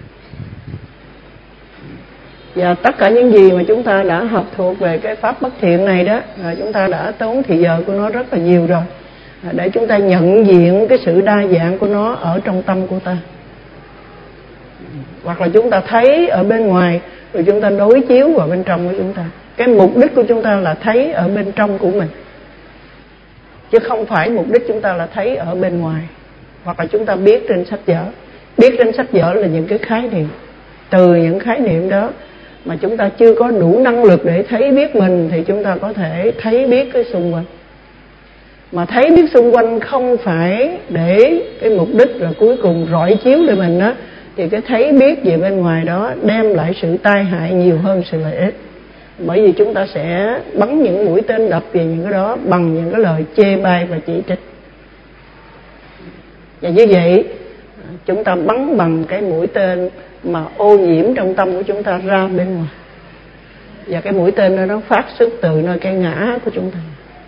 Và tất cả những gì mà chúng ta đã học thuộc về cái pháp bất thiện này đó, chúng ta đã tốn thì giờ của nó rất là nhiều rồi, để chúng ta nhận diện cái sự đa dạng của nó ở trong tâm của ta. Hoặc là chúng ta thấy ở bên ngoài, rồi chúng ta đối chiếu vào bên trong của chúng ta. Cái mục đích của chúng ta là thấy ở bên trong của mình, chứ không phải mục đích chúng ta là thấy ở bên ngoài. Hoặc là chúng ta biết trên sách vở. Biết trên sách vở là những cái khái niệm. Từ những khái niệm đó mà chúng ta chưa có đủ năng lực để thấy biết mình, thì chúng ta có thể thấy biết cái xung quanh. Mà thấy biết xung quanh không phải để cái mục đích là cuối cùng rọi chiếu lên mình đó, thì cái thấy biết về bên ngoài đó đem lại sự tai hại nhiều hơn sự lợi ích. Bởi vì chúng ta sẽ bắn những mũi tên đập về những cái đó bằng những cái lời chê bai và chỉ trích. Và như vậy chúng ta bắn bằng cái mũi tên mà ô nhiễm trong tâm của chúng ta ra bên ngoài. Và cái mũi tên đó nó phát xuất từ nơi cái ngã của chúng ta,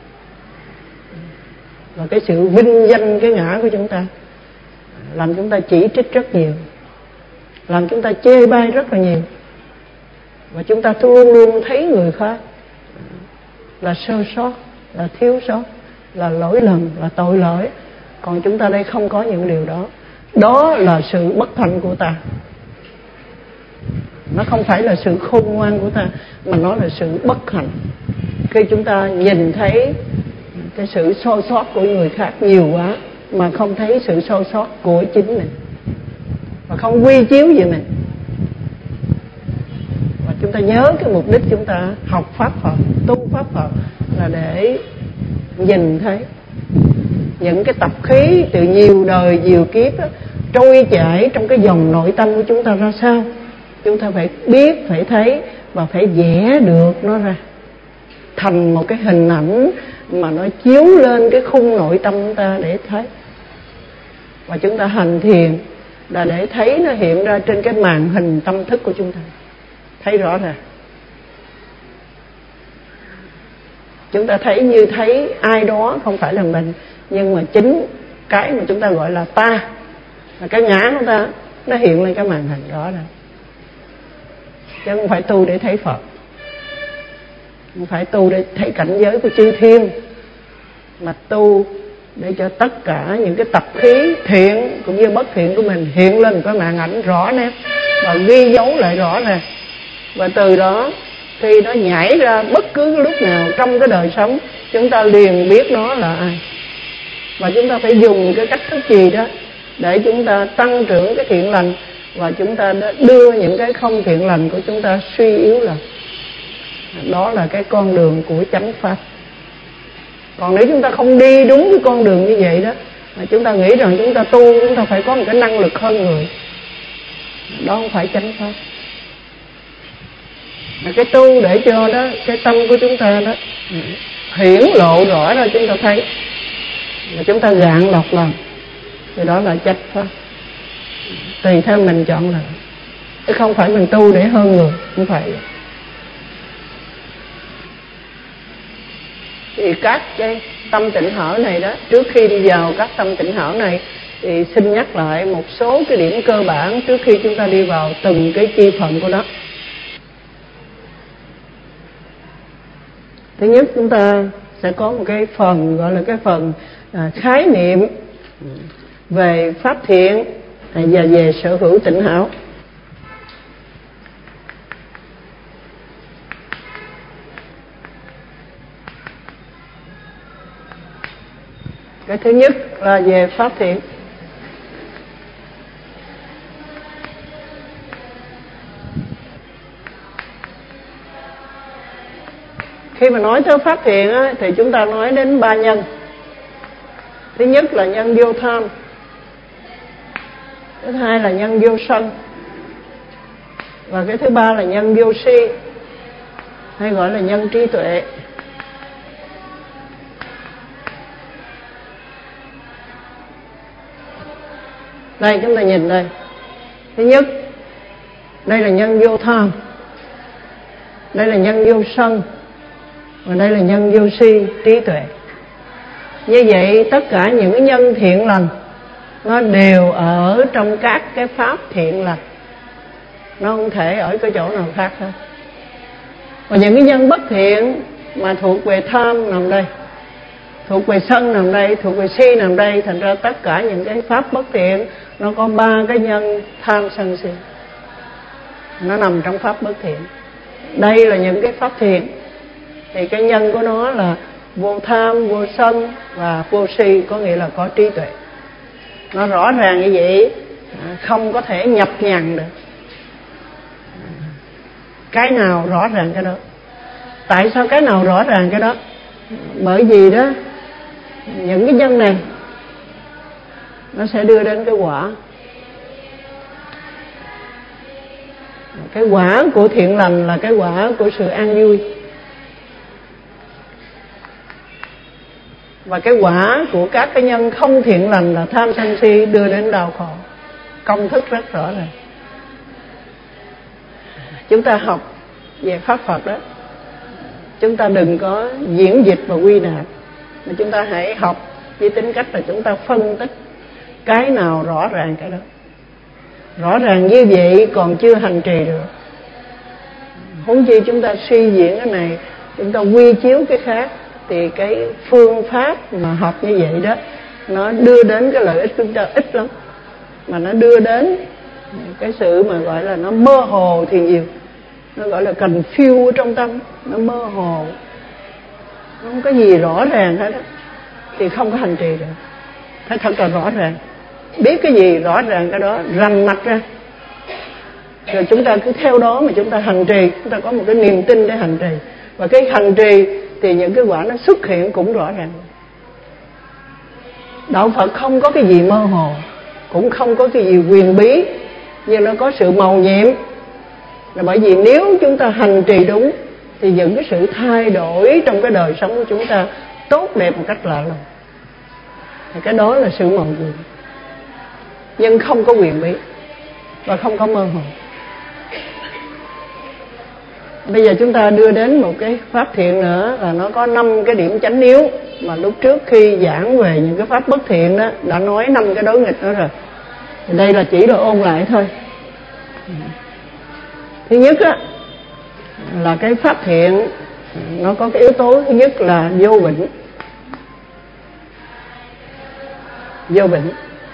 và cái sự vinh danh cái ngã của chúng ta làm chúng ta chỉ trích rất nhiều, làm chúng ta chê bai rất là nhiều. Và chúng ta luôn luôn thấy người khác là sơ sót, là thiếu sót, là lỗi lầm, là tội lỗi. Còn chúng ta đây không có những điều đó. Đó là sự bất thành của ta. Nó không phải là sự khôn ngoan của ta, mà nó là sự bất hạnh. Khi chúng ta nhìn thấy cái sự soi sót của người khác nhiều quá, mà không thấy sự soi sót của chính mình, và không quy chiếu về mình. Và chúng ta nhớ cái mục đích chúng ta học Pháp Phật, tu Pháp Phật là để nhìn thấy những cái tập khí từ nhiều đời nhiều kiếp đó, trôi chảy trong cái dòng nội tâm của chúng ta ra sao. Chúng ta phải biết, phải thấy và phải vẽ được nó ra thành một cái hình ảnh mà nó chiếu lên cái khung nội tâm chúng ta để thấy. Và chúng ta hành thiền là để thấy nó hiện ra trên cái màn hình tâm thức của chúng ta, thấy rõ ràng. Chúng ta thấy như thấy ai đó không phải là mình, nhưng mà chính cái mà chúng ta gọi là ta, là cái ngã của ta, nó hiện lên cái màn hình rõ ràng. Chứ không phải tu để thấy Phật, không phải tu để thấy cảnh giới của chư thiên, mà tu để cho tất cả những cái tập khí thiện cũng như bất thiện của mình hiện lên cái màn ảnh rõ nét và ghi dấu lại rõ ràng. Và từ đó khi nó nhảy ra bất cứ cái lúc nào trong cái đời sống, chúng ta liền biết nó là ai. Và chúng ta phải dùng cái cách thức gì đó để chúng ta tăng trưởng cái thiện lành, và chúng ta đưa những cái không thiện lành của chúng ta suy yếu lại. Đó là cái con đường của chánh pháp. Còn nếu chúng ta không đi đúng cái con đường như vậy đó, mà chúng ta nghĩ rằng chúng ta tu, chúng ta phải có một cái năng lực hơn người, đó không phải chánh pháp. Mà cái tu để cho đó cái tâm của chúng ta đó hiển lộ rõ ra, chúng ta thấy, và chúng ta gạn lọc lòng, thì đó là chánh pháp. Tùy theo mình chọn lựa, chứ không phải mình tu để hơn người, không phải. Thì các cái tâm tịnh hở này đó, trước khi đi vào các tâm tịnh hở này thì xin nhắc lại một số cái điểm cơ bản trước khi chúng ta đi vào từng cái chi phận của nó. Thứ nhất, chúng ta sẽ có một cái phần gọi là cái phần à, khái niệm về pháp thiện và về sở hữu tịnh hảo. Cái thứ nhất là về pháp thiện. Khi mà nói tới pháp thiện á, thì chúng ta nói đến ba nhân. Thứ nhất là nhân vô tham, thứ hai là nhân vô sân, và cái thứ ba là nhân vô si, hay gọi là nhân trí tuệ. Đây chúng ta nhìn đây. Thứ nhất, đây là nhân vô tham, đây là nhân vô sân, và đây là nhân vô si, trí tuệ. Như vậy tất cả những cái nhân thiện lành nó đều ở trong các cái pháp thiện lành, nó không thể ở cái chỗ nào khác hết. Và những cái nhân bất thiện mà thuộc về tham nằm đây, thuộc về sân nằm đây, thuộc về si nằm đây. Thành ra tất cả những cái pháp bất thiện nó có ba cái nhân tham sân si, nó nằm trong pháp bất thiện. Đây là những cái pháp thiện, thì cái nhân của nó là vô tham, vô sân và vô si, có nghĩa là có trí tuệ. Nó rõ ràng như vậy, không có thể nhập nhằng được. Cái nào rõ ràng cái đó. Tại sao cái nào rõ ràng cái đó? Bởi vì đó, những cái nhân này nó sẽ đưa đến cái quả. Cái quả của thiện lành là cái quả của sự an vui, và cái quả của các cái nhân không thiện lành là tham sân si đưa đến đau khổ. Công thức rất rõ ràng. Chúng ta học về pháp Phật đó, chúng ta đừng có diễn dịch và quy nạp, mà chúng ta hãy học với tính cách là chúng ta phân tích cái nào rõ ràng cái đó. Rõ ràng như vậy còn chưa hành trì được, huống chi chúng ta suy diễn cái này, chúng ta quy chiếu cái khác, thì cái phương pháp mà học như vậy đó, nó đưa đến cái lợi ích chúng ta ít lắm, mà nó đưa đến cái sự mà gọi là nó mơ hồ thì nhiều. Nó gọi là confuse trong tâm, nó mơ hồ, nó không có gì rõ ràng hết đó, thì không có hành trì được. Phải thật là rõ ràng, biết cái gì rõ ràng cái đó, rành mạch ra, rồi chúng ta cứ theo đó mà chúng ta hành trì. Chúng ta có một cái niềm tin để hành trì, và cái hành trì thì những cái quả nó xuất hiện cũng rõ ràng. Đạo Phật không có cái gì mơ hồ, cũng không có cái gì huyền bí, nhưng nó có sự màu nhiệm. Là bởi vì nếu chúng ta hành trì đúng thì những cái sự thay đổi trong cái đời sống của chúng ta tốt đẹp một cách lạ lùng. Thì cái đó là sự màu nhiệm, nhưng không có huyền bí và không có mơ hồ. Bây giờ chúng ta đưa đến một cái pháp thiện nữa, là nó có năm cái điểm chánh yếu, mà lúc trước khi giảng về những cái pháp bất thiện đó đã nói năm cái đối nghịch đó rồi. Thì đây là chỉ để ôn lại thôi. Thứ nhất á, là cái pháp thiện nó có cái yếu tố thứ nhất là vô bệnh. Vô bệnh.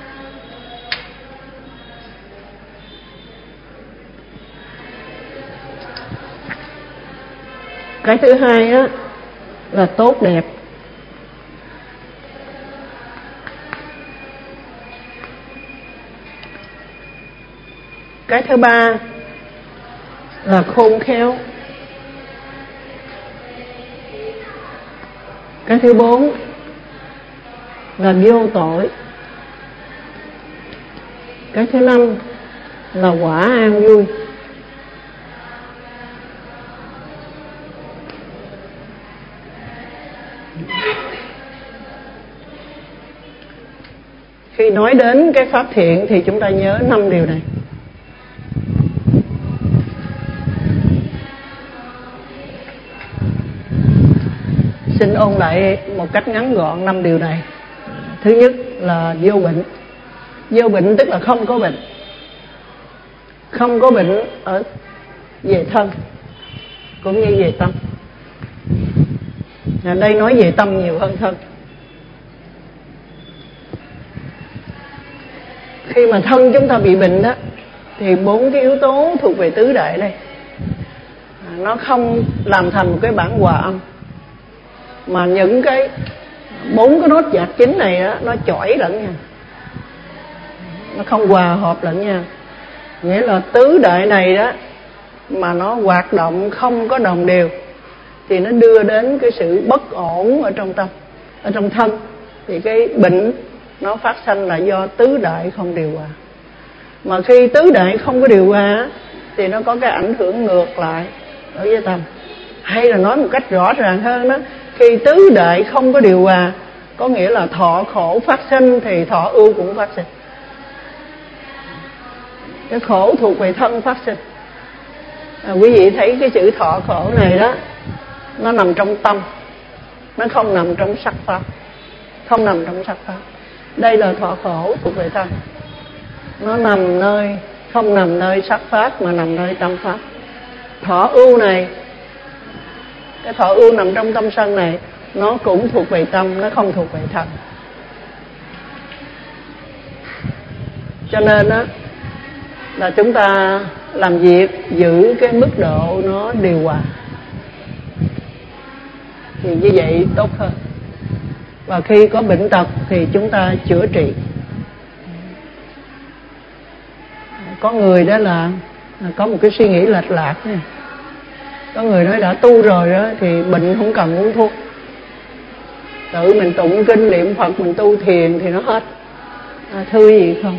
Cái thứ hai á là tốt đẹp. Cái thứ ba là khôn khéo. Cái thứ bốn là vô tội. Cái thứ năm là quả an vui. Khi nói đến cái pháp thiện thì chúng ta nhớ năm điều này. Xin ôn lại một cách ngắn gọn năm điều này. Thứ nhất là vô bệnh. Vô bệnh tức là không có bệnh. Không có bệnh ở về thân cũng như về tâm. Ở đây nói về tâm nhiều hơn thân. Khi mà thân chúng ta bị bệnh đó, thì bốn cái yếu tố thuộc về tứ đại đây, nó không làm thành một cái bản hòa âm, mà những cái bốn cái nốt nhạc chính này đó, nó chổi lẫn nhau, nó không hòa hợp lẫn nhau. Nghĩa là tứ đại này đó mà nó hoạt động không có đồng đều, thì nó đưa đến cái sự bất ổn ở trong tâm, ở trong thân. Thì cái bệnh nó phát sanh là do tứ đại không điều hòa. Mà khi tứ đại không có điều hòa thì nó có cái ảnh hưởng ngược lại đối với tâm. Hay là nói một cách rõ ràng hơn đó, khi tứ đại không có điều hòa có nghĩa là thọ khổ phát sinh thì thọ ưu cũng phát sinh. Cái khổ thuộc về thân phát sinh. À, quý vị thấy cái chữ thọ khổ này đó, nó nằm trong tâm, nó không nằm trong sắc pháp, không nằm trong sắc pháp. Đây là thọ khổ thuộc về thân, nó nằm nơi, không nằm nơi sắc pháp mà nằm nơi tâm pháp. Thọ ưu này, cái thọ ưu nằm trong tâm sân này, nó cũng thuộc về tâm, nó không thuộc về thân. Cho nên đó là chúng ta làm việc giữ cái mức độ nó điều hòa, thì như vậy tốt hơn. Và khi có bệnh tật thì chúng ta chữa trị. Có người đó là có một cái suy nghĩ lệch lạc nha. Có người nói đã tu rồi đó thì bệnh không cần uống thuốc, tự mình tụng kinh niệm Phật, mình tu thiền thì nó hết. À, thưa gì không?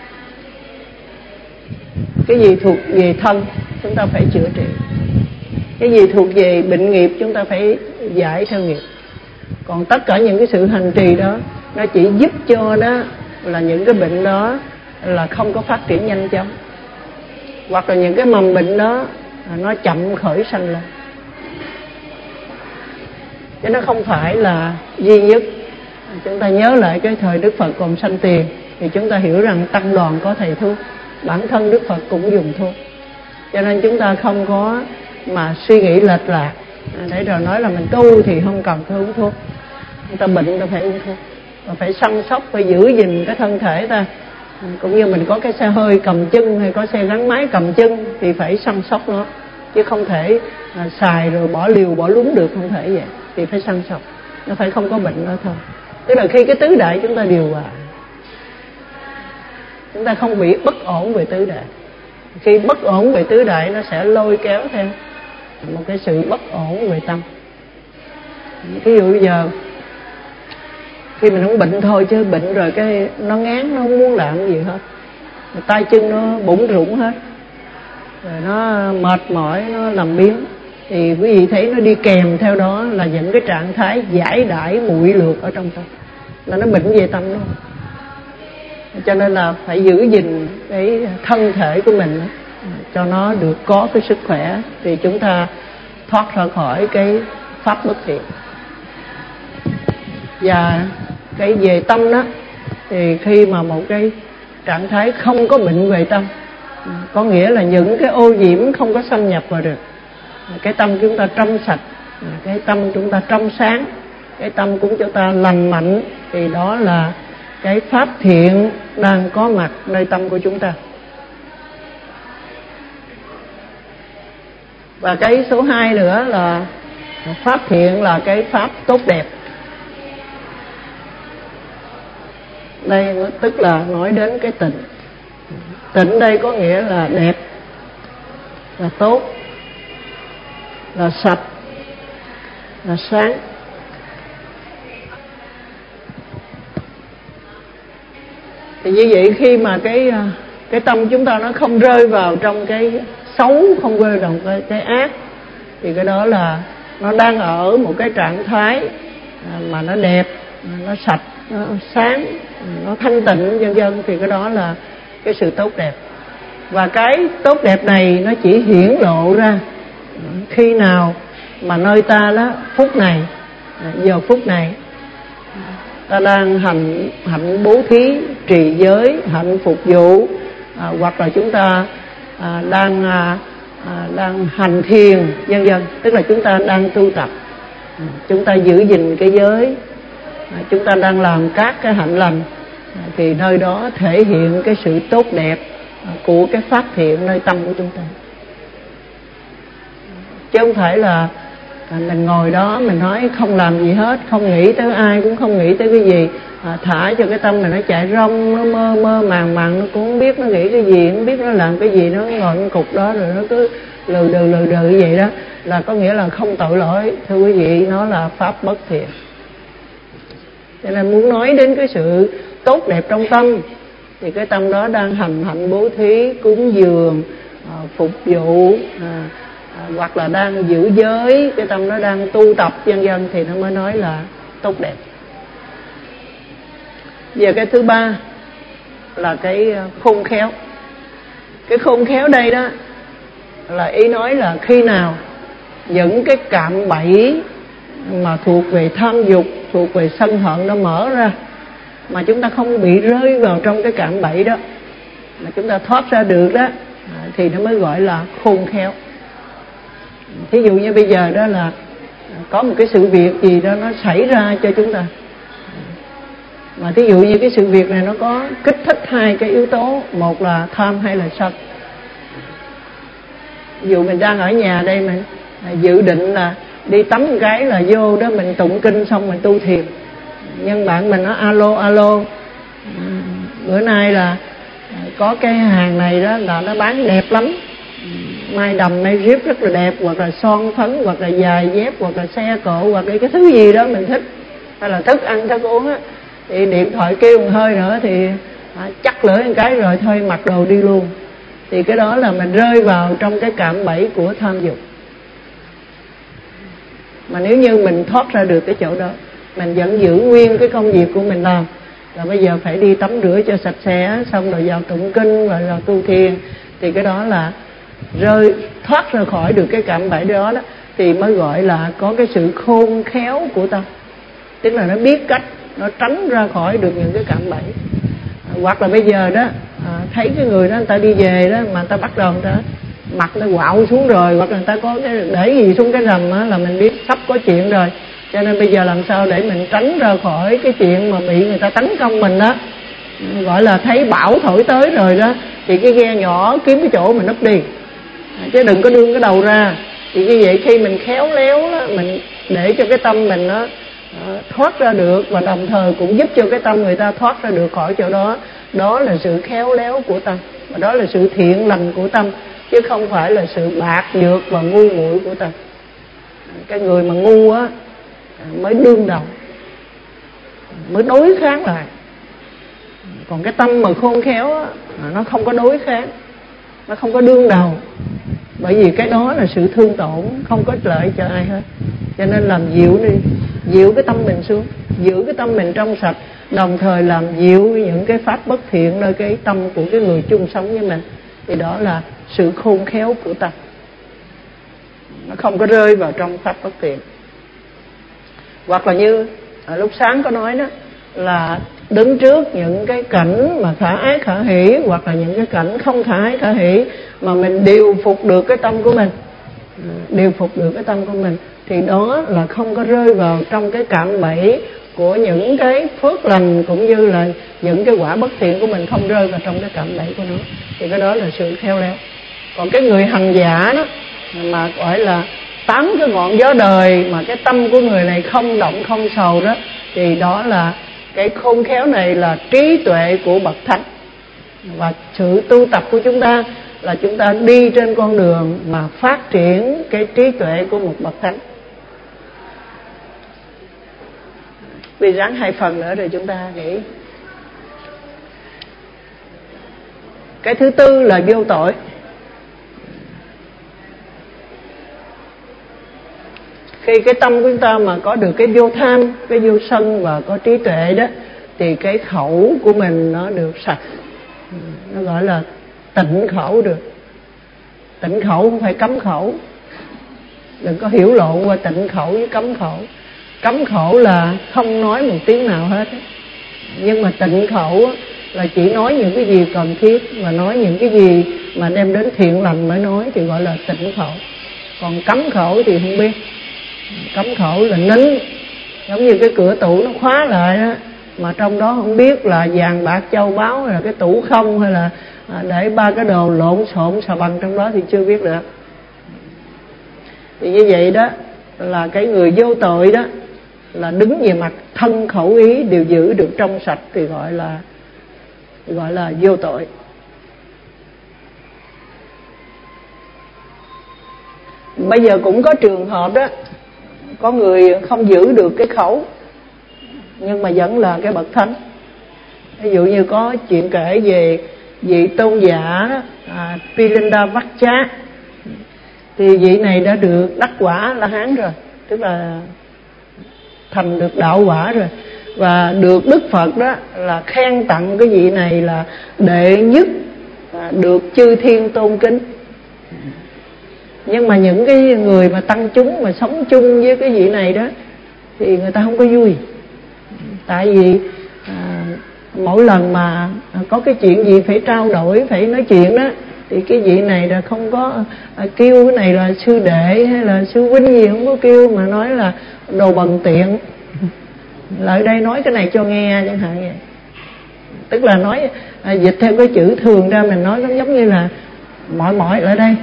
Cái gì thuộc về thân chúng ta phải chữa trị, cái gì thuộc về bệnh nghiệp chúng ta phải giải theo nghiệp. Còn tất cả những cái sự hành trì đó nó chỉ giúp cho đó là những cái bệnh đó là không có phát triển nhanh chóng, hoặc là những cái mầm bệnh đó nó chậm khởi sanh lên, chứ nó không phải là duy nhất. Chúng ta nhớ lại cái thời Đức Phật còn sanh tiền thì chúng ta hiểu rằng tăng đoàn có thầy thuốc, bản thân Đức Phật cũng dùng thuốc. Cho nên chúng ta không có mà suy nghĩ lệch lạc để rồi nói là mình tu thì không cần phải uống thuốc. Người ta bệnh ta phải uống thuốc, và phải săn sóc, phải giữ gìn cái thân thể ta. Cũng như mình có cái xe hơi cầm chân hay có xe gắn máy cầm chân thì phải săn sóc nó, chứ không thể à, xài rồi bỏ liều bỏ lúng được, không thể vậy. Thì phải săn sóc, nó phải không có bệnh nữa thôi. Tức là khi cái tứ đại chúng ta điều hòa, chúng ta không bị bất ổn về tứ đại. Khi bất ổn về tứ đại nó sẽ lôi kéo theo một cái sự bất ổn về tâm. Ví dụ bây giờ khi mình không bệnh thôi, chứ bệnh rồi cái nó ngán, nó không muốn làm gì hết, tay chân nó bủn rủn hết, rồi nó mệt mỏi, nó làm biếng, thì quý vị thấy nó đi kèm theo đó là những cái trạng thái giải đãi muội lược ở trong tâm, là nó bệnh về tâm luôn. Cho nên là phải giữ gìn cái thân thể của mình cho nó được có cái sức khỏe, thì chúng ta thoát ra khỏi cái pháp bất thiện. Và cái về tâm đó thì khi mà một cái trạng thái không có bệnh về tâm, có nghĩa là những cái ô nhiễm không có xâm nhập vào được, cái tâm chúng ta trong sạch, cái tâm chúng ta trong sáng, cái tâm của chúng ta lành mạnh, thì đó là cái pháp thiện đang có mặt nơi tâm của chúng ta. Và cái số hai nữa là pháp thiện là cái pháp tốt đẹp. Đây tức là nói đến cái tịnh. Tịnh đây có nghĩa là đẹp, là tốt, là sạch, là sáng. Thì như vậy khi mà cái cái tâm chúng ta nó không rơi vào trong cái xấu, không rơi vào cái, cái ác, thì cái đó là nó đang ở một cái trạng thái mà nó đẹp, nó sạch, nó sáng, nó thanh tịnh vân vân, thì cái đó là cái sự tốt đẹp. Và cái tốt đẹp này nó chỉ hiển lộ ra khi nào mà nơi ta đó phút này, giờ phút này ta đang hành hạnh bố thí, trì giới, hạnh phục vụ, à, hoặc là chúng ta à, đang à, à, đang hành thiền vân vân, tức là chúng ta đang tu tập, à, chúng ta giữ gìn cái giới, à, chúng ta đang làm các cái hạnh lành, à, thì nơi đó thể hiện cái sự tốt đẹp à, của cái pháp thiện nơi tâm của chúng ta. Chứ không phải là à, mình ngồi đó mình nói không làm gì hết, không nghĩ tới ai, cũng không nghĩ tới cái gì, à, thả cho cái tâm mình nó chạy rong, nó mơ mơ màng màng, nó cũng không biết nó nghĩ cái gì, nó biết nó làm cái gì, nó ngồi một cục đó rồi nó cứ lừ đừ lừ đừ như vậy đó là có nghĩa là không tội lỗi. Thưa quý vị, nó là pháp bất thiện. Cho nên muốn nói đến cái sự tốt đẹp trong tâm thì cái tâm đó đang hành hạnh bố thí, cúng dường, à, phục vụ, à, à, hoặc là đang giữ giới, cái tâm đó đang tu tập vân vân thì nó mới nói là tốt đẹp. Giờ cái thứ ba là cái khôn khéo. Cái khôn khéo đây đó là ý nói là khi nào những cái cạm bẫy mà thuộc về tham dục, thuộc về sân hận nó mở ra mà chúng ta không bị rơi vào trong cái cạm bẫy đó, mà chúng ta thoát ra được đó, thì nó mới gọi là khôn khéo. Thí dụ như bây giờ đó là có một cái sự việc gì đó nó xảy ra cho chúng ta, mà thí dụ như cái sự việc này nó có kích thích hai cái yếu tố, một là tham hay là sân. Ví dụ mình đang ở nhà đây, mình dự định là đi tắm một cái là vô đó mình tụng kinh xong mình tu thiền, nhưng bạn mình nó alo alo bữa nay là có cái hàng này đó là nó bán đẹp lắm, mai đầm may riết rất là đẹp, hoặc là son phấn, hoặc là giày dép, hoặc là xe cộ, hoặc là cái thứ gì đó mình thích, hay là thức ăn thức uống á, thì điện thoại kêu một hơi nữa thì à, chắc lưỡi một cái rồi thôi mặc đồ đi luôn. Thì cái đó là mình rơi vào trong cái cạm bẫy của tham dục. Mà nếu như mình thoát ra được cái chỗ đó, mình vẫn giữ nguyên cái công việc của mình làm, là bây giờ phải đi tắm rửa cho sạch sẽ, xong rồi vào tụng kinh và vào tu thiền, thì cái đó là rơi thoát ra khỏi được cái cạm bẫy đó, đó thì mới gọi là có cái sự khôn khéo của tâm. Tức là nó biết cách nó tránh ra khỏi được những cái cạm bẫy. À, hoặc là bây giờ đó à, thấy cái người đó người ta đi về đó mà người ta bắt đầu người ta mặt nó quạo xuống rồi, hoặc là người ta có cái để gì xuống cái rầm á, là mình biết sắp có chuyện rồi. Cho nên bây giờ làm sao để mình tránh ra khỏi cái chuyện mà bị người ta tấn công mình đó, gọi là thấy bão thổi tới rồi đó, thì cái ghe nhỏ kiếm cái chỗ mình núp đi, chứ đừng có đương cái đầu ra. Thì như vậy khi mình khéo léo đó, mình để cho cái tâm mình nó thoát ra được, và đồng thời cũng giúp cho cái tâm người ta thoát ra được khỏi chỗ đó. Đó là sự khéo léo của tâm, và đó là sự thiện lành của tâm, chứ không phải là sự bạc nhược và ngu muội của tâm. Cái người mà ngu á mới đương đầu, mới đối kháng lại. Còn cái tâm mà khôn khéo á, nó không có đối kháng, nó không có đương đầu, bởi vì cái đó là sự thương tổn, không có lợi cho ai hết. Cho nên làm dịu đi, dịu cái tâm mình xuống, giữ cái tâm mình trong sạch, đồng thời làm dịu những cái pháp bất thiện nơi cái tâm của cái người chung sống với mình, thì đó là sự khôn khéo của tâm. Nó không có rơi vào trong pháp bất thiện. Hoặc là như ở lúc sáng có nói đó, là đứng trước những cái cảnh mà khả ái khả hỷ, hoặc là những cái cảnh không khả ái khả hỷ, mà mình điều phục được cái tâm của mình, điều phục được cái tâm của mình, thì đó là không có rơi vào trong cái cạm bẫy của những cái phước lành, cũng như là những cái quả bất thiện của mình không rơi vào trong cái cạm bẫy của nó. Thì cái đó là sự khéo léo. Còn cái người hành giả đó, mà gọi là tám cái ngọn gió đời, mà cái tâm của người này không động không sầu đó, thì đó là cái khôn khéo này là trí tuệ của bậc thánh. Và sự tu tập của chúng ta là chúng ta đi trên con đường mà phát triển cái trí tuệ của một bậc thánh. Vì ráng hai phần nữa rồi chúng ta nghĩ. Cái thứ tư là vô tội. Khi cái tâm của chúng ta mà có được cái vô tham, cái vô sân và có trí tuệ đó, thì cái khẩu của mình nó được sạch, nó gọi là tịnh khẩu được. Tịnh khẩu không phải cấm khẩu, đừng có hiểu lộn qua tịnh khẩu với cấm khẩu. Cấm khẩu là không nói một tiếng nào hết, nhưng mà tịnh khẩu là chỉ nói những cái gì cần thiết, và nói những cái gì mà đem đến thiện lành mới nói, thì gọi là tịnh khẩu. Còn cấm khẩu thì không biết. Cấm khẩu là nín, giống như cái cửa tủ nó khóa lại đó, mà trong đó không biết là vàng bạc châu báu, hay là cái tủ không, hay là để ba cái đồ lộn xộn xà bần trong đó, thì chưa biết được. Thì như vậy đó là cái người vô tội đó, là đứng về mặt thân khẩu ý đều giữ được trong sạch, thì gọi là gọi là vô tội. Bây giờ cũng có trường hợp đó, có người không giữ được cái khẩu nhưng mà vẫn là cái bậc thánh. Ví dụ như có chuyện kể về vị tôn giả à, Pilinda-Vaccha, thì vị này đã được đắc quả La Hán rồi, tức là thành được đạo quả rồi, và được Đức Phật đó là khen tặng cái vị này là đệ nhất, à, được chư thiên tôn kính. Nhưng mà những cái người mà tăng chúng mà sống chung với cái vị này đó thì người ta không có vui. Tại vì à, mỗi lần mà có cái chuyện gì phải trao đổi, phải nói chuyện đó, thì cái vị này là không có à, kêu cái này là sư đệ hay là sư huynh gì, không có kêu, mà nói là đồ bần tiện. Lại đây nói cái này cho nghe chẳng hạn vậy. Tức là nói à, dịch theo cái chữ thường ra mình nói nó giống như là mỏi mỏi lại đây,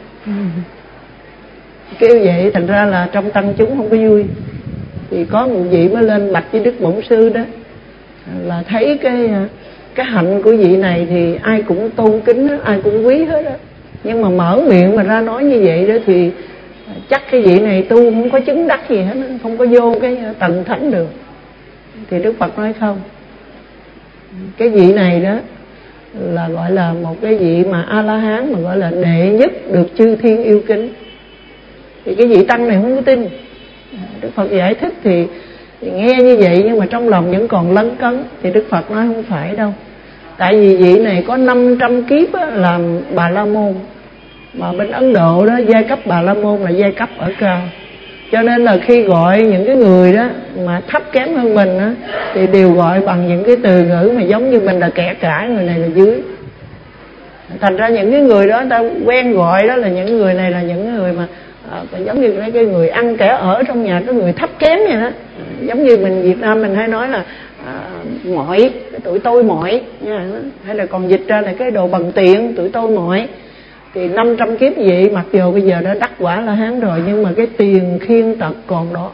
kêu vậy. Thành ra là trong tăng chúng không có vui. Thì có một vị mới lên bạch với Đức Bổn Sư đó, là thấy cái cái hạnh của vị này thì ai cũng tôn kính đó, ai cũng quý hết đó. Nhưng mà mở miệng mà ra nói như vậy đó thì chắc cái vị này tu không có chứng đắc gì hết, không có vô cái tầng thánh được. Thì Đức Phật nói không, cái vị này đó là gọi là một cái vị mà A-la-hán, mà gọi là đệ nhất được chư thiên yêu kính. Thì cái vị tăng này không có tin. Đức Phật giải thích thì, thì nghe như vậy nhưng mà trong lòng vẫn còn lấn cấn. Thì Đức Phật nói không phải đâu. Tại vì vị này có năm trăm kiếp á, làm Bà La Môn. Mà bên Ấn Độ đó, giai cấp Bà La Môn là giai cấp ở cao. Cho nên là khi gọi những cái người đó mà thấp kém hơn mình á, thì đều gọi bằng những cái từ ngữ mà giống như mình là kẻ cả, người này là dưới. Thành ra những cái người đó ta quen gọi đó là những người này là những người mà à, giống như cái người ăn kẻ ở trong nhà, cái người thấp kém vậy đó. Giống như mình Việt Nam mình hay nói là à, mọi, cái tụi tôi mọi nha. Hay là còn dịch ra là cái đồ bằng tiện, tụi tôi mọi. Thì năm trăm kiếp vậy, mặc dù bây giờ đã đắc quả La Hán rồi, nhưng mà cái tiền khiên tật còn đó.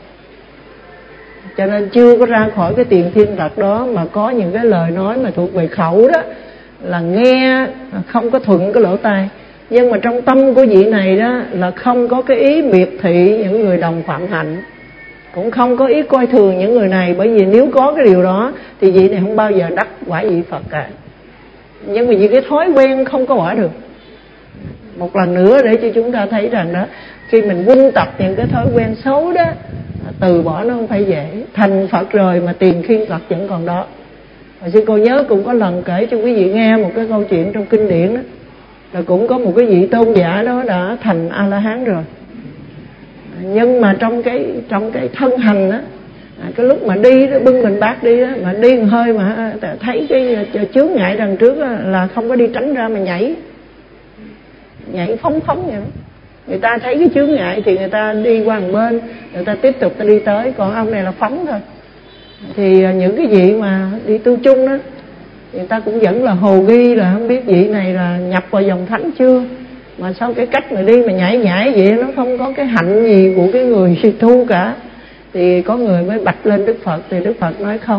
Cho nên chưa có ra khỏi cái tiền khiên tật đó, mà có những cái lời nói mà thuộc về khẩu đó, là nghe không có thuận cái lỗ tai. Nhưng mà trong tâm của vị này đó là không có cái ý miệt thị những người đồng phạm hạnh, cũng không có ý coi thường những người này. Bởi vì nếu có cái điều đó thì vị này không bao giờ đắc quả vị Phật cả. Nhưng mà vì cái thói quen không có bỏ được. Một lần nữa để cho chúng ta thấy rằng đó, khi mình quân tập những cái thói quen xấu đó, từ bỏ nó không phải dễ. Thành Phật rồi mà tiền khiên tật vẫn còn đó. Hồi xưa cô nhớ cũng có lần kể cho quý vị nghe một cái câu chuyện trong kinh điển đó, là cũng có một cái vị tôn giả đó đã thành A-la-hán rồi. Nhưng mà trong cái trong cái thân hành đó, cái lúc mà đi đó, bưng mình bát đi đó, mà đi một hơi mà thấy cái chướng ngại đằng trước đó, là không có đi tránh ra mà nhảy nhảy phóng phóng vậy đó. Người ta thấy cái chướng ngại thì người ta đi qua một bên, người ta tiếp tục ta đi tới. Còn ông này là phóng thôi. Thì những cái vị mà đi tu chung đó, người ta cũng vẫn là hồ ghi là không biết vị này là nhập vào dòng thánh chưa. Mà sao cái cách mà đi mà nhảy nhảy vậy, nó không có cái hạnh gì của cái người tu cả. Thì có người mới bạch lên Đức Phật. Thì Đức Phật nói không,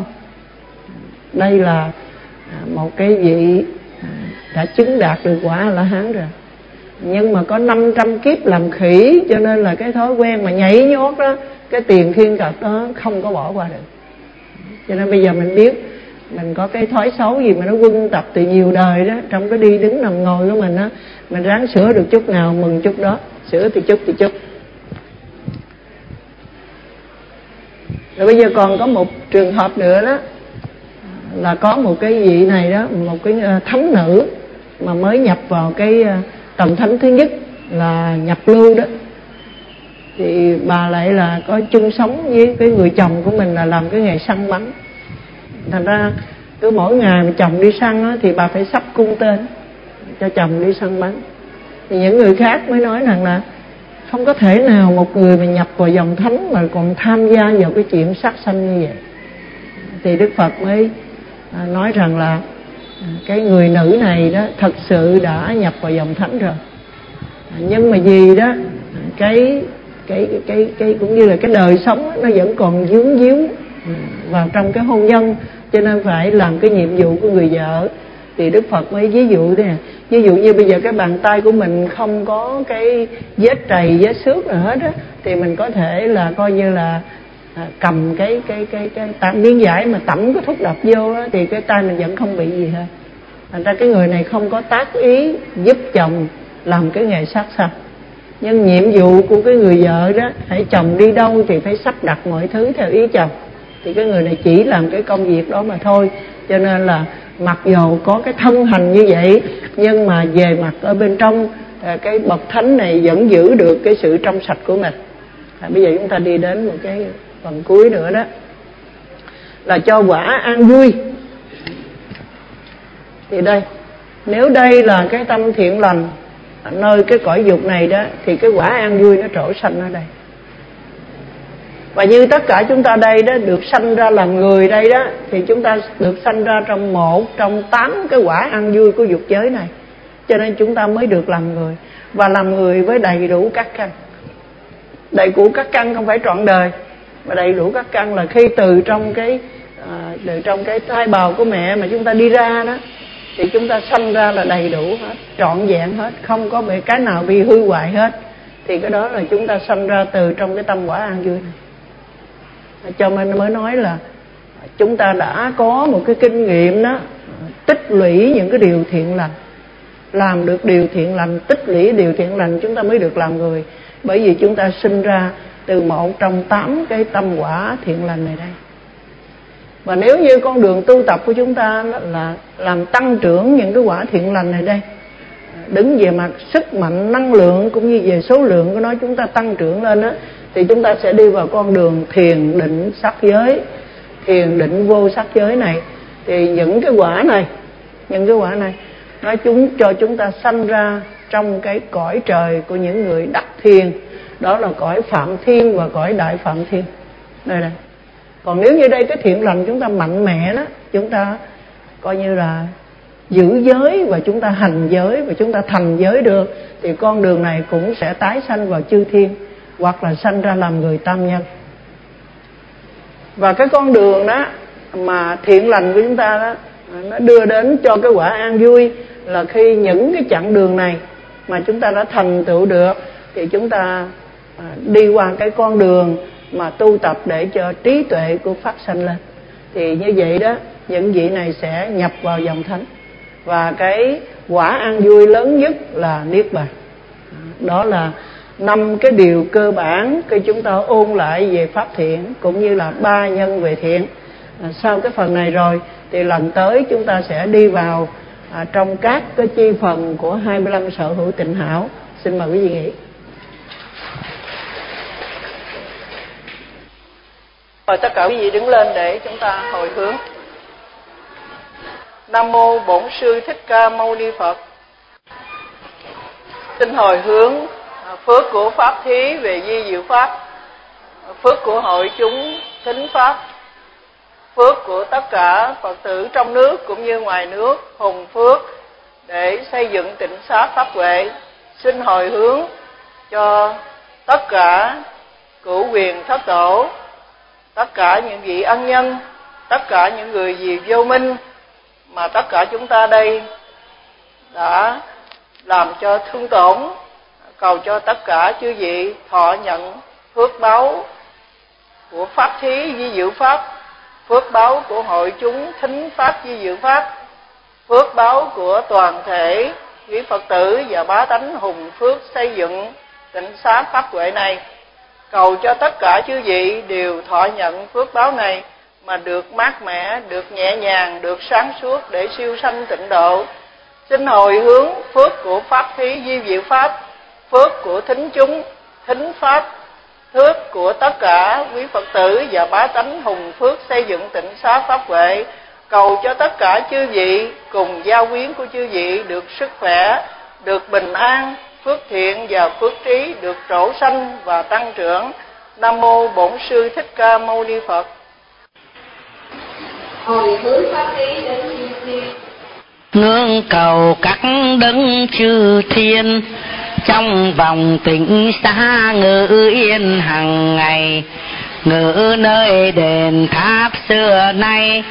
đây là một cái vị đã chứng đạt được quả A-la-hán rồi, nhưng mà có năm trăm kiếp làm khỉ, cho nên là cái thói quen mà nhảy nhót đó, cái tiền khiên tật đó không có bỏ qua được. Cho nên bây giờ mình biết mình có cái thói xấu gì mà nó quân tập từ nhiều đời đó, trong cái đi đứng nằm ngồi của mình đó, mình ráng sửa được chút nào mừng chút đó, sửa thì chút thì chút. Rồi bây giờ còn có một trường hợp nữa đó, là có một cái vị này đó, một cái thánh nữ mà mới nhập vào cái tầng thánh thứ nhất là nhập lưu đó. Thì bà lại là có chung sống với cái người chồng của mình là làm cái nghề săn bắn. Thành ra cứ mỗi ngày mà chồng đi săn á, thì bà phải sắp cung tên cho chồng đi săn bắn. Thì những người khác mới nói rằng là không có thể nào một người mà nhập vào dòng thánh mà còn tham gia vào cái chuyện sát sanh như vậy. Thì Đức Phật mới nói rằng là cái người nữ này đó thật sự đã nhập vào dòng thánh rồi, nhưng mà vì đó cái cái cái cái cũng như là cái đời sống nó vẫn còn dướng díu vào trong cái hôn nhân, cho nên phải làm cái nhiệm vụ của người vợ. Thì Đức Phật mới ví dụ thế này, Ví dụ như bây giờ cái bàn tay của mình không có cái vết trầy, vết xước nào hết á, thì mình có thể là coi như là à, cầm cái cái cái cái tảng miếng vải mà tẩm cái thuốc độc vô á, thì cái tay mình vẫn không bị gì hết. Thành ra cái người này không có tác ý giúp chồng làm cái nghề sát sanh. Nhưng nhiệm vụ của cái người vợ đó, hãy chồng đi đâu thì phải sắp đặt mọi thứ theo ý chồng. Thì cái người này chỉ làm cái công việc đó mà thôi. Cho nên là mặc dù có cái thân hành như vậy, nhưng mà về mặt ở bên trong, cái bậc thánh này vẫn giữ được cái sự trong sạch của mình. À, bây giờ chúng ta đi đến một cái phần cuối nữa đó, là cho quả an vui. Thì đây, nếu đây là cái tâm thiện lành nơi cái cõi dục này đó, thì cái quả an vui nó trổ sanh ở đây. Và như tất cả chúng ta đây đó, được sanh ra làm người đây đó, thì chúng ta được sanh ra trong một trong tám cái quả an vui của dục giới này. Cho nên chúng ta mới được làm người. Và làm người với đầy đủ các căn. Đầy đủ các căn không phải trọn đời, mà đầy đủ các căn là khi từ trong cái à, từ trong cái thai bào của mẹ mà chúng ta đi ra đó, thì chúng ta sanh ra là đầy đủ hết, trọn vẹn hết, không có bị cái nào bị hư hoại hết. Thì cái đó là chúng ta sanh ra từ trong cái tâm quả an vui này. Cho nên mới nói là chúng ta đã có một cái kinh nghiệm đó, tích lũy những cái điều thiện lành, làm được điều thiện lành, tích lũy điều thiện lành, chúng ta mới được làm người. Bởi vì chúng ta sinh ra từ một trong tám cái tâm quả thiện lành này đây. Và nếu như con đường tu tập của chúng ta là làm tăng trưởng những cái quả thiện lành này đây, đứng về mặt sức mạnh, năng lượng cũng như về số lượng của nó, chúng ta tăng trưởng lên đó, thì chúng ta sẽ đi vào con đường thiền định sắc giới, thiền định vô sắc giới này. Thì những cái quả này, những cái quả này nó chúng cho chúng ta sanh ra trong cái cõi trời của những người đắc thiền. Đó là cõi Phạm Thiên và cõi Đại Phạm Thiên. Đây này. Còn nếu như đây cái thiện lành chúng ta mạnh mẽ đó, chúng ta coi như là giữ giới và chúng ta hành giới và chúng ta thành giới được, thì con đường này cũng sẽ tái sanh vào chư thiên, hoặc là sanh ra làm người tam nhân. Và cái con đường đó mà thiện lành của chúng ta đó, nó đưa đến cho cái quả an vui là khi những cái chặng đường này mà chúng ta đã thành tựu được, thì chúng ta đi qua cái con đường mà tu tập để cho trí tuệ của phát sanh lên. Thì như vậy đó, những vị này sẽ nhập vào dòng thánh. Và cái quả an vui lớn nhất là niết bàn. Đó là năm cái điều cơ bản khi chúng ta ôn lại về pháp thiện, cũng như là ba nhân về thiện. À, sau cái phần này rồi thì lần tới chúng ta sẽ đi vào à, trong các cái chi phần của hai mươi lăm sở hữu tịnh hảo. Xin mời quý vị nghỉ. Mời tất cả quý vị đứng lên để chúng ta hồi hướng. Nam mô Bổn Sư Thích Ca Mâu Ni Phật. Xin hồi hướng phước của pháp thí về di diệu pháp, phước của hội chúng thính pháp, phước của tất cả Phật tử trong nước cũng như ngoài nước hùng phước để xây dựng tịnh xá pháp huệ. Xin hồi hướng cho tất cả cửu quyền thất tổ, tất cả những vị ân nhân, tất cả những người vì vô minh mà tất cả chúng ta đây đã làm cho thương tổn, cầu cho tất cả chư vị thọ nhận phước báo của pháp thí di diệu pháp, phước báo của hội chúng thính pháp di diệu pháp, phước báo của toàn thể quý Phật tử và bá tánh hùng phước xây dựng tịnh xá pháp huệ này. Cầu cho tất cả chư vị đều thọ nhận phước báo này mà được mát mẻ, được nhẹ nhàng, được sáng suốt để siêu sanh tịnh độ. Xin hồi hướng phước của pháp thí di diệu pháp, phước của thính chúng thính pháp, phước của tất cả quý Phật tử và bá tánh hùng phước xây dựng tịnh xá pháp huệ. Cầu cho tất cả chư vị cùng gia quyến của chư vị được sức khỏe, được bình an, phước thiện và phước trí được trổ sanh và tăng trưởng. Nam mô Bổn Sư Thích Ca Mâu Ni Phật. Hồi hướng pháp thí đến chư thiên, ngưỡng cầu các đấng chư thiên, trong vòng tịnh xá ngự yên hằng ngày, ngự nơi đền tháp xưa nay,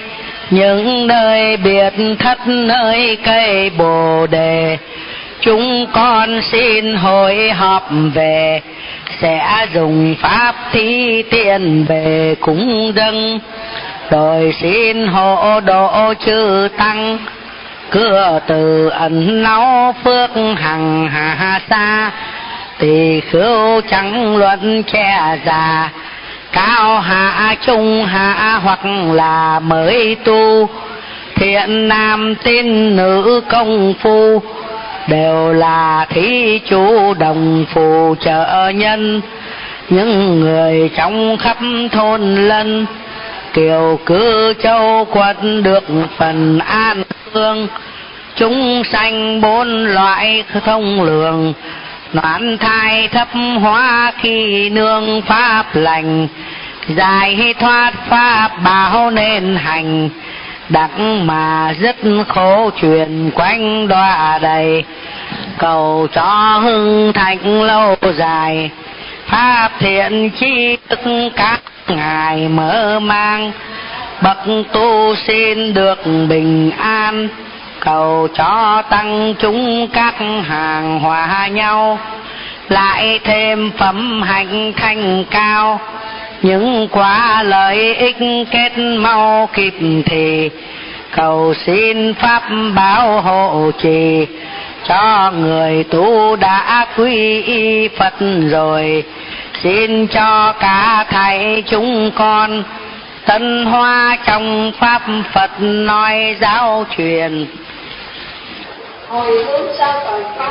những nơi biệt thất nơi cây bồ đề. Chúng con xin hội họp về, sẽ dùng pháp thí tiền về cúng dâng, rồi xin hộ độ chư tăng, cửa từ ẩn náu phước hằng hà xa. Tỳ khưu chẳng luận che già, cao hạ trung hạ hoặc là mới tu, thiện nam tín nữ công phu, đều là thí chủ đồng phù trợ nhân. Những người trong khắp thôn lân, kiều cư châu quận được phần an phương. Chúng sanh bốn loại thông lường, noãn thai thấp hóa khi nương pháp lành. Giải thoát pháp bảo nên hành, đặng mà dứt khổ truyền quanh đọa đầy. Cầu cho hưng thịnh lâu dài, pháp thiện chi thức các ngài mở mang. Bậc tu xin được bình an, cầu cho tăng chúng các hàng hòa nhau. Lại thêm phẩm hạnh thanh cao, những quả lợi ích kết mau kịp thì. Cầu xin pháp bảo hộ trì, cho người tu đã quy y Phật rồi. Xin cho cả thầy chúng con, tân hoa trong pháp Phật nói giáo truyền. Hồi hướng sao tội pháp,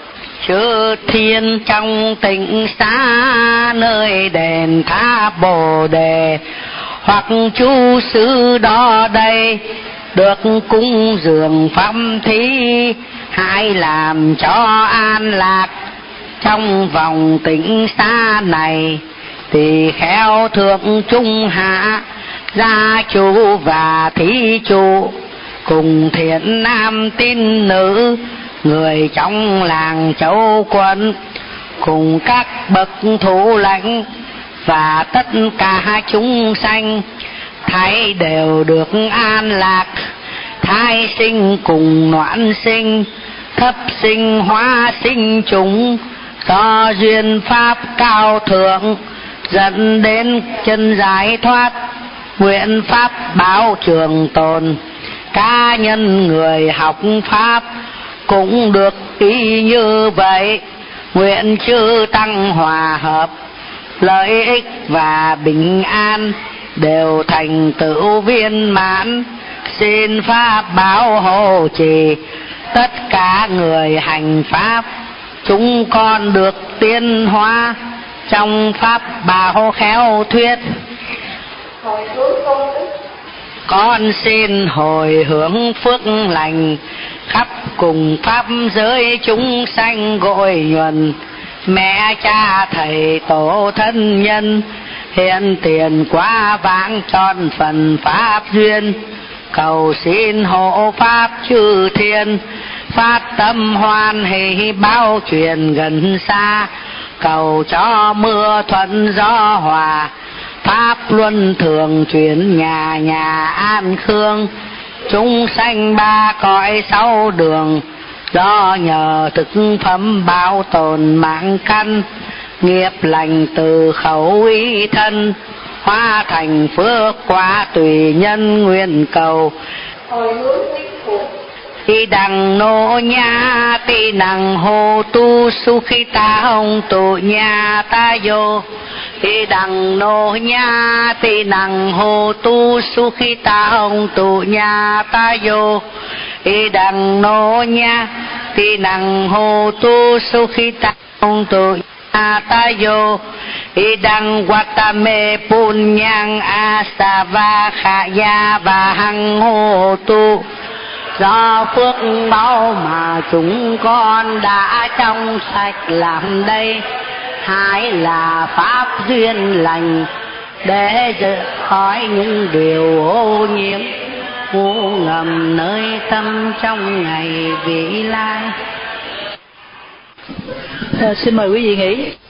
chư thiên trong tịnh xá nơi đền tháp Bồ Đề, hoặc chú sư đó đây được cúng dường pháp thí. Hãy làm cho an lạc trong vòng tịnh xá này, tỳ kheo thượng trung hạ, gia chủ và thí chủ, cùng thiện nam tín nữ, người trong làng châu quận, cùng các bậc thủ lãnh và tất cả chúng sanh, thấy đều được an lạc. Thai sinh cùng noãn sinh, thấp sinh hóa sinh chúng, do duyên pháp cao thượng, dẫn đến chân giải thoát. Nguyện pháp báo trường tồn, cá nhân người học pháp cũng được ý như vậy. Nguyện chư tăng hòa hợp, lợi ích và bình an đều thành tựu viên mãn. Xin pháp bảo hộ trì tất cả người hành pháp, chúng con được tiến hóa trong pháp bảo khéo thuyết. hồi hướng công đức, Con xin hồi hướng phước lành, khắp cùng pháp giới chúng sanh gội nhuần. Mẹ cha thầy tổ thân nhân, hiện tiền quá vãng tròn phần pháp duyên. Cầu xin hộ pháp chư thiên, phát tâm hoan hỷ báo truyền gần xa. Cầu cho mưa thuận gió hòa, pháp luân thường chuyển nhà nhà an khương. Chúng sanh ba cõi sáu đường, do nhờ thực phẩm bảo tồn mạng căn. Nghiệp lành từ khẩu ý thân, hóa thành phước quả tùy nhân nguyện cầu. hồi hướng tích thuộc, Ti đằng nô nha ti đằng hồ tu su khi ta hồng tu nha ta vô. Ti đằng nô nha ti đằng hồ tu su khi ta hồng tu nha ta vô. Ti đằng nô nha ti đằng hồ tu su khi ta hồng tu nha ta vô. Ti đằng watame punyang asava khaya và hằng hồ tu. Do phước báu mà chúng con đã trong sạch làm đây, hãy là pháp duyên lành để rời khỏi những điều ô nhiễm ngu ngầm nơi tâm trong ngày vị lai. À, xin mời quý vị nghỉ.